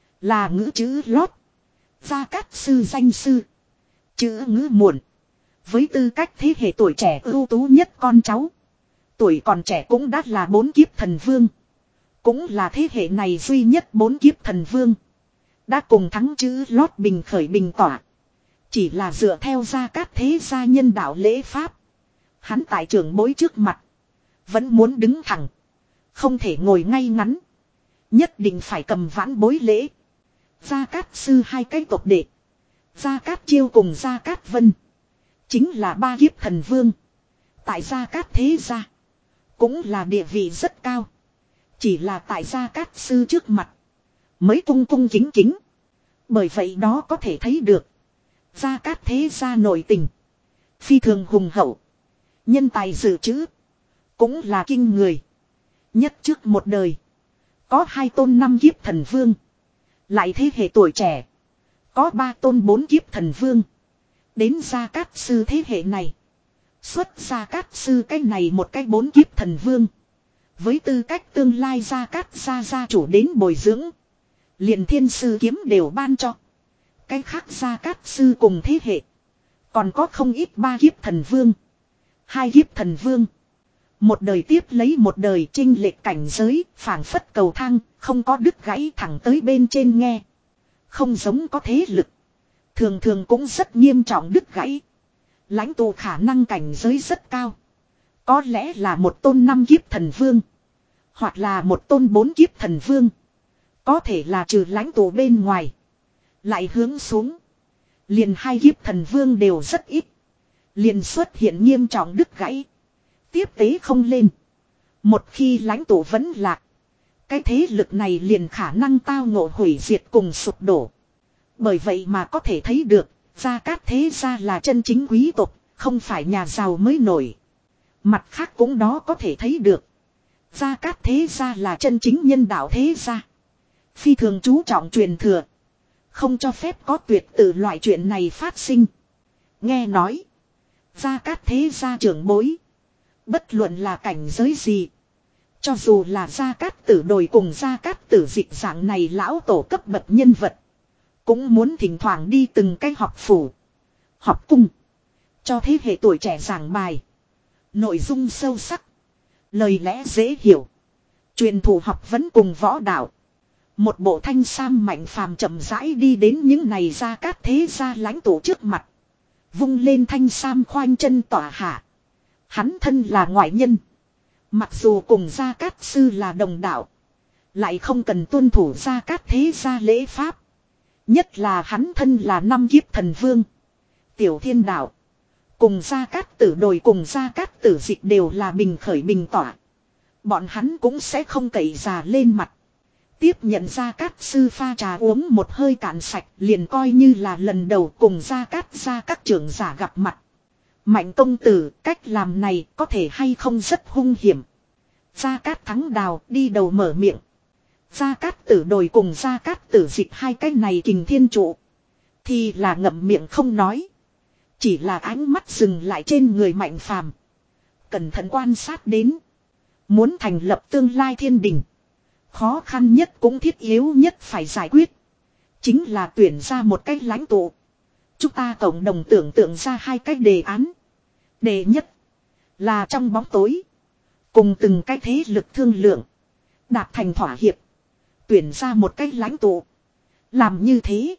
Là ngữ chữ lót. Gia Cát sư danh sư. Chữ ngữ muộn. Với tư cách thế hệ tuổi trẻ ưu tú nhất con cháu. Tuổi còn trẻ cũng đã là bốn kiếp thần vương. Cũng là thế hệ này duy nhất bốn kiếp thần vương. Đã cùng thắng chữ lót bình khởi bình tỏa. Chỉ là dựa theo Gia Cát thế gia nhân đạo lễ pháp. Hắn tại trưởng bối trước mặt. Vẫn muốn đứng thẳng. Không thể ngồi ngay ngắn. Nhất định phải cầm vãn bối lễ. Gia Cát sư hai cái tộc đệ. Gia Cát Chiêu cùng Gia Cát Vân. Chính là ba kiếp thần vương. Tại Gia Cát thế gia. Cũng là địa vị rất cao. Chỉ là tại Gia Cát sư trước mặt. Mới cung cung kính kính. Bởi vậy đó có thể thấy được. Gia Cát thế gia nội tình. Phi thường hùng hậu. Nhân tài dự trữ. Cũng là kinh người. Nhất trước một đời. Có hai tôn năm kiếp thần vương. Lại thế hệ tuổi trẻ. Có ba tôn bốn kiếp thần vương. Đến Gia Cát sư thế hệ này. Xuất Gia Cát sư cái này một cái bốn kiếp thần vương. Với tư cách tương lai Gia Cát gia gia chủ đến bồi dưỡng. Liền thiên sư kiếm đều ban cho. Cái khác Gia Cát sư cùng thế hệ. Còn có không ít ba kiếp thần vương. Hai kiếp thần vương. Một đời tiếp lấy một đời chinh lệch cảnh giới, phảng phất cầu thang, không có đứt gãy thẳng tới bên trên nghe. Không giống có thế lực. Thường thường cũng rất nghiêm trọng đứt gãy. Lãnh tụ khả năng cảnh giới rất cao. Có lẽ là một tôn năm kiếp thần vương. Hoặc là một tôn bốn kiếp thần vương. Có thể là trừ lãnh tụ bên ngoài. Lại hướng xuống. Liền hai kiếp thần vương đều rất ít. Liền xuất hiện nghiêm trọng đứt gãy. Tiếp tế không lên. Một khi lãnh tụ vẫn lạc. Cái thế lực này liền khả năng tao ngộ hủy diệt cùng sụp đổ. Bởi vậy mà có thể thấy được. Gia Cát thế gia là chân chính quý tộc. Không phải nhà giàu mới nổi. Mặt khác cũng đó có thể thấy được. Gia Cát thế gia là chân chính nhân đạo thế gia. Phi thường chú trọng truyền thừa. Không cho phép có tuyệt tự loại chuyện này phát sinh. Nghe nói. Gia Cát thế gia trưởng bối. Bất luận là cảnh giới gì. Cho dù là Gia Cát tử đồi cùng Gia Cát tử dịch dạng này lão tổ cấp bậc nhân vật. Cũng muốn thỉnh thoảng đi từng cái học phủ. Học cung. Cho thế hệ tuổi trẻ giảng bài. Nội dung sâu sắc. Lời lẽ dễ hiểu. Truyền thụ học vấn cùng võ đạo. Một bộ thanh sam mạnh phàm chậm rãi đi đến những này Gia Cát thế gia lãnh tụ trước mặt. Vung lên thanh sam khoanh chân tỏa hạ. Hắn thân là ngoại nhân. Mặc dù cùng Gia Cát sư là đồng đạo. Lại không cần tuân thủ Gia Cát thế gia lễ pháp. Nhất là hắn thân là năm kiếp thần vương. Tiểu thiên đạo. Cùng Gia Cát tử đồi cùng Gia Cát tử dịch đều là bình khởi bình tỏa. Bọn hắn cũng sẽ không cậy già lên mặt. Tiếp nhận Gia Cát sư pha trà uống một hơi cạn sạch liền coi như là lần đầu cùng Gia Cát gia các trưởng giả gặp mặt. Mạnh công tử, cách làm này có thể hay không rất hung hiểm. Gia Cát Thắng Đào đi đầu mở miệng. Gia Cát tử đồi cùng Gia Cát tử dịch hai cái này kình thiên trụ. Thì là ngậm miệng không nói. Chỉ là ánh mắt dừng lại trên người Mạnh phàm. Cẩn thận quan sát đến. Muốn thành lập tương lai thiên đình. Khó khăn nhất cũng thiết yếu nhất phải giải quyết. Chính là tuyển ra một cái lãnh tụ. Chúng ta cộng đồng tưởng tượng ra hai cái đề án. Đề nhất là trong bóng tối. Cùng từng cái thế lực thương lượng. Đạt thành thỏa hiệp. Tuyển ra một cái lãnh tụ. Làm như thế.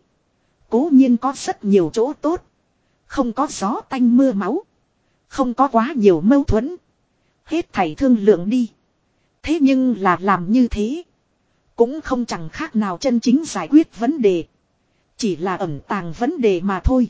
Cố nhiên có rất nhiều chỗ tốt. Không có gió tanh mưa máu. Không có quá nhiều mâu thuẫn. Hết thảy thương lượng đi. Thế nhưng là làm như thế. Cũng không chẳng khác nào chân chính giải quyết vấn đề. Chỉ là ẩn tàng vấn đề mà thôi.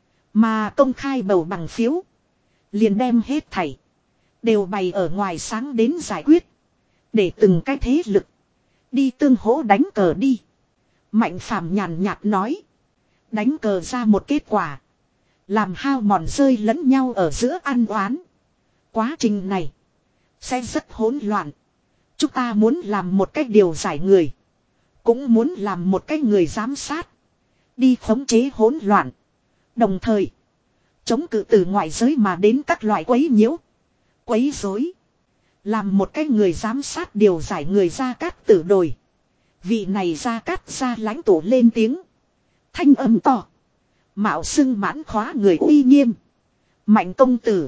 Mà công khai bầu bằng phiếu. Liền đem hết thảy. Đều bày ở ngoài sáng đến giải quyết. Để từng cái thế lực. Đi tương hỗ đánh cờ đi. Mạnh Phàm nhàn nhạt nói. Đánh cờ ra một kết quả. Làm hao mòn rơi lẫn nhau ở giữa ăn oán. Quá trình này. Sẽ rất hỗn loạn. Chúng ta muốn làm một cách điều giải người. Cũng muốn làm một cách người giám sát. Đi khống chế hỗn loạn. Đồng thời. Chống cự từ ngoại giới mà đến các loại quấy nhiễu. Quấy rối. Làm một cách người giám sát điều giải người Gia Cát tử đồi. Vị này Gia Cát gia lãnh tụ lên tiếng. Thanh âm to. Mạo xưng mãn khóa người uy nghiêm. Mạnh công tử.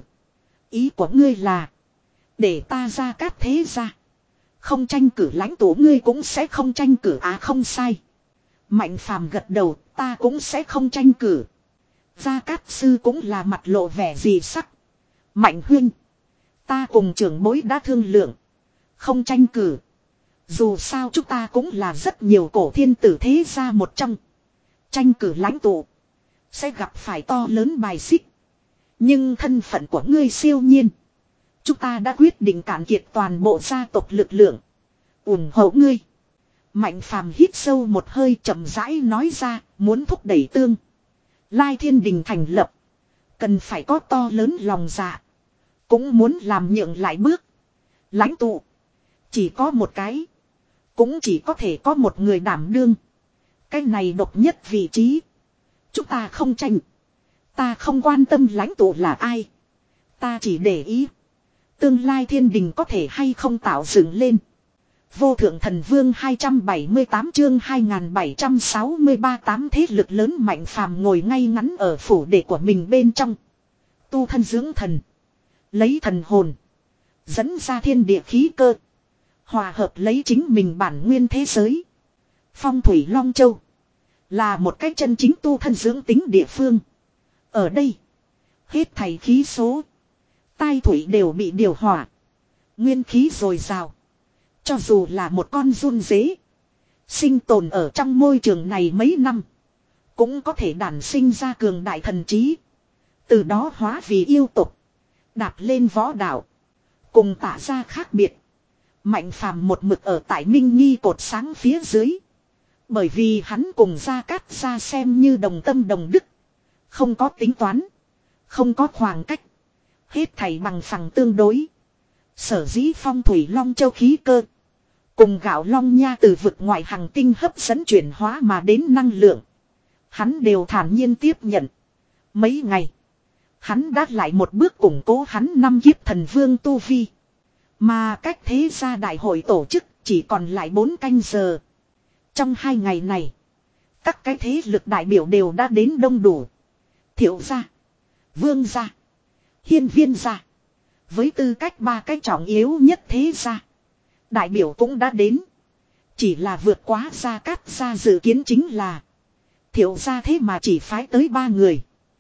Ý của ngươi là. Để ta Gia Cát thế gia. Không tranh cử lãnh tụ ngươi cũng sẽ không tranh cử à không sai. Mạnh Phàm gật đầu ta cũng sẽ không tranh cử. Gia Cát sư cũng là mặt lộ vẻ gì sắc. Mạnh huynh. Ta cùng trưởng bối đã thương lượng. Không tranh cử. Dù sao chúng ta cũng là rất nhiều cổ thiên tử thế gia một trong. Tranh cử lãnh tụ. Sẽ gặp phải to lớn bài xích. Nhưng thân phận của ngươi siêu nhiên. Chúng ta đã quyết định cạn kiệt toàn bộ gia tộc lực lượng. ủng hộ ngươi. Mạnh Phàm hít sâu một hơi chậm rãi nói ra. Muốn thúc đẩy tương Lai Thiên Đình thành lập. Cần phải có to lớn lòng dạ. Cũng muốn làm nhượng lại bước. Lãnh tụ. Chỉ có một cái. Cũng chỉ có thể có một người đảm đương. Cái này độc nhất vị trí. Chúng ta không tranh. Ta không quan tâm lãnh tụ là ai. Ta chỉ để ý. Tương lai thiên đình có thể hay không tạo dựng lên. Vô thượng thần vương hai trăm bảy mươi tám chương hai nghìn bảy trăm sáu mươi ba tám thế lực lớn Mạnh Phàm ngồi ngay ngắn ở phủ đệ của mình bên trong. Tu thân dưỡng thần. Lấy thần hồn. Dẫn ra thiên địa khí cơ. Hòa hợp lấy chính mình bản nguyên thế giới. Phong thủy Long Châu. Là một cách chân chính tu thân dưỡng tính địa phương. Ở đây. Hết thảy khí số. Tai thủy đều bị điều hòa. Nguyên khí dồi dào. Cho dù là một con giun dế. Sinh tồn ở trong môi trường này mấy năm. Cũng có thể đản sinh ra cường đại thần trí. Từ đó hóa vì yêu tục. Đạp lên võ đạo. Cùng Tạ gia khác biệt. Mạnh Phàm một mực ở tại Minh Nghi cột sáng phía dưới. Bởi vì hắn cùng Gia Cát gia xem như đồng tâm đồng đức. Không có tính toán. Không có khoảng cách. Hết thảy bằng phẳng tương đối. Sở dĩ phong thủy Long Châu khí cơ. Cùng gạo Long Nha từ vực ngoại hành tinh hấp dẫn chuyển hóa mà đến năng lượng. Hắn đều thản nhiên tiếp nhận. Mấy ngày. Hắn đã lại một bước củng cố hắn năm kiếp thần vương tu vi. Mà cách thế gia đại hội tổ chức chỉ còn lại bốn canh giờ. Trong hai ngày này. Các cái thế lực đại biểu đều đã đến đông đủ. Thiệu gia. Vương gia. Hiên viên gia. Với tư cách ba cái trọng yếu nhất thế gia. Đại biểu cũng đã đến. Chỉ là vượt quá Gia Cát gia dự kiến chính là. Thiệu gia thế mà chỉ phái tới ba người.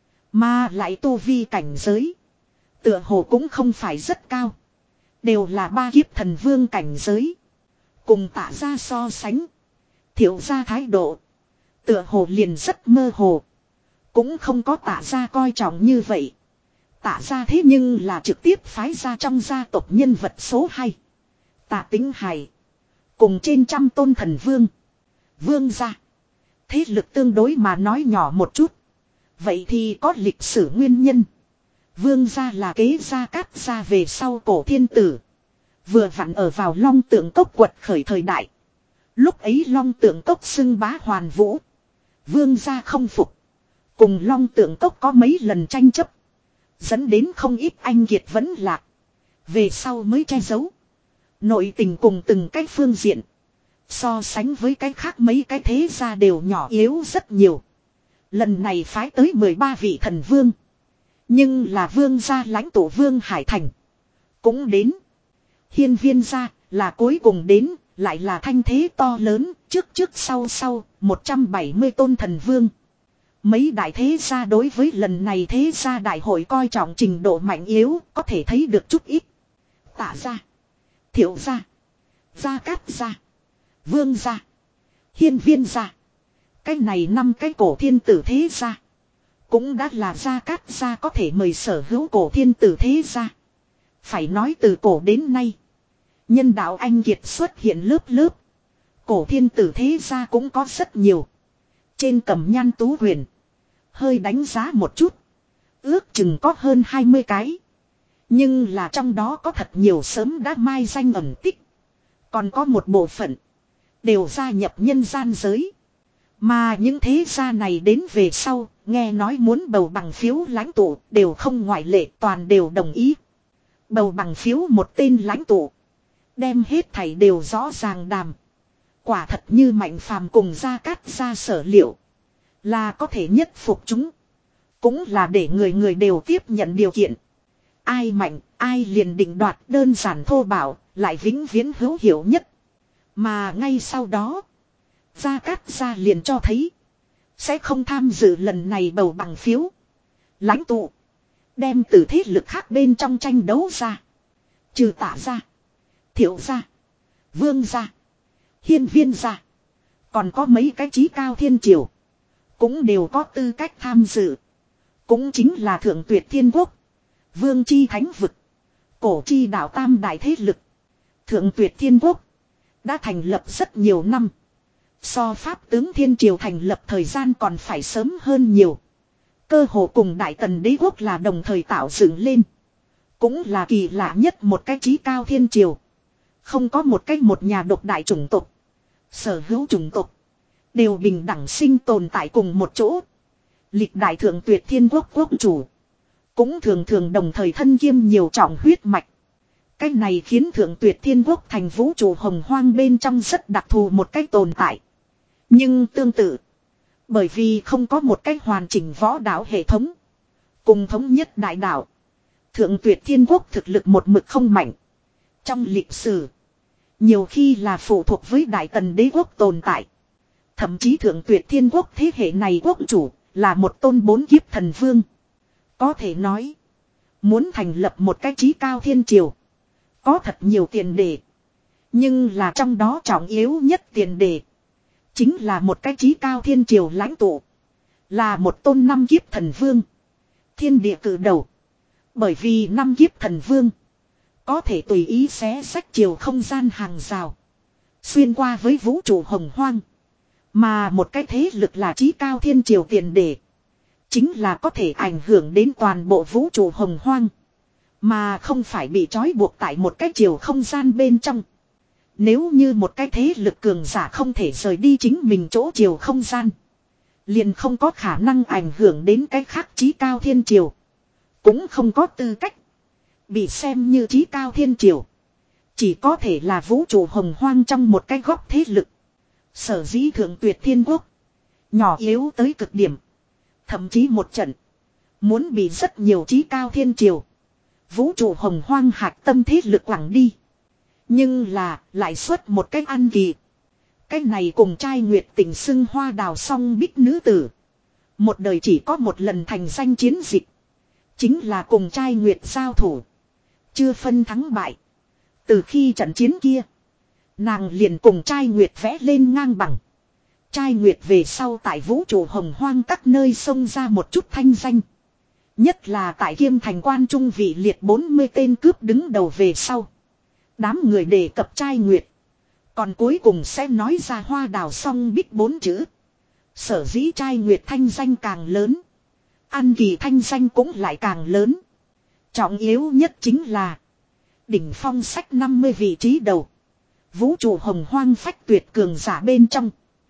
Mà lại tu vi cảnh giới. Tựa hồ cũng không phải rất cao. Đều là ba kiếp thần vương cảnh giới. Cùng Tạ gia so sánh. Thiệu gia thái độ. Tựa hồ liền rất mơ hồ. Cũng không có Tạ gia coi trọng như vậy. Tạ gia thế nhưng là trực tiếp phái ra trong gia tộc nhân vật số hai. Tạ Tính Hải. Cùng trên trăm tôn thần vương. Vương gia. Thế lực tương đối mà nói nhỏ một chút. Vậy thì có lịch sử nguyên nhân. Vương gia là kế Gia Cát gia về sau cổ thiên tử. Vừa vặn ở vào Long Tượng Cốc quật khởi thời đại. Lúc ấy Long Tượng Cốc xưng bá hoàn vũ. Vương gia không phục. Cùng Long Tượng Cốc có mấy lần tranh chấp. Dẫn đến không ít anh kiệt vẫn lạc. Về sau mới che giấu. Nội tình cùng từng cái phương diện. So sánh với cái khác mấy cái thế gia đều nhỏ yếu rất nhiều. Lần này phái tới mười ba vị thần vương. Nhưng là vương gia lãnh tụ Vương Hải Thành. Cũng đến. Hiên viên gia là cuối cùng đến. Lại là thanh thế to lớn. Trước trước sau sau một trăm bảy mươi tôn thần vương. Mấy đại thế gia đối với lần này thế gia đại hội coi trọng trình độ mạnh yếu. Có thể thấy được chút ít. Tạ gia, Thiệu gia, Gia Cát gia, Vương gia, Hiên Viên gia. Cái này năm cái cổ thiên tử thế gia. Cũng đã là Gia Cát gia có thể mời sở hữu cổ thiên tử thế gia. Phải nói từ cổ đến nay. Nhân đạo anh kiệt xuất hiện lớp lớp. Cổ thiên tử thế gia cũng có rất nhiều. Trên Cẩm Nhan Tú Huyền. Hơi đánh giá một chút. Ước chừng có hơn hai mươi cái. Nhưng là trong đó có thật nhiều sớm đã mai danh ẩn tích. Còn có một bộ phận. Đều gia nhập nhân gian giới. Mà những thế gia này đến về sau. Nghe nói muốn bầu bằng phiếu lãnh tụ. Đều không ngoại lệ, toàn đều đồng ý. Bầu bằng phiếu một tên lãnh tụ. Đem hết thảy đều rõ ràng đàm. Quả thật như Mạnh Phàm cùng Gia Cát gia sở liệu. Là có thể nhất phục chúng. Cũng là để người người đều tiếp nhận điều kiện. Ai mạnh, ai liền định đoạt, đơn giản thô bạo, lại vĩnh viễn hữu hiệu nhất. Mà ngay sau đó, Gia Cát gia liền cho thấy. Sẽ không tham dự lần này bầu bằng phiếu. Lãnh tụ. Đem từ thế lực khác bên trong tranh đấu ra. Trừ Tạ gia, Thiệu gia, Vương gia, Hiên Viên gia. Còn có mấy cái chí cao thiên triều. Cũng đều có tư cách tham dự. Cũng chính là Thượng Tuyệt Thiên Quốc, Vương chi Thánh Vực, Cổ chi đạo tam đại thế lực. Thượng Tuyệt Thiên Quốc đã thành lập rất nhiều năm. So Pháp tướng Thiên Triều thành lập thời gian còn phải sớm hơn nhiều. Cơ hồ cùng Đại Tần Đế Quốc là đồng thời tạo dựng lên. Cũng là kỳ lạ nhất một cái chí cao thiên triều. Không có một cách một nhà độc đại chủng tộc. Sở hữu chủng tộc đều bình đẳng sinh tồn tại cùng một chỗ. Lịch đại Thượng Tuyệt Thiên Quốc quốc chủ cũng thường thường đồng thời thân kiêm nhiều trọng huyết mạch. Cái này khiến Thượng Tuyệt Thiên Quốc thành vũ trụ hồng hoang bên trong rất đặc thù một cách tồn tại. Nhưng tương tự, bởi vì không có một cách hoàn chỉnh võ đạo hệ thống cùng thống nhất đại đạo, Thượng Tuyệt Thiên Quốc thực lực một mực không mạnh. Trong lịch sử, nhiều khi là phụ thuộc với Đại Tần Đế Quốc tồn tại. Thậm chí Thượng Tuyệt Thiên Quốc thế hệ này quốc chủ là một tôn bốn kiếp thần vương. Có thể nói, muốn thành lập một cái chí cao thiên triều, có thật nhiều tiền đề. Nhưng là trong đó trọng yếu nhất tiền đề, chính là một cái chí cao thiên triều lãnh tụ. Là một tôn năm kiếp thần vương. Thiên địa cử đầu. Bởi vì năm kiếp thần vương có thể tùy ý xé sách chiều không gian hàng rào, xuyên qua với vũ trụ hồng hoang. Mà một cái thế lực là chí cao thiên triều tiền đề, chính là có thể ảnh hưởng đến toàn bộ vũ trụ hồng hoang, mà không phải bị trói buộc tại một cái chiều không gian bên trong. Nếu như một cái thế lực cường giả không thể rời đi chính mình chỗ chiều không gian, liền không có khả năng ảnh hưởng đến cái khác chí cao thiên triều, cũng không có tư cách bị xem như chí cao thiên triều. Chỉ có thể là vũ trụ hồng hoang trong một cái góc thế lực. Sở dĩ Thượng Tuyệt Thiên Quốc nhỏ yếu tới cực điểm. Thậm chí một trận muốn bị rất nhiều chí cao thiên triều, vũ trụ hồng hoang hạt tâm thế lực quẳng đi. Nhưng là lại xuất một cách ăn kỳ. Cái này cùng trai nguyệt tình xưng hoa đào song bích nữ tử, một đời chỉ có một lần thành danh chiến dịch, chính là cùng trai nguyệt giao thủ, chưa phân thắng bại. Từ khi trận chiến kia, nàng liền cùng trai nguyệt vẽ lên ngang bằng. Trai nguyệt về sau tại vũ trụ hồng hoang các nơi xông ra một chút thanh danh. Nhất là tại Kiêm Thành quan trung vị liệt bốn mươi tên cướp đứng đầu về sau, đám người đề cập trai nguyệt, còn cuối cùng sẽ nói ra hoa đào song bích bốn chữ. Sở dĩ trai nguyệt thanh danh càng lớn, An Kỳ thanh danh cũng lại càng lớn. Trọng yếu nhất chính là đỉnh phong sách năm mươi vị trí đầu, vũ trụ hồng hoang phách tuyệt cường giả bên trong,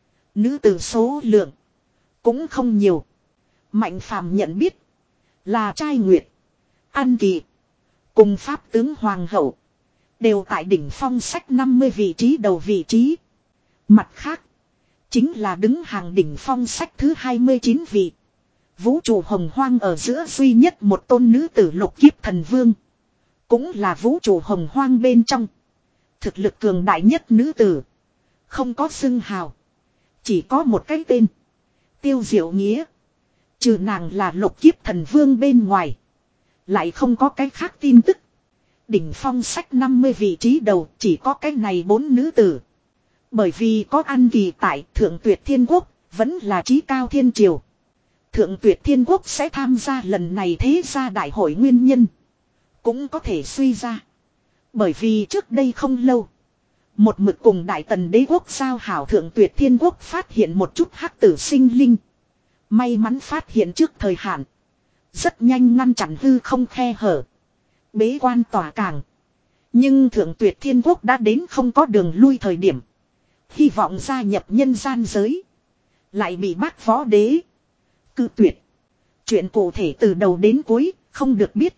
nữ tử số lượng cũng không nhiều. Mạnh Phàm nhận biết là trai nguyệt, An Kỳ cùng pháp tướng hoàng hậu đều tại đỉnh phong sách năm mươi vị trí đầu vị trí. Mặt khác, chính là đứng hàng đỉnh phong sách thứ hai mươi chín vị, vũ trụ hồng hoang ở giữa duy nhất một tôn nữ tử lục kiếp thần vương, cũng là vũ trụ hồng hoang bên trong thực lực cường đại nhất nữ tử. Không có xưng hào, chỉ có một cái tên, Tiêu Diệu Nghĩa. Trừ nàng là lục kiếp thần vương bên ngoài, lại không có cái khác tin tức. Đỉnh phong sách năm mươi vị trí đầu chỉ có cái này bốn nữ tử. Bởi vì có An Kỳ tại Thượng Tuyệt Thiên Quốc, vẫn là trí cao thiên triều. Thượng Tuyệt Thiên Quốc sẽ tham gia lần này thế gia đại hội nguyên nhân. Cũng có thể suy ra. Bởi vì trước đây không lâu. Một mực cùng Đại Tần Đế Quốc giao hảo Thượng Tuyệt Thiên Quốc phát hiện một chút hắc tử sinh linh. May mắn phát hiện trước thời hạn. Rất nhanh ngăn chặn hư không khe hở. Bế quan tỏa cảng. Nhưng Thượng Tuyệt Thiên Quốc đã đến không có đường lui thời điểm. Hy vọng gia nhập nhân gian giới. Lại bị bác võ đế. Cự tuyệt. Chuyện cụ thể từ đầu đến cuối không được biết.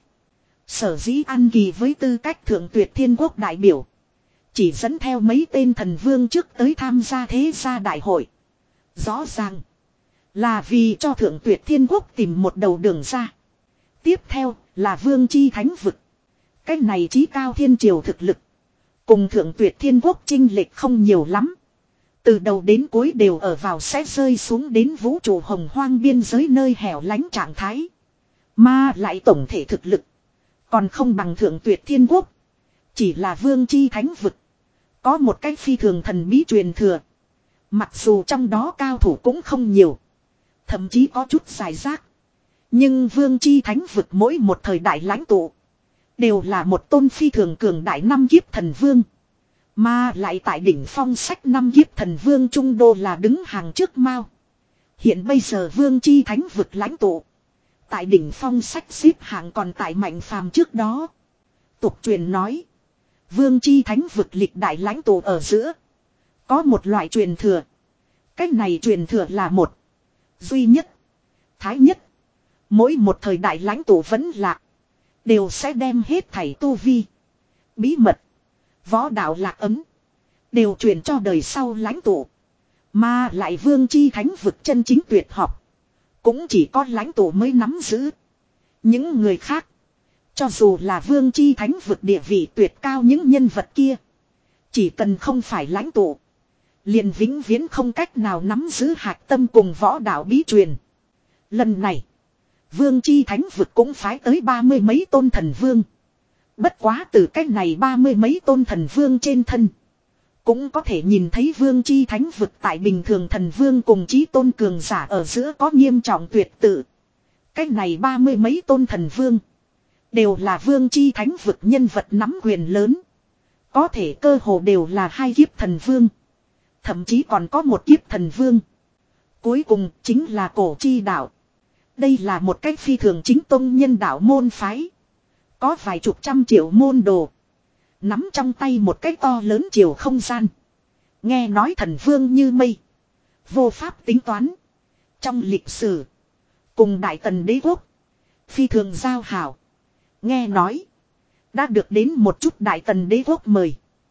Sở dĩ An Kỳ với tư cách Thượng Tuyệt Thiên Quốc đại biểu. Chỉ dẫn theo mấy tên thần vương trước tới tham gia thế gia đại hội. Rõ ràng. Là vì cho Thượng Tuyệt Thiên Quốc tìm một đầu đường ra. Tiếp theo là Vương Chi Thánh Vực. Cái này chí cao thiên triều thực lực. Cùng Thượng Tuyệt Thiên Quốc chênh lệch không nhiều lắm. Từ đầu đến cuối đều ở vào sẽ rơi xuống đến vũ trụ hồng hoang biên giới nơi hẻo lánh trạng thái. Mà lại tổng thể thực lực. Còn không bằng Thượng Tuyệt Thiên Quốc. Chỉ là Vương Chi Thánh Vực. Có một cái phi thường thần bí truyền thừa. Mặc dù trong đó cao thủ cũng không nhiều. Thậm chí có chút giải rác. Nhưng Vương Chi Thánh Vực mỗi một thời đại lãnh tụ. Đều là một tôn phi thường cường đại năm kiếp thần vương. Mà lại tại đỉnh phong sách năm kiếp thần vương trung đô là đứng hàng trước mao. Hiện bây giờ Vương Chi Thánh Vực lãnh tụ. Tại đỉnh phong sách xếp hạng còn tại Mạnh Phàm trước đó. Tục truyền nói. Vương Chi Thánh Vực lịch đại lãnh tụ ở giữa. Có một loại truyền thừa. Cách này truyền thừa là một. Duy nhất. Thái nhất. Mỗi một thời đại lãnh tụ vẫn lạc. Đều sẽ đem hết thảy tu vi. Bí mật. Võ đạo lạc ấm. Đều truyền cho đời sau lãnh tụ. Mà lại Vương Chi Thánh Vực chân chính tuyệt học. Cũng chỉ có lãnh tụ mới nắm giữ. Những người khác. Cho dù là Vương Chi Thánh Vực địa vị tuyệt cao những nhân vật kia. Chỉ cần không phải lãnh tụ. Liền vĩnh viễn không cách nào nắm giữ hạt tâm cùng võ đạo bí truyền. Lần này. Vương Chi Thánh Vực cũng phái tới ba mươi mấy tôn thần vương. Bất quá từ cách này ba mươi mấy tôn thần vương trên thân. Cũng có thể nhìn thấy Vương Chi Thánh Vực tại bình thường thần vương cùng chí tôn cường giả ở giữa có nghiêm trọng tuyệt tự. Cách này ba mươi mấy tôn thần vương. Đều là Vương Chi Thánh Vực nhân vật nắm quyền lớn. Có thể cơ hồ đều là hai kiếp thần vương. Thậm chí còn có một kiếp thần vương. Cuối cùng chính là Cổ Chi Đạo. Đây là một cách phi thường chính tông nhân đạo môn phái. Có vài chục trăm triệu môn đồ. Nắm trong tay một cái to lớn chiều không gian. Nghe nói thần vương như mây. Vô pháp tính toán. Trong lịch sử. Cùng Đại Tần Đế Quốc. Phi thường giao hảo. Nghe nói. Đã được đến một chút Đại Tần Đế Quốc mời.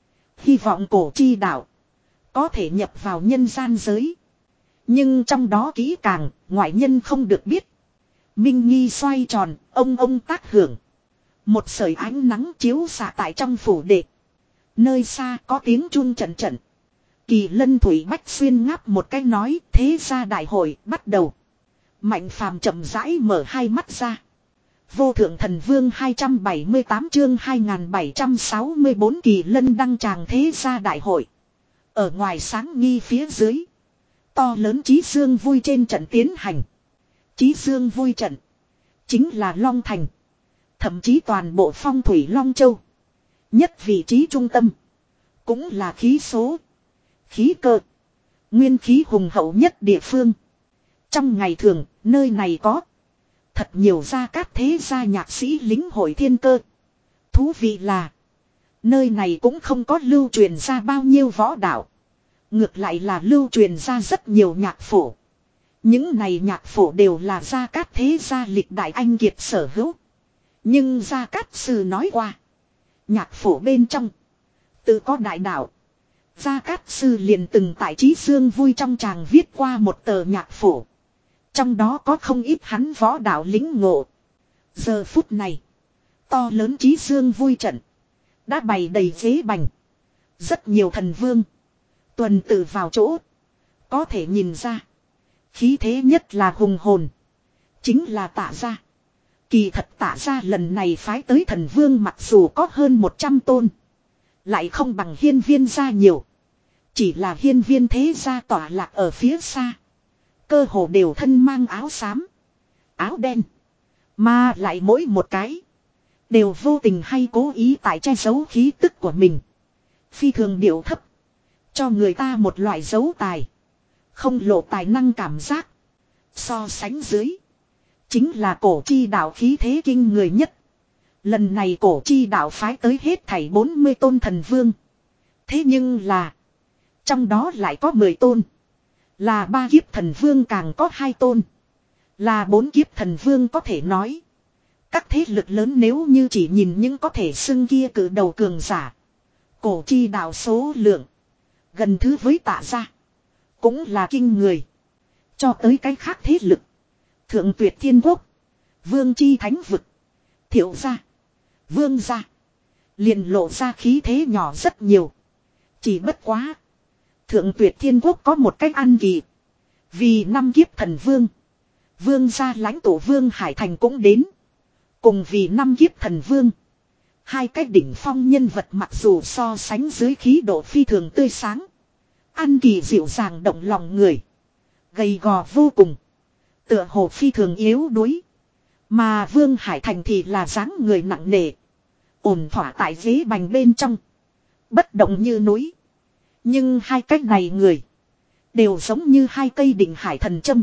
Hy vọng Cổ Chi Đạo. Có thể nhập vào nhân gian giới. Nhưng trong đó kỹ càng. Ngoại nhân không được biết. Minh Nghi xoay tròn. Ông ông tác hưởng. Một sợi ánh nắng chiếu xạ tại trong phủ đệ. Nơi xa có tiếng chuông trận trận. Kỳ Lân Thủy Bách Xuyên ngáp một cái nói thế ra đại hội bắt đầu. Mạnh Phàm chậm rãi mở hai mắt ra. Vô thượng thần vương hai trăm bảy mươi tám chương hai nghìn bảy trăm sáu mươi bốn Kỳ Lân đăng tràng thế gia đại hội. Ở ngoài sáng nghi phía dưới. To lớn chí dương vui trên trận tiến hành. Chí dương vui trận. Chính là Long Thành. Thậm chí toàn bộ phong thủy Long Châu. Nhất vị trí trung tâm. Cũng là khí số. Khí cơ. Nguyên khí hùng hậu nhất địa phương. Trong ngày thường, nơi này có. Thật nhiều gia cát thế gia nhạc sĩ lính hội thiên cơ. Thú vị là. Nơi này cũng không có lưu truyền ra bao nhiêu võ đạo. Ngược lại là lưu truyền ra rất nhiều nhạc phổ. Những này nhạc phổ đều là gia cát thế gia lịch đại anh kiệt sở hữu. Nhưng Gia Cát Sư nói qua. Nhạc phổ bên trong. Tự có đại đạo. Gia Cát Sư liền từng tại Chí Dương vui trong tràng viết qua một tờ nhạc phổ. Trong đó có không ít hắn võ đạo lính ngộ. Giờ phút này. To lớn Chí Dương vui trận. Đã bày đầy ghế bành. Rất nhiều thần vương. Tuần tự vào chỗ. Có thể nhìn ra. Khí thế nhất là hùng hồn. Chính là Tạ gia. Kỳ thật Tạ ra lần này phái tới thần vương mặc dù có hơn một trăm tôn. Lại không bằng hiên viên gia nhiều. Chỉ là hiên viên thế gia tỏa lạc ở phía xa. Cơ hồ đều thân mang áo xám, áo đen. Mà lại mỗi một cái đều vô tình hay cố ý tại che giấu khí tức của mình. Phi thường điệu thấp. Cho người ta một loại dấu tài. Không lộ tài năng cảm giác. So sánh dưới. Chính là cổ chi đạo khí thế kinh người nhất. Lần này cổ chi đạo phái tới hết thảy bốn mươi tôn thần vương. Thế nhưng là. Trong đó lại có mười tôn. Là ba kiếp thần vương càng có hai tôn. Là bốn kiếp thần vương có thể nói. Các thế lực lớn nếu như chỉ nhìn những có thể xưng kia cử đầu cường giả. Cổ chi đạo số lượng. Gần thứ với Tạ gia. Cũng là kinh người. Cho tới cái khác thế lực. Thượng Tuyệt Thiên Quốc. Vương chi thánh vực. Thiệu gia. Vương gia. Liền lộ ra khí thế nhỏ rất nhiều. Chỉ bất quá. Thượng Tuyệt Thiên Quốc có một cách ăn kỳ. Vì năm kiếp thần vương. Vương gia lãnh tổ Vương Hải Thành cũng đến. Cùng vì năm kiếp thần vương. Hai cái đỉnh phong nhân vật mặc dù so sánh dưới khí độ phi thường tươi sáng. Ăn kỳ dịu dàng động lòng người. Gầy gò vô cùng. Tựa hồ phi thường yếu đuối. Mà Vương Hải Thành thì là dáng người nặng nề. Ổn thỏa tại ghế bành bên trong. Bất động như núi. Nhưng hai cách này người. Đều giống như hai cây đỉnh hải thần châm.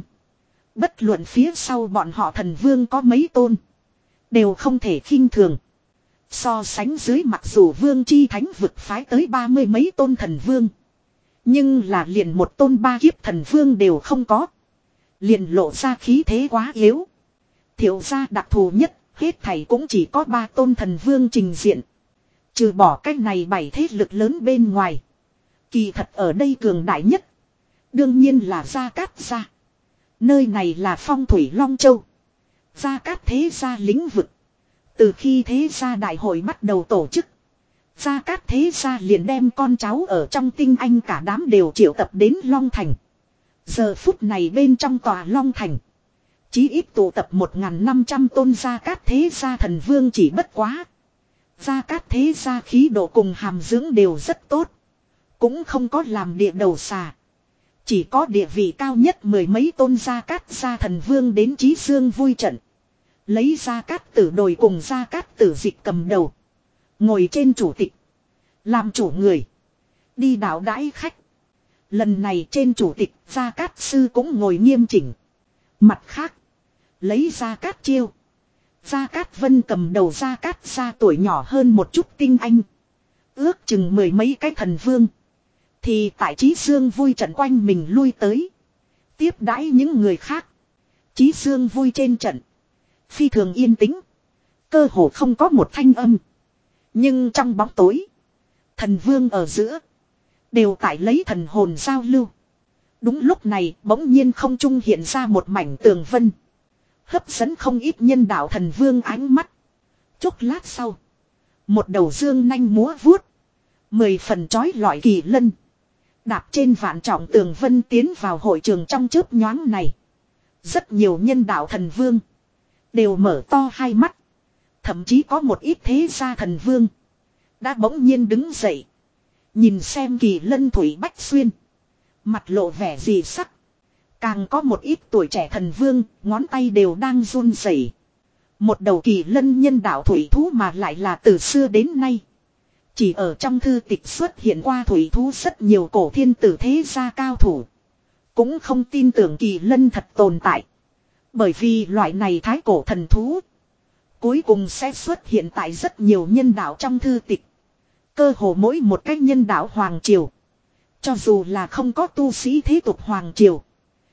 Bất luận phía sau bọn họ thần vương có mấy tôn. Đều không thể khinh thường. So sánh dưới mặc dù vương chi thánh vực phái tới ba mươi mấy tôn thần vương. Nhưng là liền một tôn ba kiếp thần vương đều không có. Liền lộ ra khí thế quá yếu. Thiệu gia đặc thù nhất, hết thảy cũng chỉ có ba tôn thần vương trình diện. Trừ bỏ cách này bảy thế lực lớn bên ngoài. Kỳ thật ở đây cường đại nhất. Đương nhiên là Gia Cát gia. Nơi này là phong thủy Long Châu. Gia Cát thế gia lĩnh vực. Từ khi thế gia đại hội bắt đầu tổ chức. Gia Cát thế gia liền đem con cháu ở trong tinh anh cả đám đều triệu tập đến Long Thành. Giờ phút này bên trong tòa Long Thành. Chí ít tụ tập một nghìn năm trăm tôn Gia Cát thế gia thần vương chỉ bất quá. Gia Cát thế gia khí độ cùng hàm dưỡng đều rất tốt. Cũng không có làm địa đầu xà. Chỉ có địa vị cao nhất mười mấy tôn Gia Cát gia thần vương đến Chí Dương vui trận. Lấy Gia Cát Tử Đồi cùng Gia Cát Tử Dịch cầm đầu. Ngồi trên chủ tịch. Làm chủ người. Đi đạo đãi khách. Lần này trên chủ tịch Gia Cát Sư cũng ngồi nghiêm chỉnh. Mặt khác. Lấy Gia Cát Chiêu. Gia Cát Vân cầm đầu Gia Cát gia tuổi nhỏ hơn một chút tinh anh. Ước chừng mười mấy cái thần vương. Thì tại Chí Dương vui trận quanh mình lui tới. Tiếp đãi những người khác. Chí Dương vui trên trận. Phi thường yên tĩnh. Cơ hồ không có một thanh âm. Nhưng trong bóng tối. Thần vương ở giữa. Đều tại lấy thần hồn giao lưu. Đúng lúc này bỗng nhiên không trung hiện ra một mảnh tường vân. Hấp dẫn không ít nhân đạo thần vương ánh mắt. Chốc lát sau. Một đầu dương nanh múa vuốt. Mười phần chói lọi kỳ lân. Đạp trên vạn trọng tường vân tiến vào hội trường trong chớp nhoáng này. Rất nhiều nhân đạo thần vương. Đều mở to hai mắt. Thậm chí có một ít thế gia thần vương. Đã bỗng nhiên đứng dậy. Nhìn xem kỳ lân thủy bách xuyên. Mặt lộ vẻ gì sắc. Càng có một ít tuổi trẻ thần vương. Ngón tay đều đang run rẩy. Một đầu kỳ lân nhân đạo thủy thú mà lại là từ xưa đến nay. Chỉ ở trong thư tịch xuất hiện qua thủy thú rất nhiều cổ thiên tử thế gia cao thủ. Cũng không tin tưởng kỳ lân thật tồn tại. Bởi vì loại này thái cổ thần thú. Cuối cùng sẽ xuất hiện tại rất nhiều nhân đạo trong thư tịch. Cơ hồ mỗi một cái nhân đạo hoàng triều. Cho dù là không có tu sĩ thế tục hoàng triều.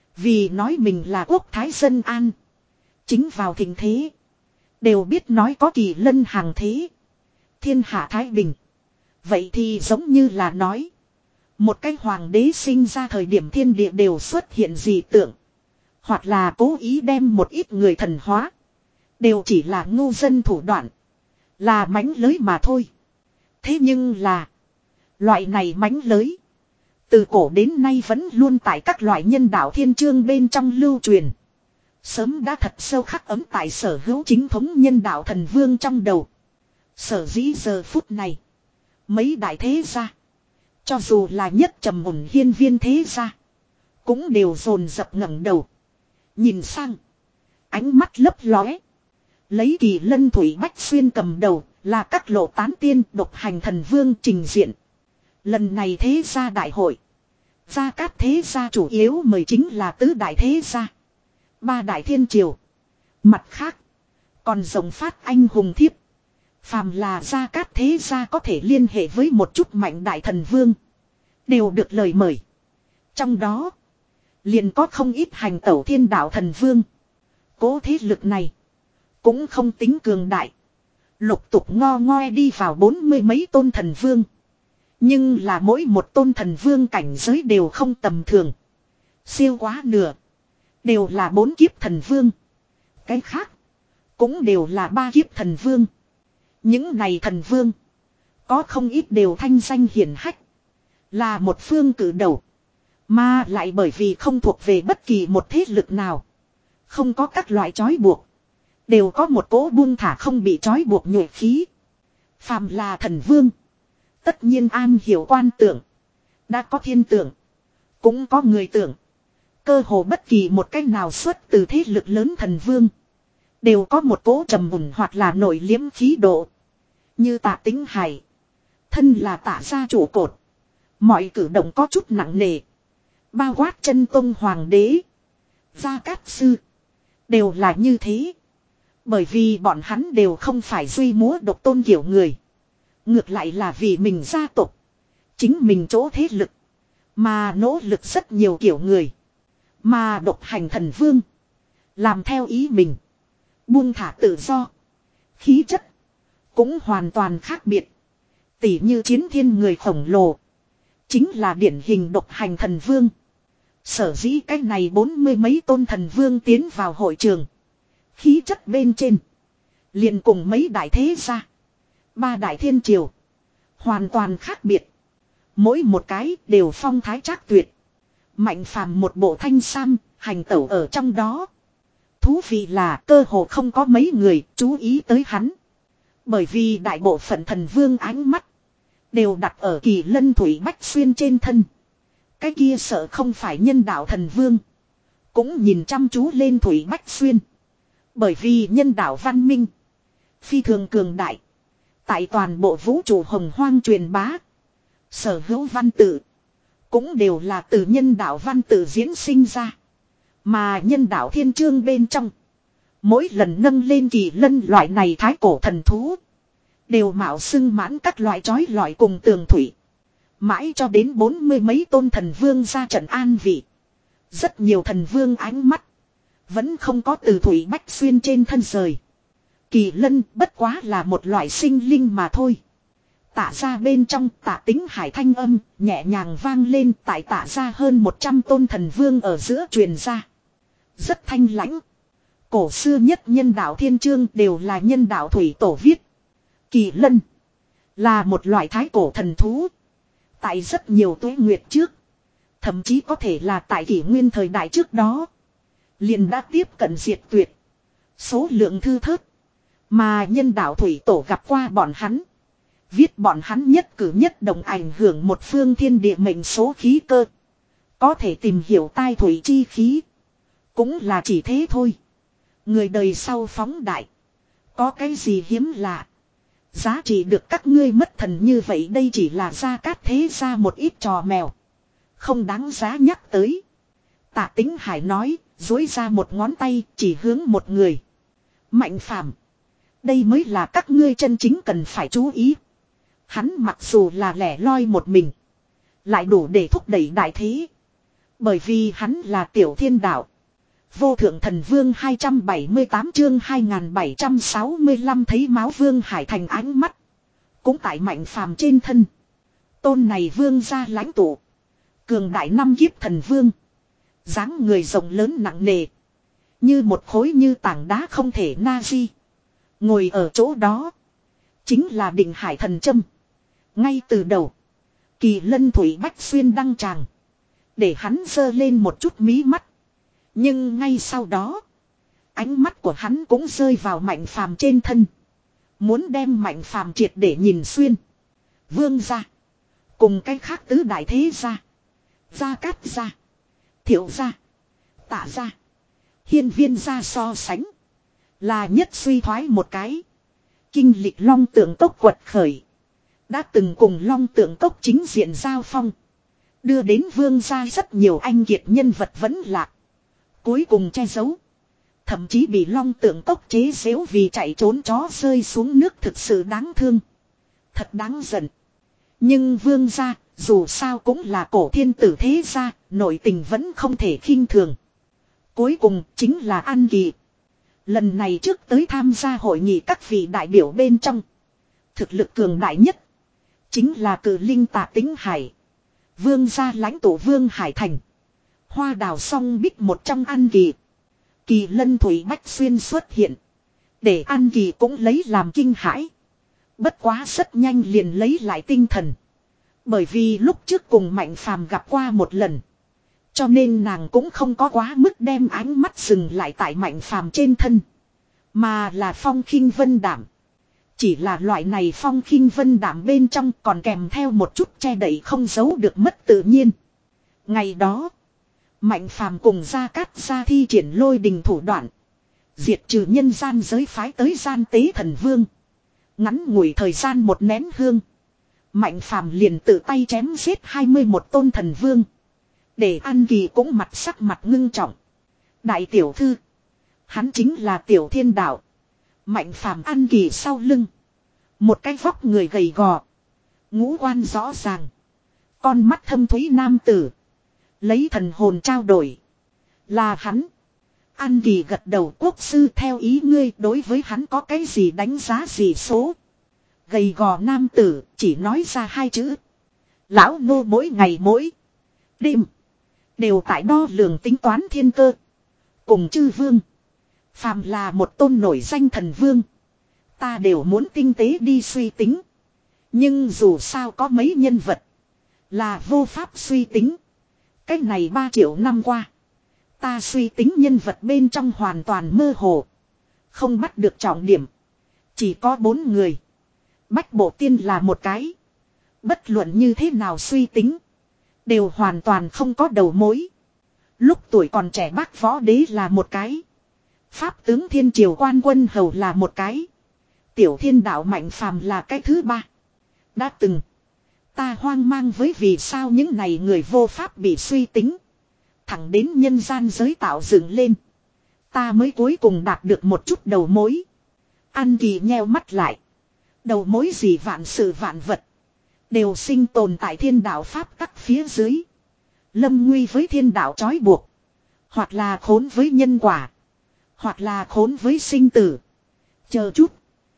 Vì nói mình là quốc thái dân an. Chính vào thịnh thế. Đều biết nói có kỳ lân hàng thế. Thiên hạ thái bình. Vậy thì giống như là nói. Một cái hoàng đế sinh ra thời điểm thiên địa đều xuất hiện dị tượng. Hoặc là cố ý đem một ít người thần hóa. Đều chỉ là ngu dân thủ đoạn. Là mánh lới mà thôi. Thế nhưng là. Loại này mánh lới. Từ cổ đến nay vẫn luôn tại các loại nhân đạo thiên chương bên trong lưu truyền. Sớm đã thật sâu khắc ấm tại sở hữu chính thống nhân đạo thần vương trong đầu. Sở dĩ giờ phút này. Mấy đại thế gia. Cho dù là nhất trầm ổn hiên viên thế gia. Cũng đều dồn dập ngẩng đầu. Nhìn sang. Ánh mắt lấp lóe. Lấy Kỳ Lân Thủy Bách Xuyên cầm đầu. Là các lộ tán tiên độc hành thần vương trình diện. Lần này thế gia đại hội. Gia Cát thế gia chủ yếu mời chính là tứ đại thế gia. Ba đại thiên triều. Mặt khác. Còn rộng phát anh hùng thiếp. Phàm là Gia Cát thế gia có thể liên hệ với một chút mạnh đại thần vương. Đều được lời mời. Trong đó. Liền có không ít hành tẩu thiên đạo thần vương. Cố thế lực này. Cũng không tính cường đại. Lục tục ngo ngoe đi vào bốn mươi mấy tôn thần vương. Nhưng là mỗi một tôn thần vương cảnh giới đều không tầm thường. Siêu quá nửa. Đều là bốn kiếp thần vương. Cái khác. Cũng đều là ba kiếp thần vương. Những này thần vương. Có không ít đều thanh danh hiển hách. Là một phương cử đầu. Mà lại bởi vì không thuộc về bất kỳ một thế lực nào. Không có các loại trói buộc. Đều có một cỗ buông thả không bị trói buộc nhuệ khí. Phàm là thần vương. Tất nhiên an hiểu quan tưởng. Đã có thiên tưởng. Cũng có người tưởng. Cơ hồ bất kỳ một cách nào xuất từ thế lực lớn thần vương. Đều có một cỗ trầm mùn hoặc là nổi liếm khí độ. Như Tạ Tính Hải. Thân là Tạ gia trụ cột. Mọi cử động có chút nặng nề. Bao quát chân tông hoàng đế. Gia Cát sư. Đều là như thế. Bởi vì bọn hắn đều không phải duy múa độc tôn kiểu người. Ngược lại là vì mình gia tộc. Chính mình chỗ thế lực. Mà nỗ lực rất nhiều kiểu người. Mà độc hành thần vương. Làm theo ý mình. Buông thả tự do. Khí chất. Cũng hoàn toàn khác biệt. Tỉ như chiến thiên người khổng lồ. Chính là điển hình độc hành thần vương. Sở dĩ cách này bốn mươi mấy tôn thần vương tiến vào hội trường. Khí chất bên trên. Liền cùng mấy đại thế gia. Ba đại thiên triều. Hoàn toàn khác biệt. Mỗi một cái đều phong thái trác tuyệt. Mạnh phàm một bộ thanh sam, hành tẩu ở trong đó. Thú vị là cơ hồ không có mấy người chú ý tới hắn. Bởi vì đại bộ phận thần vương ánh mắt. Đều đặt ở Kỳ Lân Thủy Bách Xuyên trên thân. Cái kia sợ không phải nhân đạo thần vương. Cũng nhìn chăm chú lên Thủy Bách Xuyên. Bởi vì nhân đạo văn minh. Phi thường cường đại. Tại toàn bộ vũ trụ hồng hoang truyền bá. Sở hữu văn tự. Cũng đều là từ nhân đạo văn tự diễn sinh ra. Mà nhân đạo thiên chương bên trong. Mỗi lần nâng lên Kỳ Lân loại này thái cổ thần thú. Đều mạo xưng mãn các loại chói lọi cùng tường thủy. Mãi cho đến bốn mươi mấy tôn thần vương ra trận an vị. Rất nhiều thần vương ánh mắt. Vẫn không có từ Thủy Bách Xuyên trên thân rời. Kỳ Lân bất quá là một loại sinh linh mà thôi. Tạ ra bên trong Tạ Tính Hải thanh âm nhẹ nhàng vang lên tại Tạ ra hơn một trăm tôn thần vương ở giữa truyền ra. Rất thanh lãnh. Cổ xưa nhất nhân đạo thiên chương đều là nhân đạo thủy tổ viết. Kỳ Lân là một loại thái cổ thần thú. Tại rất nhiều tuế nguyệt trước. Thậm chí có thể là tại kỷ nguyên thời đại trước đó. Liền đã tiếp cận diệt tuyệt. Số lượng thư thớt. Mà nhân đạo thủy tổ gặp qua bọn hắn. Viết bọn hắn nhất cử nhất động ảnh hưởng một phương thiên địa mệnh số khí cơ. Có thể tìm hiểu tai thủy chi khí. Cũng là chỉ thế thôi. Người đời sau phóng đại. Có cái gì hiếm lạ. Giá trị được các ngươi mất thần như vậy đây chỉ là Gia Cát thế ra một ít trò mèo. Không đáng giá nhắc tới. Tạ Tính Hải nói, duỗi ra một ngón tay chỉ hướng một người. Mạnh phàm. Đây mới là các ngươi chân chính cần phải chú ý. Hắn mặc dù là lẻ loi một mình. Lại đủ để thúc đẩy đại thế. Bởi vì hắn là tiểu thiên đạo. Vô thượng thần vương hai trăm bảy mươi tám chương hai nghìn bảy trăm sáu mươi lăm thấy máu vương hải thành ánh mắt. Cũng tại mạnh phàm trên thân. Tôn này vương ra lãnh tụ. Cường đại năm kiếp thần vương. Dáng người rộng lớn nặng nề. Như một khối như tảng đá không thể na di. Ngồi ở chỗ đó. Chính là Định Hải thần châm. Ngay từ đầu. Kỳ Lân Thủy Bách Xuyên đăng tràng. Để hắn giơ lên một chút mí mắt. Nhưng ngay sau đó. Ánh mắt của hắn cũng rơi vào Mạnh Phàm trên thân. Muốn đem Mạnh Phàm triệt để nhìn xuyên. Vương gia. Cùng cái khác tứ đại thế gia. Gia Cát gia. Thiệu gia. Tạ gia. Hiên Viên gia so sánh. Là nhất suy thoái một cái. Kinh lịch Long Tượng Cốc quật khởi. Đã từng cùng Long Tượng Cốc chính diện giao phong. Đưa đến vương gia rất nhiều anh kiệt nhân vật vẫn lạc. Cuối cùng che giấu. Thậm chí bị Long Tượng Cốc chế giễu vì chạy trốn chó rơi xuống nước thực sự đáng thương. Thật đáng giận. Nhưng vương gia, dù sao cũng là cổ thiên tử thế gia, nội tình vẫn không thể khinh thường. Cuối cùng chính là An Kỳ. Lần này trước tới tham gia hội nghị các vị đại biểu bên trong. Thực lực cường đại nhất. Chính là Cử Linh Tạ Tính Hải. Vương gia lãnh tụ Vương Hải Thành. Hoa đào song bích một trong An Kỳ. Kỳ Lân Thủy Bách Xuyên xuất hiện. Để An Kỳ cũng lấy làm kinh hãi. Bất quá rất nhanh liền lấy lại tinh thần. Bởi vì lúc trước cùng Mạnh Phàm gặp qua một lần. Cho nên nàng cũng không có quá mức đem ánh mắt dừng lại tại Mạnh Phàm trên thân. Mà là phong khinh vân đảm. Chỉ là loại này phong khinh vân đảm bên trong còn kèm theo một chút che đậy không giấu được mất tự nhiên. Ngày đó, Mạnh Phàm cùng Gia Cát gia thi triển lôi đình thủ đoạn. Diệt trừ nhân gian giới phái tới gian tế thần vương. Ngắn ngủi thời gian một nén hương. Mạnh Phàm liền tự tay chém giết hai mươi mốt tôn thần vương. Để An Kỳ cũng mặt sắc mặt ngưng trọng. Đại tiểu thư. Hắn chính là Tiểu Thiên Đạo. Mạnh Phàm An Kỳ sau lưng. Một cái vóc người gầy gò. Ngũ quan rõ ràng. Con mắt thâm thúy nam tử. Lấy thần hồn trao đổi. Là hắn. An Kỳ gật đầu, quốc sư theo ý ngươi đối với hắn có cái gì đánh giá gì số. Gầy gò nam tử chỉ nói ra hai chữ. Lão nô mỗi ngày mỗi đêm. Đều tại đo lường tính toán thiên cơ. Cùng chư vương. Phàm là một tôn nổi danh thần vương. Ta đều muốn tinh tế đi suy tính. Nhưng dù sao có mấy nhân vật. Là vô pháp suy tính. Cách này ba triệu năm qua. Ta suy tính nhân vật bên trong hoàn toàn mơ hồ. Không bắt được trọng điểm. Chỉ có bốn người. Bách Bộ Tiên là một cái. Bất luận như thế nào suy tính. Đều hoàn toàn không có đầu mối. Lúc tuổi còn trẻ Bác Võ Đế là một cái. Pháp tướng Thiên Triều Quan Quân Hầu là một cái. Tiểu Thiên Đạo Mạnh Phàm là cái thứ ba. Đã từng. Ta hoang mang với vì sao những này người vô pháp bị suy tính. Thẳng đến nhân gian giới tạo dựng lên. Ta mới cuối cùng đạt được một chút đầu mối. An Kỳ nheo mắt lại. Đầu mối gì vạn sự vạn vật. Đều sinh tồn tại thiên đạo pháp tắc phía dưới. Lâm nguy với thiên đạo trói buộc. Hoặc là khốn với nhân quả. Hoặc là khốn với sinh tử. Chờ chút.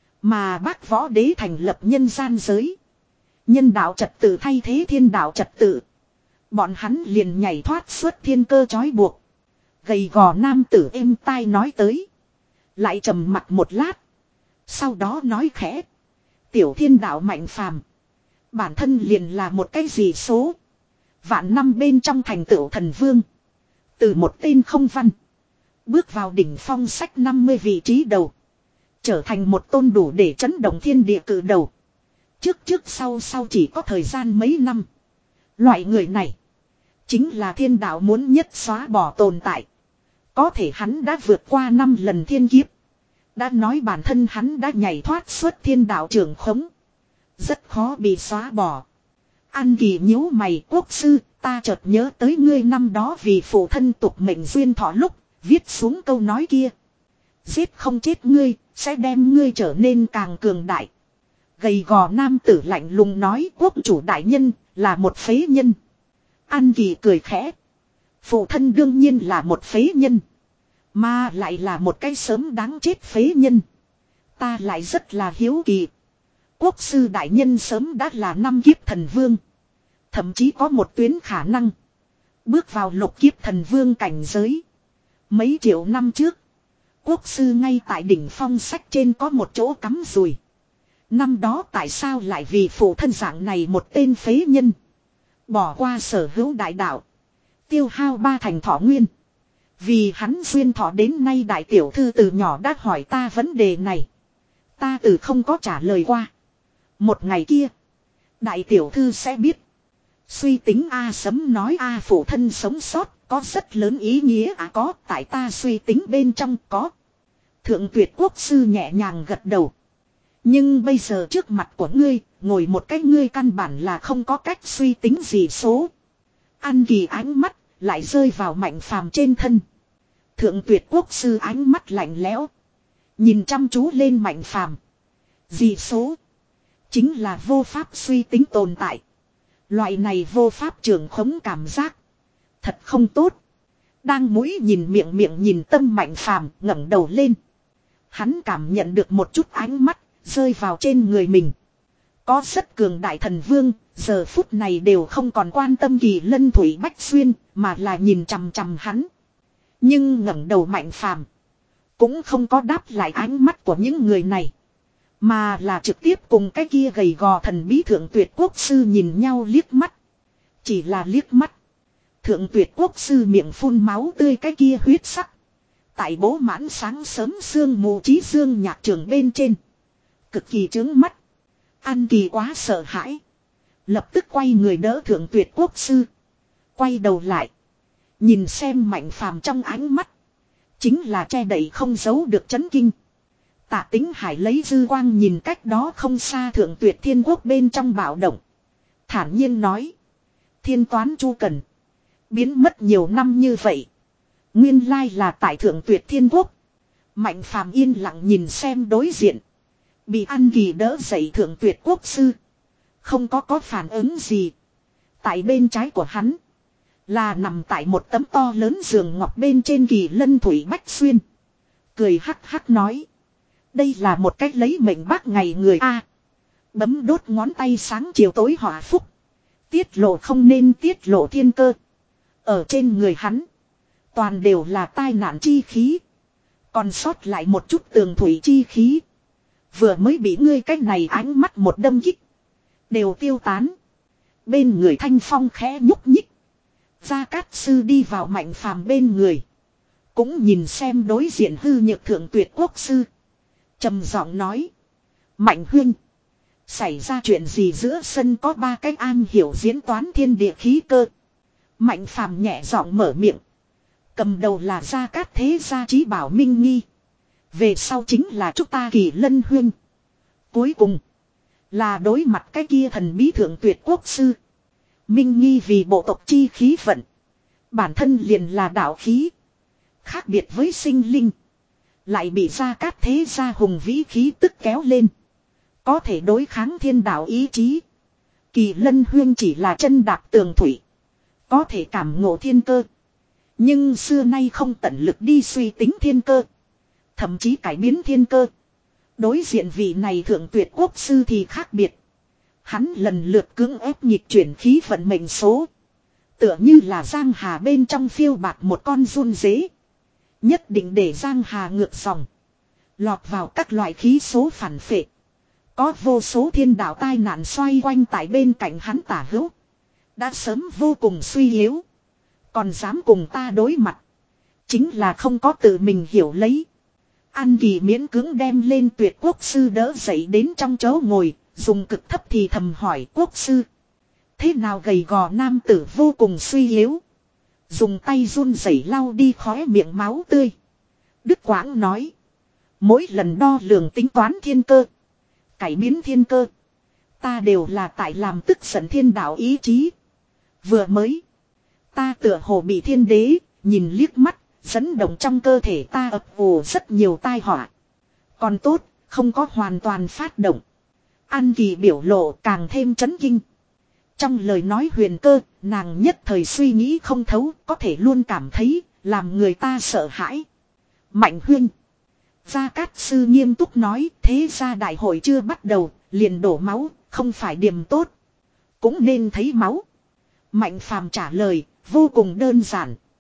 Mà Bác Võ Đế thành lập nhân gian giới. Nhân đạo trật tự thay thế thiên đạo trật tự. Bọn hắn liền nhảy thoát suốt thiên cơ trói buộc. Gầy gò nam tử êm tai nói tới. Lại trầm mặt một lát. Sau đó nói khẽ. Tiểu Thiên Đạo Mạnh Phàm. Bản thân liền là một cái gì số. Vạn năm bên trong thành tựu thần vương. Từ một tên không văn. Bước vào đỉnh phong sách năm mươi vị trí đầu. Trở thành một tôn đủ để chấn động thiên địa cử đầu. Trước trước sau sau chỉ có thời gian mấy năm. Loại người này. Chính là thiên đạo muốn nhất xóa bỏ tồn tại. Có thể hắn đã vượt qua năm lần thiên kiếp. Đã nói bản thân hắn đã nhảy thoát suốt thiên đạo trưởng khống. Rất khó bị xóa bỏ. An Kỳ nhíu mày, quốc sư, ta chợt nhớ tới ngươi năm đó vì phụ thân tục mệnh duyên thọ lúc, viết xuống câu nói kia. Giết không chết ngươi, sẽ đem ngươi trở nên càng cường đại. Gầy gò nam tử lạnh lùng nói quốc chủ đại nhân, là một phế nhân. An Kỳ cười khẽ. Phụ thân đương nhiên là một phế nhân. Mà lại là một cái sớm đáng chết phế nhân. Ta lại rất là hiếu kỳ. Quốc sư đại nhân sớm đã là năm kiếp thần vương. Thậm chí có một tuyến khả năng. Bước vào lục kiếp thần vương cảnh giới. Mấy triệu năm trước. Quốc sư ngay tại đỉnh phong sách trên có một chỗ cắm rùi. Năm đó tại sao lại vì phụ thân dạng này một tên phế nhân. Bỏ qua sở hữu đại đạo. Tiêu hao ba thành thọ nguyên. Vì hắn duyên thọ đến nay đại tiểu thư từ nhỏ đã hỏi ta vấn đề này. Ta từ không có trả lời qua. Một ngày kia, đại tiểu thư sẽ biết. Suy tính A Sấm nói A phụ thân sống sót có rất lớn ý nghĩa à có tại ta suy tính bên trong có. Thượng tuyệt quốc sư nhẹ nhàng gật đầu. Nhưng bây giờ trước mặt của ngươi, ngồi một cái ngươi căn bản là không có cách suy tính gì số. An Kỳ ánh mắt, lại rơi vào Mạnh Phàm trên thân. Thượng tuyệt quốc sư ánh mắt lạnh lẽo. Nhìn chăm chú lên Mạnh Phàm. Gì số? Chính là vô pháp suy tính tồn tại. Loại này vô pháp trường khống cảm giác. Thật không tốt. Đang mũi nhìn miệng miệng nhìn tâm Mạnh Phàm ngẩng đầu lên. Hắn cảm nhận được một chút ánh mắt rơi vào trên người mình. Có rất cường đại thần vương, giờ phút này đều không còn quan tâm Kỳ Lân Thủy Bách Xuyên, mà là nhìn chằm chằm hắn. Nhưng ngẩng đầu Mạnh Phàm cũng không có đáp lại ánh mắt của những người này. Mà là trực tiếp cùng cái kia gầy gò thần bí thượng tuyệt quốc sư nhìn nhau liếc mắt. Chỉ là liếc mắt. Thượng tuyệt quốc sư miệng phun máu tươi cái kia huyết sắc. Tại bố mãn sáng sớm sương mù trí dương nhạc trường bên trên. Cực kỳ chướng mắt. An Kỳ quá sợ hãi. Lập tức quay người đỡ thượng tuyệt quốc sư. Quay đầu lại. Nhìn xem Mạnh Phàm trong ánh mắt. Chính là che đậy không giấu được chấn kinh. Tạ Tính Hải lấy dư quang nhìn cách đó không xa thượng tuyệt thiên quốc bên trong bạo động. Thản nhiên nói. Thiên toán chu cần. Biến mất nhiều năm như vậy. Nguyên lai là tại thượng tuyệt thiên quốc. Mạnh Phàm yên lặng nhìn xem đối diện. Bị An Kỳ đỡ dậy thượng tuyệt quốc sư. Không có có phản ứng gì. Tại bên trái của hắn. Là nằm tại một tấm to lớn giường ngọc bên trên Kỳ Lân Thủy Bách Xuyên. Cười hắc hắc nói. Đây là một cách lấy mệnh bác ngày người A. Bấm đốt ngón tay sáng chiều tối họa phúc. Tiết lộ không nên tiết lộ thiên cơ. Ở trên người hắn. Toàn đều là tai nạn chi khí. Còn sót lại một chút tường thủy chi khí. Vừa mới bị ngươi cách này ánh mắt một đâm kích. Đều tiêu tán. Bên người Thanh Phong khẽ nhúc nhích. Gia Cát Sư đi vào Mạnh Phàm bên người. Cũng nhìn xem đối diện hư nhược thượng tuyệt quốc sư. Trầm giọng nói. Mạnh huynh. Xảy ra chuyện gì giữa sân có ba cách an hiểu diễn toán thiên địa khí cơ. Mạnh Phàm nhẹ giọng mở miệng. Cầm đầu là Gia Cát Thế Gia Chí Bảo Minh Nghi. Về sau chính là chúng ta Kỳ Lân huynh. Cuối cùng. Là đối mặt cái kia thần bí thượng tuyệt quốc sư. Minh Nghi vì bộ tộc chi khí vận. Bản thân liền là đạo khí. Khác biệt với sinh linh. Lại bị Gia Cát Thế Gia hùng vĩ khí tức kéo lên. Có thể đối kháng thiên đạo ý chí. Kỳ Lân huyên chỉ là chân đạp tường thủy. Có thể cảm ngộ thiên cơ. Nhưng xưa nay không tận lực đi suy tính thiên cơ. Thậm chí cải biến thiên cơ. Đối diện vị này thượng tuyệt quốc sư thì khác biệt. Hắn lần lượt cưỡng ép nhịp chuyển khí vận mệnh số. Tựa như là giang hà bên trong phiêu bạc một con run dế. Nhất định để giang hà ngược dòng. Lọt vào các loại khí số phản phệ. Có vô số thiên đạo tai nạn xoay quanh tại bên cạnh hắn tả hữu. Đã sớm vô cùng suy yếu. Còn dám cùng ta đối mặt. Chính là không có tự mình hiểu lấy. An Kỳ miễn cưỡng đem lên tuyệt quốc sư đỡ dậy đến trong chỗ ngồi. Dùng cực thấp thì thầm hỏi quốc sư. Thế nào gầy gò nam tử vô cùng suy yếu. Dùng tay run rẩy lau đi khóe miệng máu tươi. Đức Quãng nói. Mỗi lần đo lường tính toán thiên cơ. Cải biến thiên cơ. Ta đều là tại làm tức giận thiên đạo ý chí. Vừa mới. Ta tựa hồ bị thiên đế. Nhìn liếc mắt. Dẫn động trong cơ thể ta ập ồ rất nhiều tai họa. Còn tốt. Không có hoàn toàn phát động. An Kỳ biểu lộ càng thêm chấn kinh. Trong lời nói huyền cơ, nàng nhất thời suy nghĩ không thấu, có thể luôn cảm thấy, làm người ta sợ hãi. Mạnh huynh. Gia Cát Sư nghiêm túc nói, thế ra đại hội chưa bắt đầu, liền đổ máu, không phải điểm tốt. Cũng nên thấy máu. Mạnh Phàm trả lời, vô cùng đơn giản.